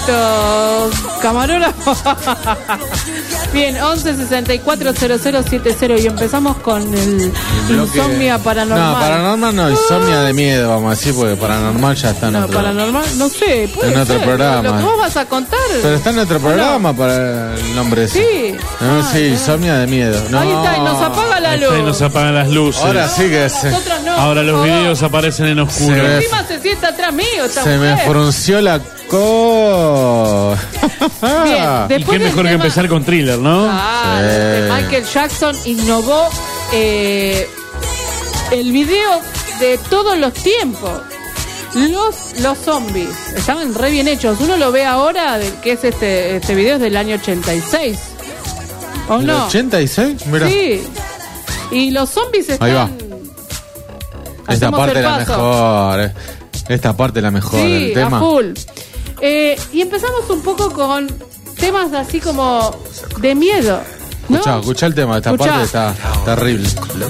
Perfecto. Camarógrafo. Bien, once sesenta y cuatro cero cero siete cero y empezamos con el bloque- insomnia paranormal. No, paranormal no, insomnia de miedo, vamos a decir, porque paranormal ya está en No, otro. paranormal, no sé, puede En otro ser. programa. Lo que vos vas a contar. Pero está en otro ¿o no? programa para el nombre ese. Sí. No, Ah, sí, no. insomnia de miedo. No. Ahí está, y nos apaga la Ahí luz. está, y nos apagan las luces. Ahora sí que se, Nosotros no. Ahora los por favor. videos aparecen en oscuro. Se ve- Encima se sienta atrás mío, esta se me mujer. frunció la co. Bien, Y después qué del mejor que tema- empezar con Thriller, ¿no? Claro, este Michael Jackson innovó eh, el video de todos los tiempos. Los, los zombies estaban re bien hechos. Uno lo ve ahora, de, que es este este video es del año ochenta y seis. ¿O ¿El no? ochenta y seis? Mira. Sí. Y los zombies están. Ahí va. Esta Hacemos parte el es la paso. mejor. eh. Esta parte es la mejor Sí, del tema. a full. Eh, y empezamos un poco con temas así como de miedo. ¿no? Escuchá, escuchá el tema. Esta Escuchá. parte está terrible.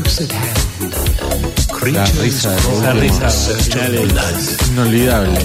La risa de Esa risa final es inolvidable.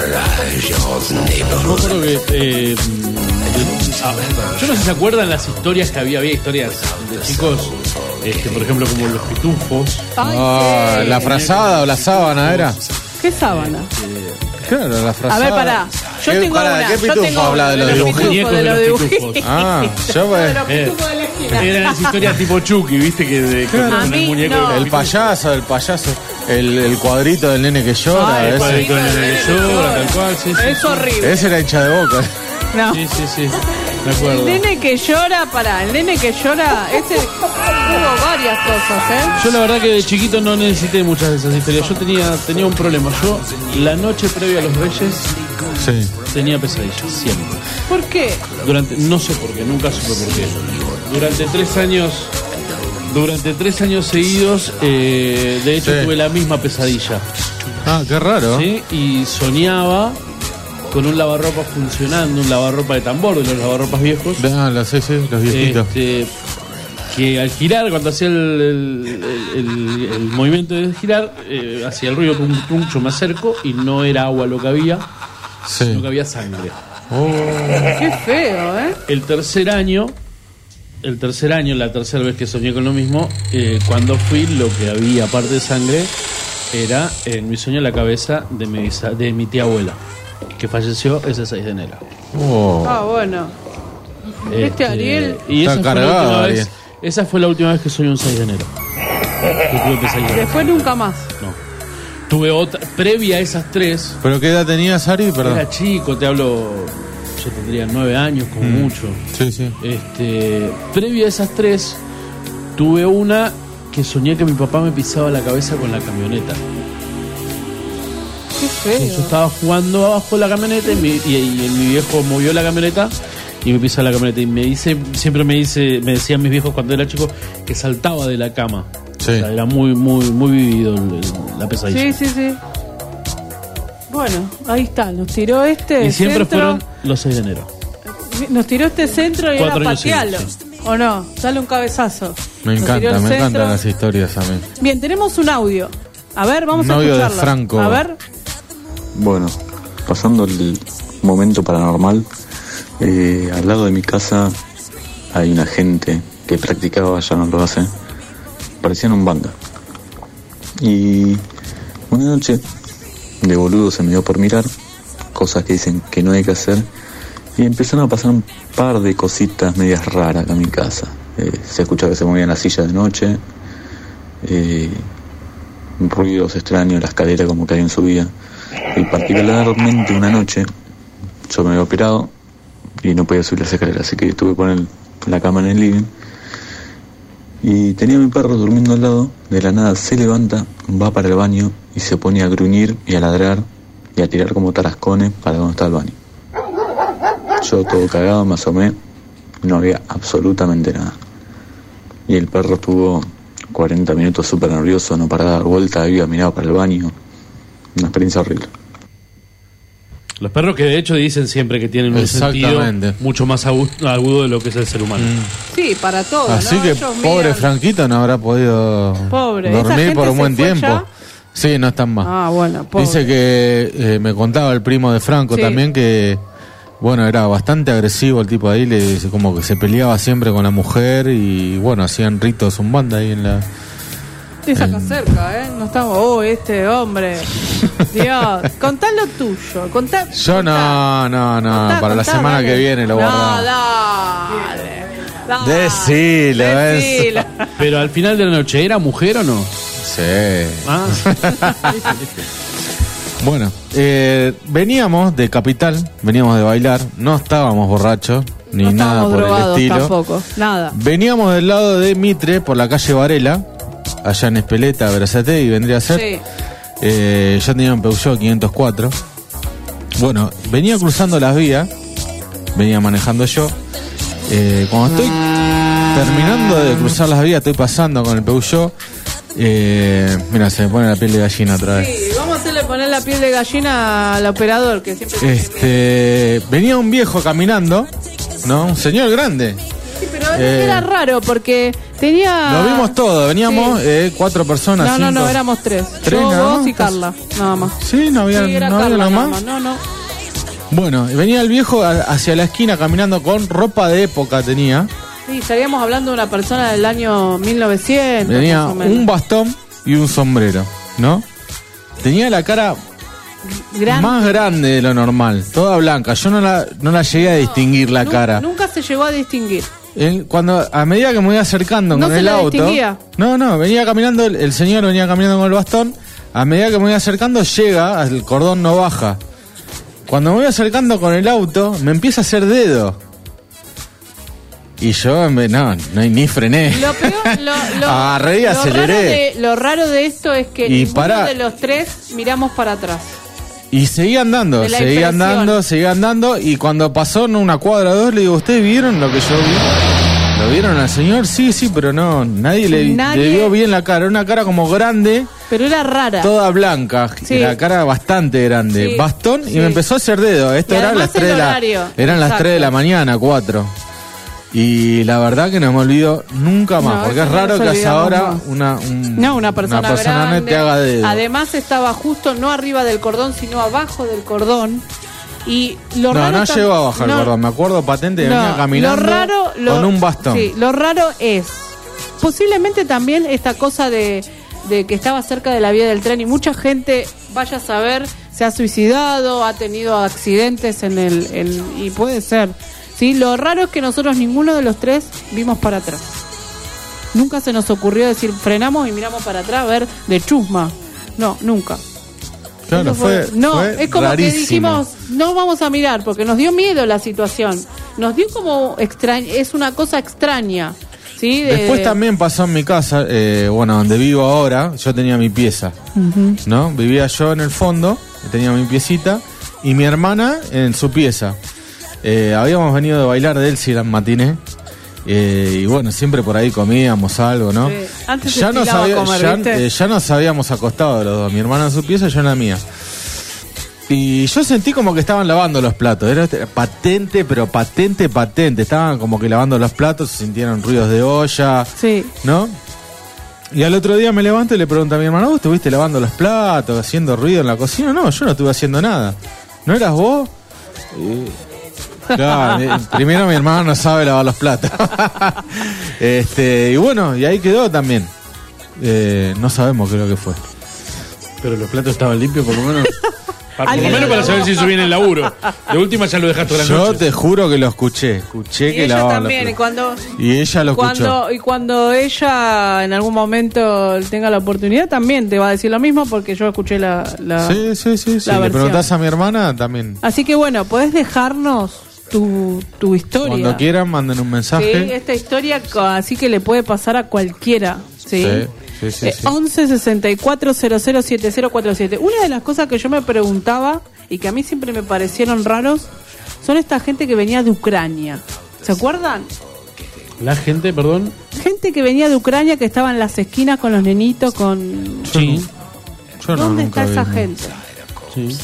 Yo me acuerdo que eh, ah, yo no sé si se acuerdan las historias que había, había historias de chicos, este, por ejemplo como los pitufos. Ay, Ah, sí. la frazada o la sábana era. ¿Qué sábana? Claro, la A frazada. ver, pará. Yo ¿Qué- tengo pará, una. ¿qué yo pitufo tengo habla una de los de los pitufos, muñecos de de los los pitufos. dibujitos. Ah, yo pues. De los Eh, pitufos de la esquina. Eran las historias tipo Chucky, viste que de, con, A con el mí muñeco no. de los El pitufos. payaso, el payaso. El, el cuadrito del nene que llora. Ay, el ese. Cuadrito de nene que llora, tal cual, sí, sí, Es sí. horrible. Ese era hincha de boca. No. Sí, sí, sí, me El acuerdo. nene que llora, pará, el nene que llora, ese tuvo varias cosas, ¿eh? Yo la verdad que de chiquito no necesité muchas de esas historias. Yo tenía, tenía un problema. Yo la noche previa a los Reyes Sí. tenía pesadillas, siempre. ¿Por qué? Durante, no sé por qué, nunca supe por qué. Durante tres años, durante tres años seguidos, eh, de hecho Sí. tuve la misma pesadilla. Ah, qué raro. ¿Sí? Y soñaba con un lavarropa funcionando, un lavarropa de tambor, de los lavarropas viejos. Ah, los, sí, sí, los viejitos. Este, que al girar, cuando hacía el, el- el- el- el movimiento de girar, eh, hacía el ruido, pum, pum, yo me acerco y no era agua lo que había, sino Sí. que había sangre. Oh. Qué feo, ¿eh? El tercer año, el tercer año, la tercera vez que soñé con lo mismo, eh, cuando fui, lo que había, aparte de sangre, era en mi sueño la cabeza de mi, bisa- de mi tía abuela, que falleció ese seis de enero. Oh. Ah, bueno. Este Ariel. Y Está esa fue, la cargado, última Ariel. vez, esa fue la última vez que soñé un seis de enero. Que tuve pesadilla. Después nunca más. No. Tuve otra, previa a esas tres, ¿Pero qué edad tenías, Ari? Perdón. era chico, te hablo, yo tendría nueve años como Mm. mucho. Sí, sí. Este, previa a esas tres, tuve una que soñé que mi papá me pisaba la cabeza con la camioneta. Qué feo. Yo estaba jugando abajo de la camioneta y mi, y, y mi viejo movió la camioneta y me pisó la camioneta. Y me dice, siempre me dice, me decían mis viejos cuando era chico que saltaba de la cama. Sí. O sea, era muy, muy, muy vivido el- el- la pesadilla. Sí, sí, sí. Bueno, ahí está. Nos tiró este Y siempre centro. fueron los seis de enero. Nos tiró este centro y Cuatro era años patealo. seguidos, ¿O no? Dale un cabezazo. Me Nos tiró encanta, el me centro. encantan las historias a mí. Bien, tenemos un audio. A ver, vamos Un a audio de escucharlo. Franco. A ver. Bueno, pasando el momento paranormal, eh, al lado de mi casa hay una gente que practicaba, ya no lo hace, parecían un banda. Y una noche, de boludo se me dio por mirar, cosas que dicen que no hay que hacer, y empezaron a pasar un par de cositas medias raras acá en mi casa. Eh, se escuchaba que se movían las sillas de noche, eh, ruidos extraños en la escalera como que alguien subía. Y particularmente una noche yo me había operado y no podía subir las escaleras, así que tuve que poner la cama en el living y tenía a mi perro durmiendo al lado. De la nada se levanta, va para el baño y se pone a gruñir y a ladrar y a tirar como tarascones para donde está el baño. Yo todo cagado me asomé, no había absolutamente nada y el perro estuvo cuarenta minutos súper nervioso, no paraba de dar vuelta, había mirado para el baño. Una experiencia horrible. Los perros que de hecho dicen siempre que tienen un sentido Exactamente. mucho más agu- agudo de lo que es el ser humano. Sí, para todo. Así ¿no? que Ellos pobre miran. Franquito no habrá podido Pobre. ¿Esa dormir gente por un se buen fue tiempo. ya? Sí, no están más. Ah, bueno, pobre. Dice que eh, me contaba el primo de Franco Sí. también que bueno, era bastante agresivo el tipo ahí, le, como que se peleaba siempre con la mujer y bueno, hacían ritos umbanda ahí en la... Es acá cerca, ¿eh? No estamos... Oh, este hombre. Dios, contá lo tuyo. Contá, Yo no, no, no, contá, para la contá, semana dale. que viene lo no, guardamos. dale. dale. Decilo, Decilo. Pero al final de la noche, ¿era mujer o no? Sí. Ah. Bueno, eh, veníamos de Capital, veníamos de bailar, no estábamos borrachos, ni No nada estábamos por el drogados estilo. tampoco. Nada. Veníamos del lado de Mitre, por la calle Varela, allá en Espeleta, Brazate, y vendría a ser. Sí. Eh, yo tenía un Peugeot quinientos cuatro. Bueno, venía cruzando las vías, venía manejando yo. Eh, cuando estoy terminando de cruzar las vías, estoy pasando con el Peugeot. Eh, mira, se me pone la piel de gallina otra vez. Sí, vamos a hacerle poner la piel de gallina al operador, que siempre... Este, venía un viejo caminando, ¿no? Un señor grande. Sí, pero Eh, era raro porque tenía... Lo vimos todo, veníamos Sí. eh, cuatro personas. No, no, cinco. no, éramos tres. ¿Tres Yo, nada vos más? y Carla, nada más. Sí, no había, Sí, era no había Carla, nada nada más. más. No, no. Bueno, venía el viejo a- hacia la esquina caminando con ropa de época tenía. Sí, estaríamos hablando de una persona del año mil novecientos. Venía más o menos. un bastón y un sombrero, ¿no? Tenía la cara Gran- más grande de lo normal, toda blanca. Yo no la, no la llegué a distinguir la Nu- cara. Nunca se llegó a distinguir. Él, cuando a medida que me iba acercando No con se el la auto, distinguía. no, no, venía caminando el, el señor venía caminando con el bastón. A medida que me iba acercando llega, el cordón no baja. Cuando me voy acercando con el auto, me empieza a hacer dedo. Y yo, en vez- no, no ni frené. Lo peor, lo, lo, Agarré y lo aceleré. raro de, lo raro de esto es que Y ninguno pará. de los tres miramos para atrás. Y seguía andando, De la seguía impresión. andando, seguía andando. Y cuando pasó en una cuadra o dos, le digo, ¿ustedes vieron lo que yo vi? ¿Lo vieron al señor? Sí, sí, pero no, nadie le, Nadie- le vio bien la cara. Una cara como grande, Pero era rara. toda blanca. Sí. La cara bastante grande. Sí, Bastón y sí. me empezó a hacer dedo. Esto Y eran además las tres el de la, horario. eran las Exacto. tres de la mañana, cuatro. Y la verdad que no me olvido nunca más. No, porque eso es no raro nos que hasta olvidamos ahora más. una, un- No, una persona, grande. te haga dedo. Además estaba justo no arriba del cordón, sino abajo del cordón. Y lo no, raro no tam- llegó a bajar no, el cordón. Me acuerdo patente que no, venía caminando lo raro, lo- con un bastón. Sí, lo raro es posiblemente también esta cosa de, de que estaba cerca de la vía del tren y mucha gente, vaya a saber, se ha suicidado, ha tenido accidentes en el, en- y puede ser. Sí, lo raro es que nosotros ninguno de los tres vimos para atrás. Nunca se nos ocurrió decir frenamos y miramos para atrás a ver de chusma. No, nunca. Claro, Eso fue, no, fue es como rarísimo. que dijimos, no vamos a mirar porque nos dio miedo la situación. Nos dio como extraña, es una cosa extraña. ¿Sí? De- Después también pasó en mi casa, eh, bueno, donde vivo ahora, yo tenía mi pieza, Ujú. ¿no? Vivía yo en el fondo, tenía mi piecita, y mi hermana en su pieza. Eh, habíamos venido de bailar de Elsilan Matiné, eh, y bueno, siempre por ahí comíamos algo, ¿no? Sí. Antes se Ya nos, estilaba había- comer, ya, ¿viste? eh, ya nos habíamos acostado los dos, mi hermana en su pieza y yo en la mía. Y yo sentí como que estaban lavando los platos. Era este- patente, pero patente, patente. Estaban como que lavando los platos, se sintieron ruidos de olla, Sí. ¿no? Y al otro día me levanto y le pregunto a mi hermano, ¿vos estuviste lavando los platos, haciendo ruido en la cocina? No, yo no estuve haciendo nada. ¿No eras vos? Y- claro, eh, primero mi hermano no sabe lavar los platos. este, y bueno, y ahí quedó también. Eh, no sabemos qué es lo que fue. Pero los platos estaban limpios, por lo menos. Para, por lo Alguien menos lo para saber lavó. si hizo bien el laburo. De última ya lo dejaste toda la Yo noche. te juro que lo escuché. Escuché Y que ella lavaban también, y los cuando, platos. Y ella lo escuchó. cuando, y cuando ella en algún momento tenga la oportunidad, también te va a decir lo mismo porque yo escuché la, la, Sí, sí, sí. Si la le versión. preguntás a mi hermana, también. Así que bueno, podés dejarnos tu, tu historia. Cuando quieran, manden un Sí, mensaje. esta historia co- así que le puede pasar a cualquiera. Sí. Sí, sí, sí, Eh, sí. once sesenta y cuatro cero cero siete cero cuatro siete. Una de las cosas que yo me preguntaba y que a mí siempre me parecieron raros son esta gente que venía de Ucrania. ¿Se acuerdan? La gente, perdón. Gente que venía de Ucrania que estaba en las esquinas con los nenitos, con... Sí. Yo no, ¿Dónde nunca está esa vi. gente? Sí.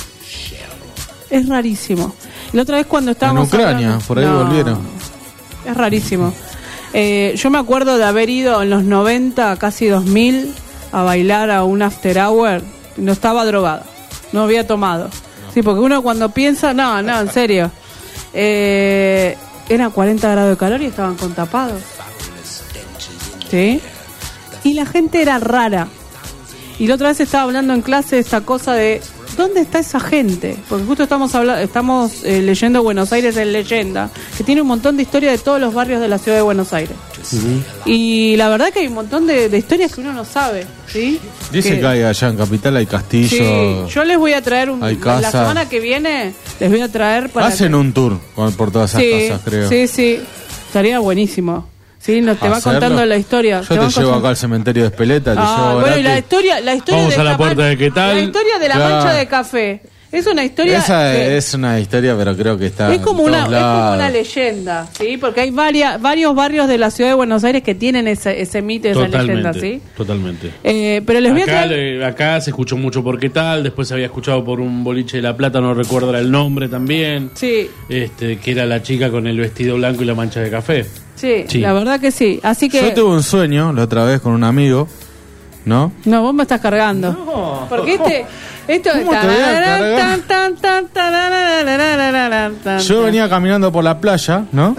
Es rarísimo. La otra vez cuando En estábamos Ucrania, hablando- por ahí No, volvieron. Es rarísimo. Eh, yo me acuerdo de haber ido en los noventa, casi dos mil, a bailar a un after hour. No estaba drogada, no había tomado. Sí, porque uno cuando piensa, no, no, en serio. eh, eran cuarenta grados de calor y estaban con tapados. ¿Sí? Y la gente era rara. Y la otra vez estaba hablando en clase de esta cosa de ¿dónde está esa gente? Porque justo estamos hablando, estamos eh, leyendo Buenos Aires en leyenda, que tiene un montón de historia de todos los barrios de la ciudad de Buenos Aires. Uh-huh. Y la verdad que hay un montón de, de historias que uno no sabe, ¿sí? Dice que, que hay allá en Capital hay castillos. Sí, yo les voy a traer un, hay la semana que viene les voy a traer para hacen que, un tour por todas esas sí, cosas, creo. Sí, sí, estaría buenísimo. Sí, no, te va Hacerlo. contando la historia. Yo te, te llevo contando. Acá al cementerio de Espeleta, te ah, llevo bueno, y la historia, la historia Vamos de a la puerta man- de qué tal. La historia de la claro. mancha de café. Es una historia. Esa que, es una historia, pero creo que está. Es como, en una, todos es como lados. una leyenda, ¿sí? Porque hay varias, varios barrios de la ciudad de Buenos Aires que tienen ese, ese mito, esa Totalmente, leyenda, ¿sí? Totalmente. Eh, pero les voy a acá, traer... le, acá se escuchó mucho por qué tal, después se había escuchado por un boliche de La Plata, no recuerdo el nombre también. Sí. Este, que era la chica con el vestido blanco y la mancha de café. Sí, sí, la verdad que sí. Así que... Yo tuve un sueño la otra vez con un amigo, ¿no? No, vos me estás cargando. No. Porque este... Esto ¿Cómo te voy a cargar? tan, tan, tan, tan, Yo venía caminando por la playa, ¿no?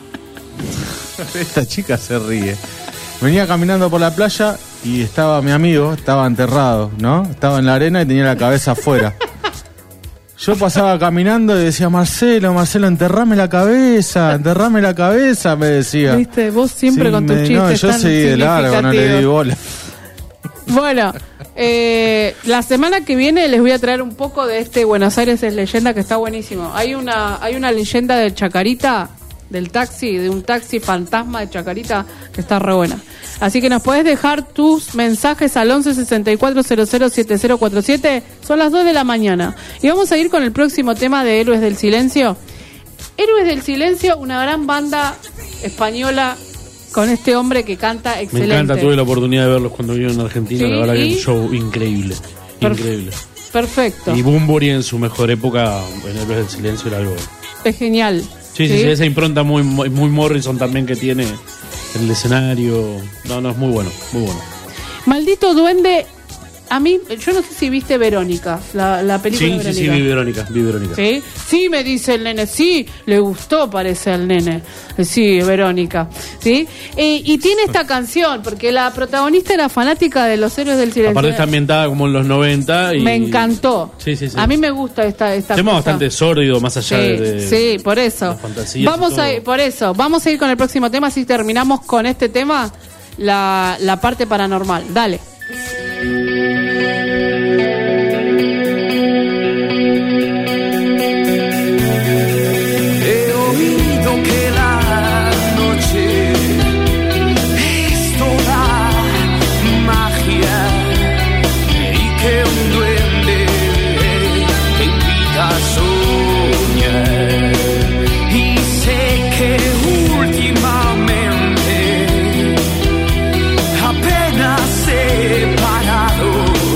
Esta chica se ríe. Venía caminando por la playa y estaba mi amigo, estaba enterrado, ¿no? Estaba en la arena y tenía la cabeza afuera. Yo pasaba caminando y decía, Marcelo, Marcelo, enterrame la cabeza, enterrame la cabeza, me decía. Viste, vos siempre sí, con tus me, chistes no, yo tan seguí de largo, no le di bola. Bueno, eh, la semana que viene les voy a traer un poco de este Buenos Aires es leyenda que está buenísimo. Hay una, hay una leyenda de Chacarita, del taxi, de un taxi fantasma de Chacarita que está re buena. Así que nos puedes dejar tus mensajes al once sesenta y cuatro cero cero siete cero cuatro siete. Son las dos de la mañana. Y vamos a ir con el próximo tema de Héroes del Silencio. Héroes del Silencio, una gran banda española con este hombre que canta excelente. Me encanta, tuve la oportunidad de verlos cuando vinieron en Argentina, sí, la verdad y... que es un show increíble. Perf- increíble. Perfecto. Y Bunbury en su mejor época, en Héroes del Silencio, era algo. Es genial. Sí, sí, sí, esa impronta muy, muy, muy Morrison también que tiene en el escenario. No, no, es muy bueno, muy bueno. Maldito Duende. A mí, yo no sé si viste Verónica, la, la película sí, Verónica. Sí, sí, vi Verónica, vi Verónica. ¿Sí? Sí, me dice el nene, sí, le gustó, parece al nene. Sí, Verónica. ¿Sí? Eh, y tiene esta canción, porque la protagonista era fanática de los Héroes del Silencio. Aparte está ambientada como en los noventa. Y... Me encantó. Sí, sí, sí. A mí me gusta esta, esta tema cosa. bastante sórdido, más allá sí, de, de. Sí, por eso. Vamos a ir, por eso. Vamos a ir con el próximo tema, así terminamos con este tema, la, la parte paranormal. Dale. He oído que la noche es toda magia y que un duende te invita a soñar. Y sé que últimamente apenas he parado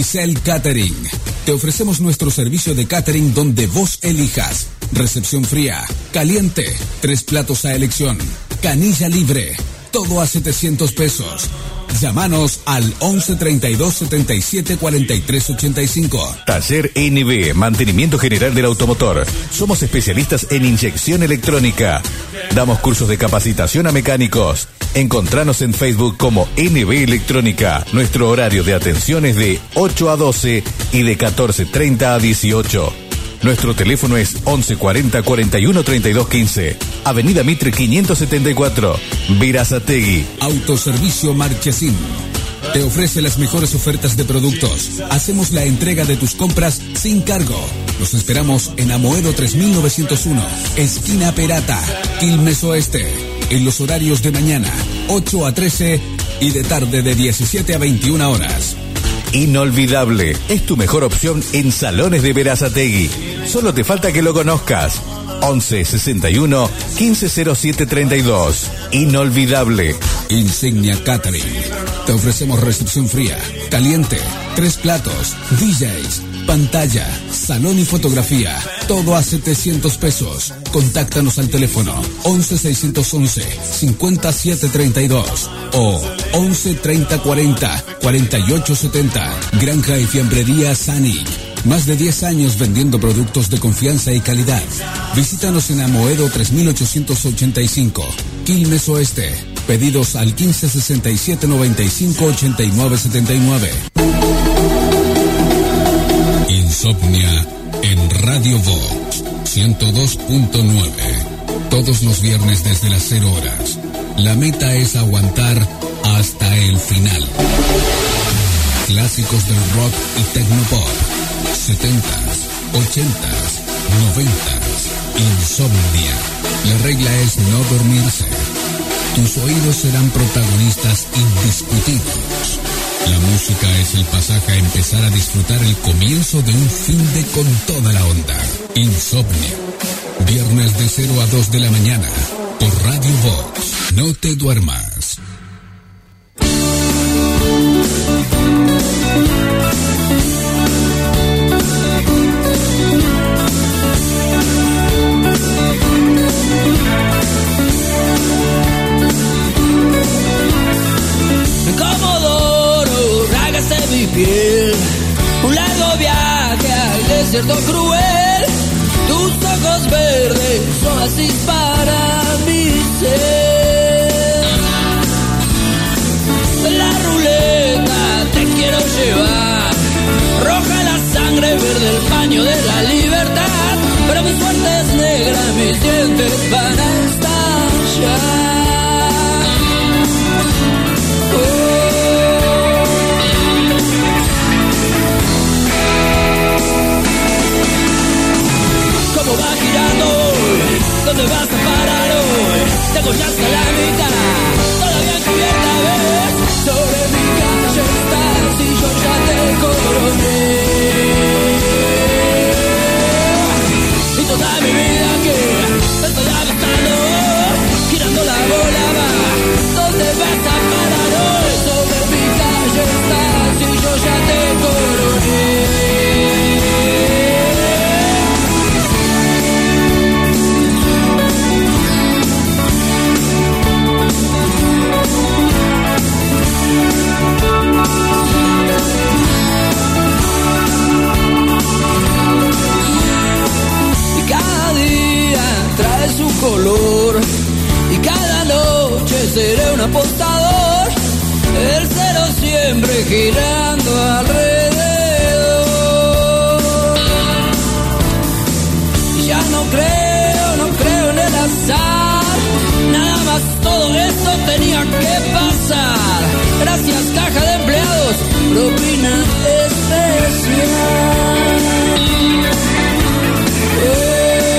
Grisel Catering. Te ofrecemos nuestro servicio de catering donde vos elijas. Recepción fría, caliente, tres platos a elección, canilla libre, todo a setecientos pesos. Llámanos al once treinta y dos setenta y siete cuarenta y tres ochenta y cinco. Taller N B, mantenimiento general del automotor. Somos especialistas en inyección electrónica. Damos cursos de capacitación a mecánicos. Encontranos en Facebook como N B Electrónica. Nuestro horario de atención es de ocho a doce y de catorce treinta a dieciocho. Nuestro teléfono es once cuarenta cuarenta y uno treinta y dos quince. Avenida Mitre quinientos setenta y cuatro, Berazategui. Autoservicio Marchesín te ofrece las mejores ofertas de productos. Hacemos la entrega de tus compras sin cargo. Los esperamos en Amoedo tres mil novecientos uno, esquina Perata, Quilmes Oeste. En los horarios de mañana, ocho a trece y de tarde de diecisiete a veintiuna horas. Inolvidable, es tu mejor opción en Salones de Berazategui. Solo te falta que lo conozcas. once sesenta y uno quince cero siete treinta y dos. Inolvidable. Insignia Catering. Te ofrecemos recepción fría, caliente, tres platos, D Js, pantalla, salón y fotografía. Todo a setecientos pesos. Contáctanos al teléfono once seiscientos once cincuenta y siete treinta y dos o once treinta cuarenta cuarenta y ocho setenta. Granja y fiambrería Sanic. Más de diez años vendiendo productos de confianza y calidad. Visítanos en Amoedo tres mil ochocientos ochenta y cinco, Quilmes Oeste. Pedidos al quince sesenta y siete noventa y cinco ochenta y nueve setenta y nueve. Insomnia en Radio Vox ciento dos punto nueve. Todos los viernes desde las cero horas. La meta es aguantar hasta el final. Clásicos del rock y tecnopop. setentas, ochentas, noventas. Insomnia. La regla es no dormirse. Tus oídos serán protagonistas indiscutidos. La música es el pasaje a empezar a disfrutar el comienzo de un fin de con toda la onda. Insomnia. Viernes de cero a dos de la mañana. Por Radio Vox. No te duermas. Comodoro, rágase mi piel. Un largo viaje al desierto cruel. Tus ojos verdes son así para mi ser. La ruleta te quiero llevar. Roja la sangre, verde el paño de la libertad. Pero mi suerte es negra, mis dientes van a estallar. ¿Cómo va girando hoy? ¿Dónde vas a parar hoy? Tengo ya hasta la mitad, todavía encubierta ves. Sobre mi calle estás y yo ya te coroné. Y toda mi vida que te estoy avistando, girando la bola va. ¿Dónde vas a parar hoy? Sobre mi calle estás y yo ya te coroné. Su color y cada noche seré un apostador, el cero siempre girando alrededor. Ya no creo, no creo en el azar, nada más todo esto tenía que pasar. Gracias caja de empleados, propina especial. Eh.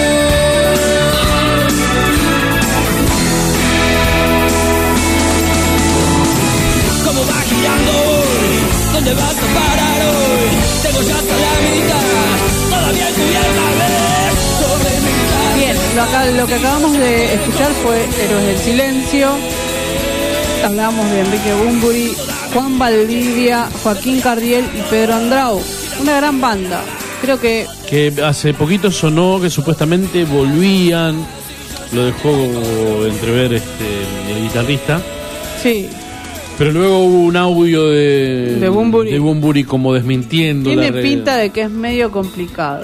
Va girando hoy, ¿dónde vas a parar hoy? Tengo ya hasta la mitad, todavía encubierta ves sobre mi calle. Bien, lo, acá, lo que acabamos de escuchar fue Héroes del Silencio. Hablábamos de Enrique Bunbury Juan Valdivia, Joaquín Cardiel y Pedro Andrau. Una gran banda. Creo que... Que hace poquito sonó que supuestamente volvían, lo dejó entrever este, el guitarrista. Sí. Pero luego hubo un audio de, de Bunbury. de Bunbury como desmintiendo. Tiene la pinta de que es medio complicado.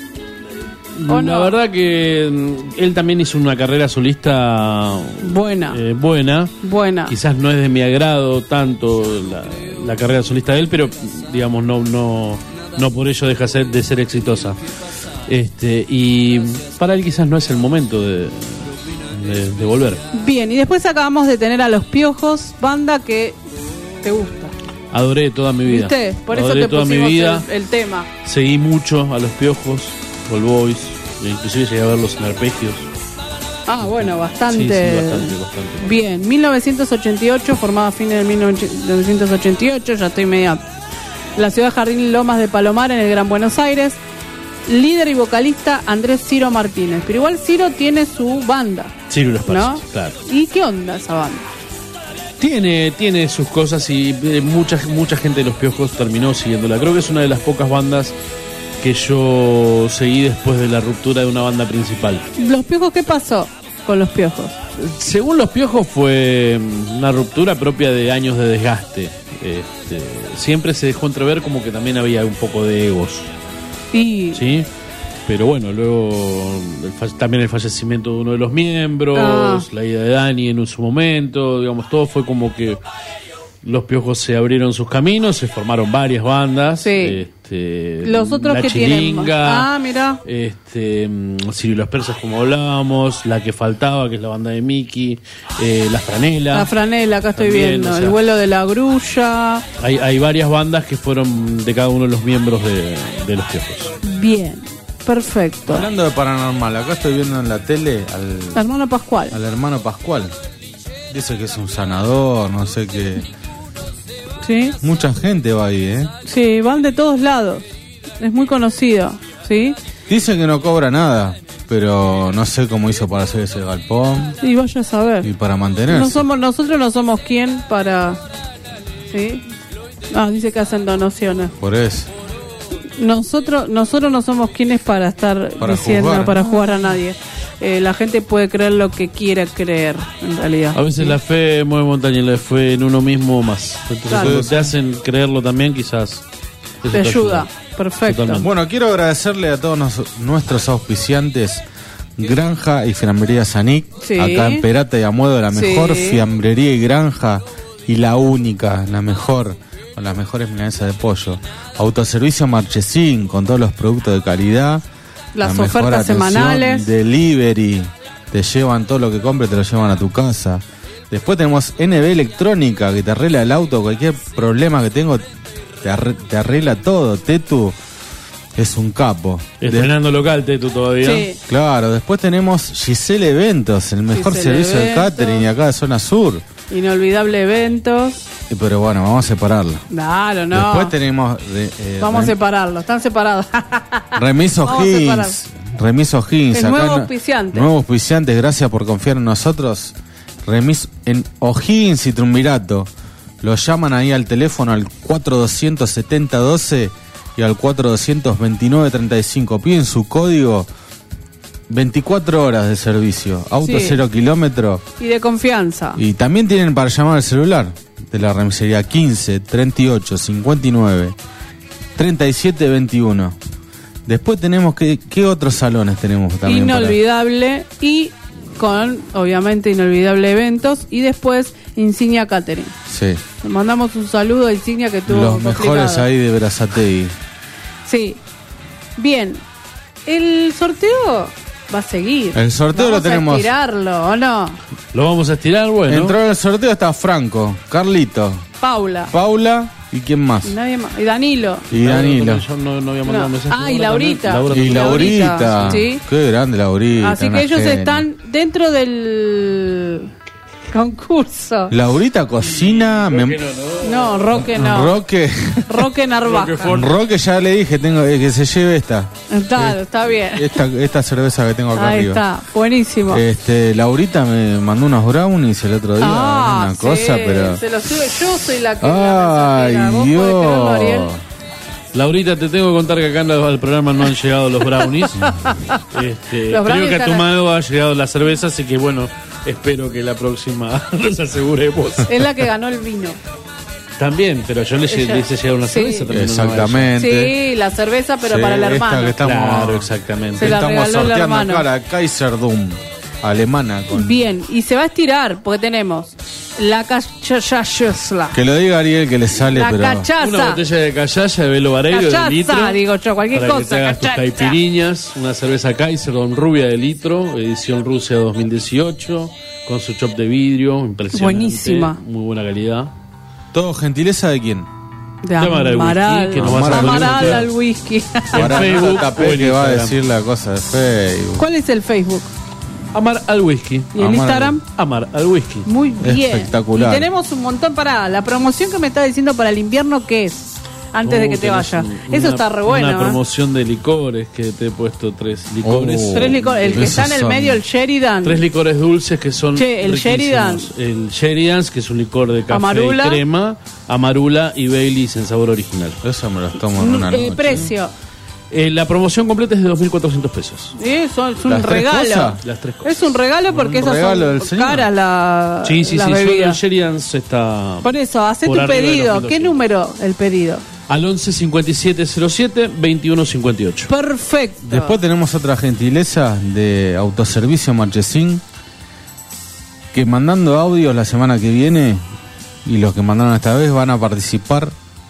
La no? verdad que mm, él también hizo una carrera solista buena. Eh, buena. Buena. Quizás no es de mi agrado tanto la, la carrera solista de él, pero digamos no no no por ello deja ser, de ser exitosa. Este y para él quizás no es el momento de, de, de volver. Bien, y después acabamos de tener a Los Piojos, banda que te gusta. Adoré toda mi vida. ¿Viste? Por Adoré eso te toda mi pusimos vida. el, el tema. Seguí mucho a Los Piojos, All Boys, inclusive llegué a verlos en arpegios. Ah, bueno, bastante. Sí, sí, bastante, bastante. Bien, mil novecientos ochenta y ocho, formada a fines de mil novecientos ochenta y ocho, ya estoy media. La ciudad Jardín Lomas de Palomar, en el Gran Buenos Aires. Líder y vocalista Andrés Ciro Martínez. Pero igual Ciro tiene su banda. Ciro y los Parches, ¿no? claro. ¿Y qué onda esa banda? Tiene, tiene sus cosas y eh, mucha, mucha gente de Los Piojos terminó siguiéndola. Creo que es una de las pocas bandas que yo seguí después de la ruptura de una banda principal. ¿Los Piojos qué pasó con Los Piojos? Según Los Piojos fue una ruptura propia de años de desgaste. Este, siempre se dejó entrever como que también había un poco de egos. Y... ¿Sí? Pero bueno, luego el fa- también el fallecimiento de uno de los miembros, Ah. la ida de Dani en su momento, digamos, todo fue como que Los Piojos se abrieron sus caminos, se formaron varias bandas. Sí. Este, Los otros la que tienen. Chiringa, Ah, mira. este, mm, Ciro y los Persas, como hablábamos, la que faltaba, que es la banda de Miki, eh, La Franela. La Franela, acá estoy También, viendo. o sea, El vuelo de la grulla. Hay, hay varias bandas que fueron de cada uno de los miembros de, de Los Piojos. Bien, perfecto. Hablando de paranormal, acá estoy viendo en la tele al, Hermano Pascual. al hermano Pascual. Dice que es un sanador, no sé qué. Sí. Mucha gente va ahí, ¿eh? Sí, van de todos lados. Es muy conocido, ¿sí? Dice que no cobra nada, pero no sé cómo hizo para hacer ese galpón Y vaya a saber. y para mantenerse. No somos, nosotros no somos quien para... ¿Sí? Ah, dice que hacen donaciones. Por eso. Nosotros nosotros no somos quienes para estar Para diciendo, juzgar. para jugar a nadie. Eh, la gente puede creer lo que quiera creer, en realidad. A veces la fe mueve montaña y la fe en uno mismo más. Entonces, Claro. cuando te hacen creerlo también, quizás eso Te ayuda. Perfecto. Totalmente. Bueno, quiero agradecerle a todos nos- nuestros auspiciantes Granja y Fiambrería Sanic, Sí. acá en Perata y Amuedo, la mejor Sí. fiambrería y granja y la única, la mejor, con las mejores milanesas de pollo. Autoservicio Marchesín, con todos los productos de calidad. Las la mejor ofertas atención, semanales. Delivery, te llevan todo lo que compres, te lo llevan a tu casa. Después tenemos N B Electrónica, que te arregla el auto, cualquier problema que tengo, te, arre- te arregla todo. Tetu es un capo. Estrenando local, Tetu, todavía. Sí. Claro, después tenemos Giselle Eventos, el mejor Giselle servicio de Eventos. catering de acá de zona sur. Inolvidable eventos. Eh, Pero bueno, vamos a separarlo. Claro, no. Después tenemos re- eh, Vamos a rem- separarlos, están separados. Remiso Vamos a separar. Higgins. Remiso Higgins. El acá nuevo no- auspiciante. Nuevo auspiciante, gracias por confiar en nosotros. Remis en O'Higgins y Triunvirato. Lo llaman ahí al teléfono al cuatro doscientos setenta doce y al cuatro doscientos veintinueve treinta y cinco. Piden su código. veinticuatro horas de servicio. Auto Sí. cero kilómetro. Y de confianza. Y también tienen para llamar al celular de la remisería quince, treinta y ocho, cincuenta y nueve, treinta y siete, veintiuno. Después tenemos que, ¿qué otros salones tenemos también? para- Inolvidable y con, obviamente, Inolvidable Eventos y después Insignia Catering. Sí. Le mandamos un saludo a Insignia que tuvo Los mejores complicado. ahí de Berazategui. Sí. Bien. El sorteo va a seguir. El sorteo Vamos lo tenemos. a estirarlo, ¿o no? Lo vamos a estirar, bueno. Entró en el sorteo está Franco, Carlito, Paula. Paula y quién más. Y nadie más. Y Danilo. Y Danilo. Yo no, no había mandado No. mensaje. Ah, y Laura Laurita. también. Laura Y también. Laurita. Sí. Qué grande Laurita. Así una que ellos genia. están dentro del Concurso. Laurita cocina. Me... Roque no, No, no. Roque no. Roque. Roque Narvaja. Roque ya le dije tengo eh, que se lleve esta. Está, está bien. Esta, esta cerveza que tengo acá Ahí arriba. está, buenísimo. Este, Laurita me mandó unos brownies el otro día. Ah, una sí, cosa, pero. se lo sube. Yo soy la que. Ay, la mensajera. ¿Vos podés creerlo, Ariel? Dios. Laurita, te tengo que contar que acá en la- al programa no han llegado los brownies. Este, Los brownies creo que a tu están- mano ha llegado la cerveza, así que bueno, espero que la próxima nos aseguremos. Es la que ganó el vino. También, pero yo le, lle- Ella- le hice llegar una sí. cerveza también. Exactamente. Sí, la cerveza, pero Sí, para el esta hermano. que estamos, Claro, exactamente. Se la estamos regaló el sorteando hermano. acá la Kaiserdum alemana. Con... Bien, y se va a estirar porque tenemos la cachaza. Que lo diga Ariel que le sale, La pero. cachaza. Una botella de callaya de Velo Vareiro de Cachaza, litro. digo yo, cualquier para que cosa, te hagas tus cachaza. caipiriñas. Una cerveza Kaiser Don Rubia de litro, edición Rusia dos mil dieciocho, con su chop de vidrio, impresionante. Buenísima. Muy buena calidad. ¿Todo gentileza de quién? De Amaral whisky, Amaral. que nos vas a Amaral contar. al whisky. Ahora Facebook no tapé o en que va a Instagram. decir la cosa de Facebook. ¿Cuál es el Facebook? Amar al whisky. ¿Y el Amar al- Instagram? Amar al whisky. Muy bien. Espectacular. Y tenemos un montón para la promoción que me está diciendo para el invierno, ¿qué es? Antes de Oh, que te tenés vaya. un- Eso una- está re bueno. Una ¿eh? promoción de licores que te he puesto tres licores. Oh. Tres licores. El que Esos está en el son- medio, el Sheridan. Tres licores dulces que son Che, el riquísimos. Sheridan. El Sheridan, que es un licor de café Amarula. y crema, Amarula y Baileys en sabor original. Eso me los tomo en una Eh, noche. precio. Eh, la promoción completa es de dos mil cuatrocientos pesos. Eso es un ¿Las tres regalo. cosas? Las tres cosas. Es un regalo porque Un esas regalo son del señor. caras la, Sí, sí, las sí. Solo el bebidas. Sheridan está Por eso, hacé por tu arriba de los pedido. mil ¿Qué doscientos. número el pedido? al once cincuenta y siete cero siete veintiuno cincuenta y ocho. Perfecto. Después tenemos otra gentileza de Autoservicio Marchesín, que mandando audios la semana que viene, y los que mandaron esta vez van a participar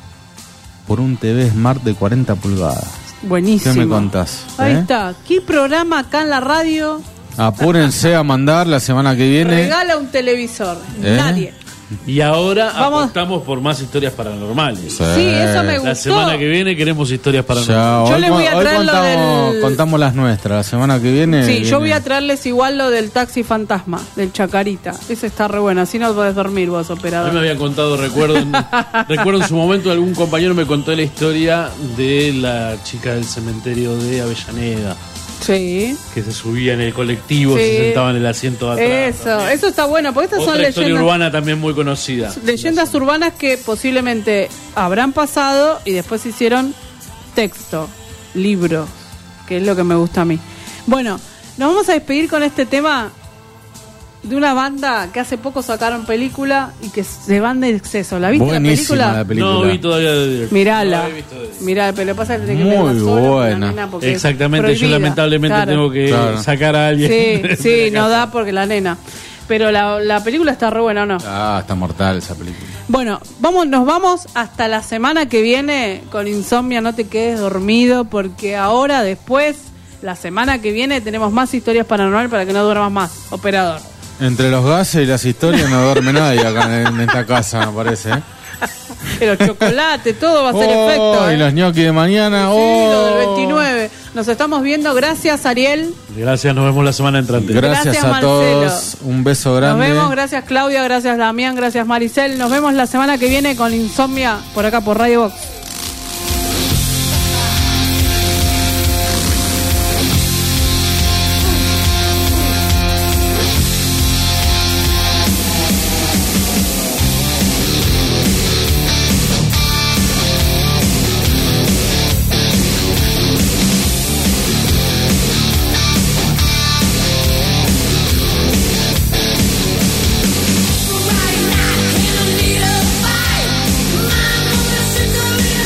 por un T V Smart de cuarenta pulgadas. Buenísimo. ¿Qué me contás? Ahí eh? está. ¿Qué programa acá en la radio Apúrense a mandar la semana que viene. regala un televisor? ¿Eh? Nadie. Y ahora Vamos. apostamos por más historias paranormales. Sí, Sí, eso me La gustó. semana que viene queremos historias Ya, paranormales. Yo hoy, les voy a hoy traer lo contamos, del- contamos las nuestras. La semana que viene. Sí, yo voy viene- a traerles igual lo del taxi fantasma, del Chacarita. Ese está re bueno, así no podés dormir vos, A mí me operador. habían contado, recuerdo en, recuerdo en su momento algún compañero me contó la historia de la chica del cementerio de Avellaneda, Sí. que se subía en el colectivo, Sí. se sentaba en el asiento de atrás. Eso, eso está bueno, porque estas Otra son historia leyendas, urbana también muy conocida. leyendas urbanas que posiblemente habrán pasado y después se hicieron texto, libro, que es lo que me gusta a mí. Bueno, nos vamos a despedir con este tema de una banda que hace poco sacaron película y que se van de exceso. ¿La viste la Buenísima película? la película. No vi todavía de Mirala. No he visto de- Mirá, pero lo que pasa es que tenés que Muy verla sola con la buena. nena porque es Exactamente, yo prohibida. lamentablemente Claro. tengo que Claro. sacar a alguien. Sí, de sí, la no casa. da porque la nena. Pero la, la película está re buena, ¿o no? Ah, está mortal esa película. Bueno, vamos, nos vamos hasta la semana que viene con Insomnia. No te quedes dormido porque ahora, después, la semana que viene, tenemos más historias paranormales para que no duermas más, operador. Entre los gases y las historias no duerme nadie acá en, en esta casa, me parece. ¿eh? Pero chocolate, todo va a ser Oh, efecto. ¿eh? y los ñoquis de mañana. Sí, oh. lo del veintinueve. Nos estamos viendo. Gracias, Ariel. Gracias, nos vemos la semana entrante. Gracias, Gracias, a Marcelo. todos. Un beso Nos grande. vemos. Gracias, Claudia. Gracias, Damián. Gracias, Maricel. Nos vemos la semana que viene con Insomnia por acá por Radio Box. Right now, can't need a fight. My mother sits on me.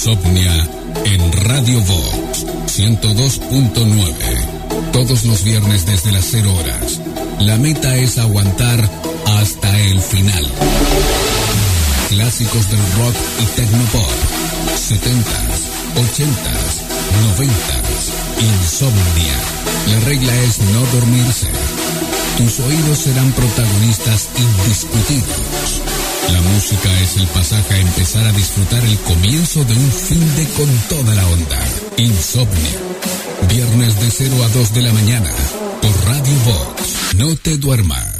Insomnia en Radio Vox ciento dos punto nueve. Todos los viernes desde las cero horas. La meta es aguantar hasta el final. Clásicos del rock y tecnopop. setentas, ochentas, noventas. Insomnia. La regla es no dormirse. Tus oídos serán protagonistas indiscutidos. La música es el pasaje a empezar a disfrutar el comienzo de un fin de con toda la onda. Insomnia. Viernes de cero a dos de la mañana. Por Radio Vox. No te duermas.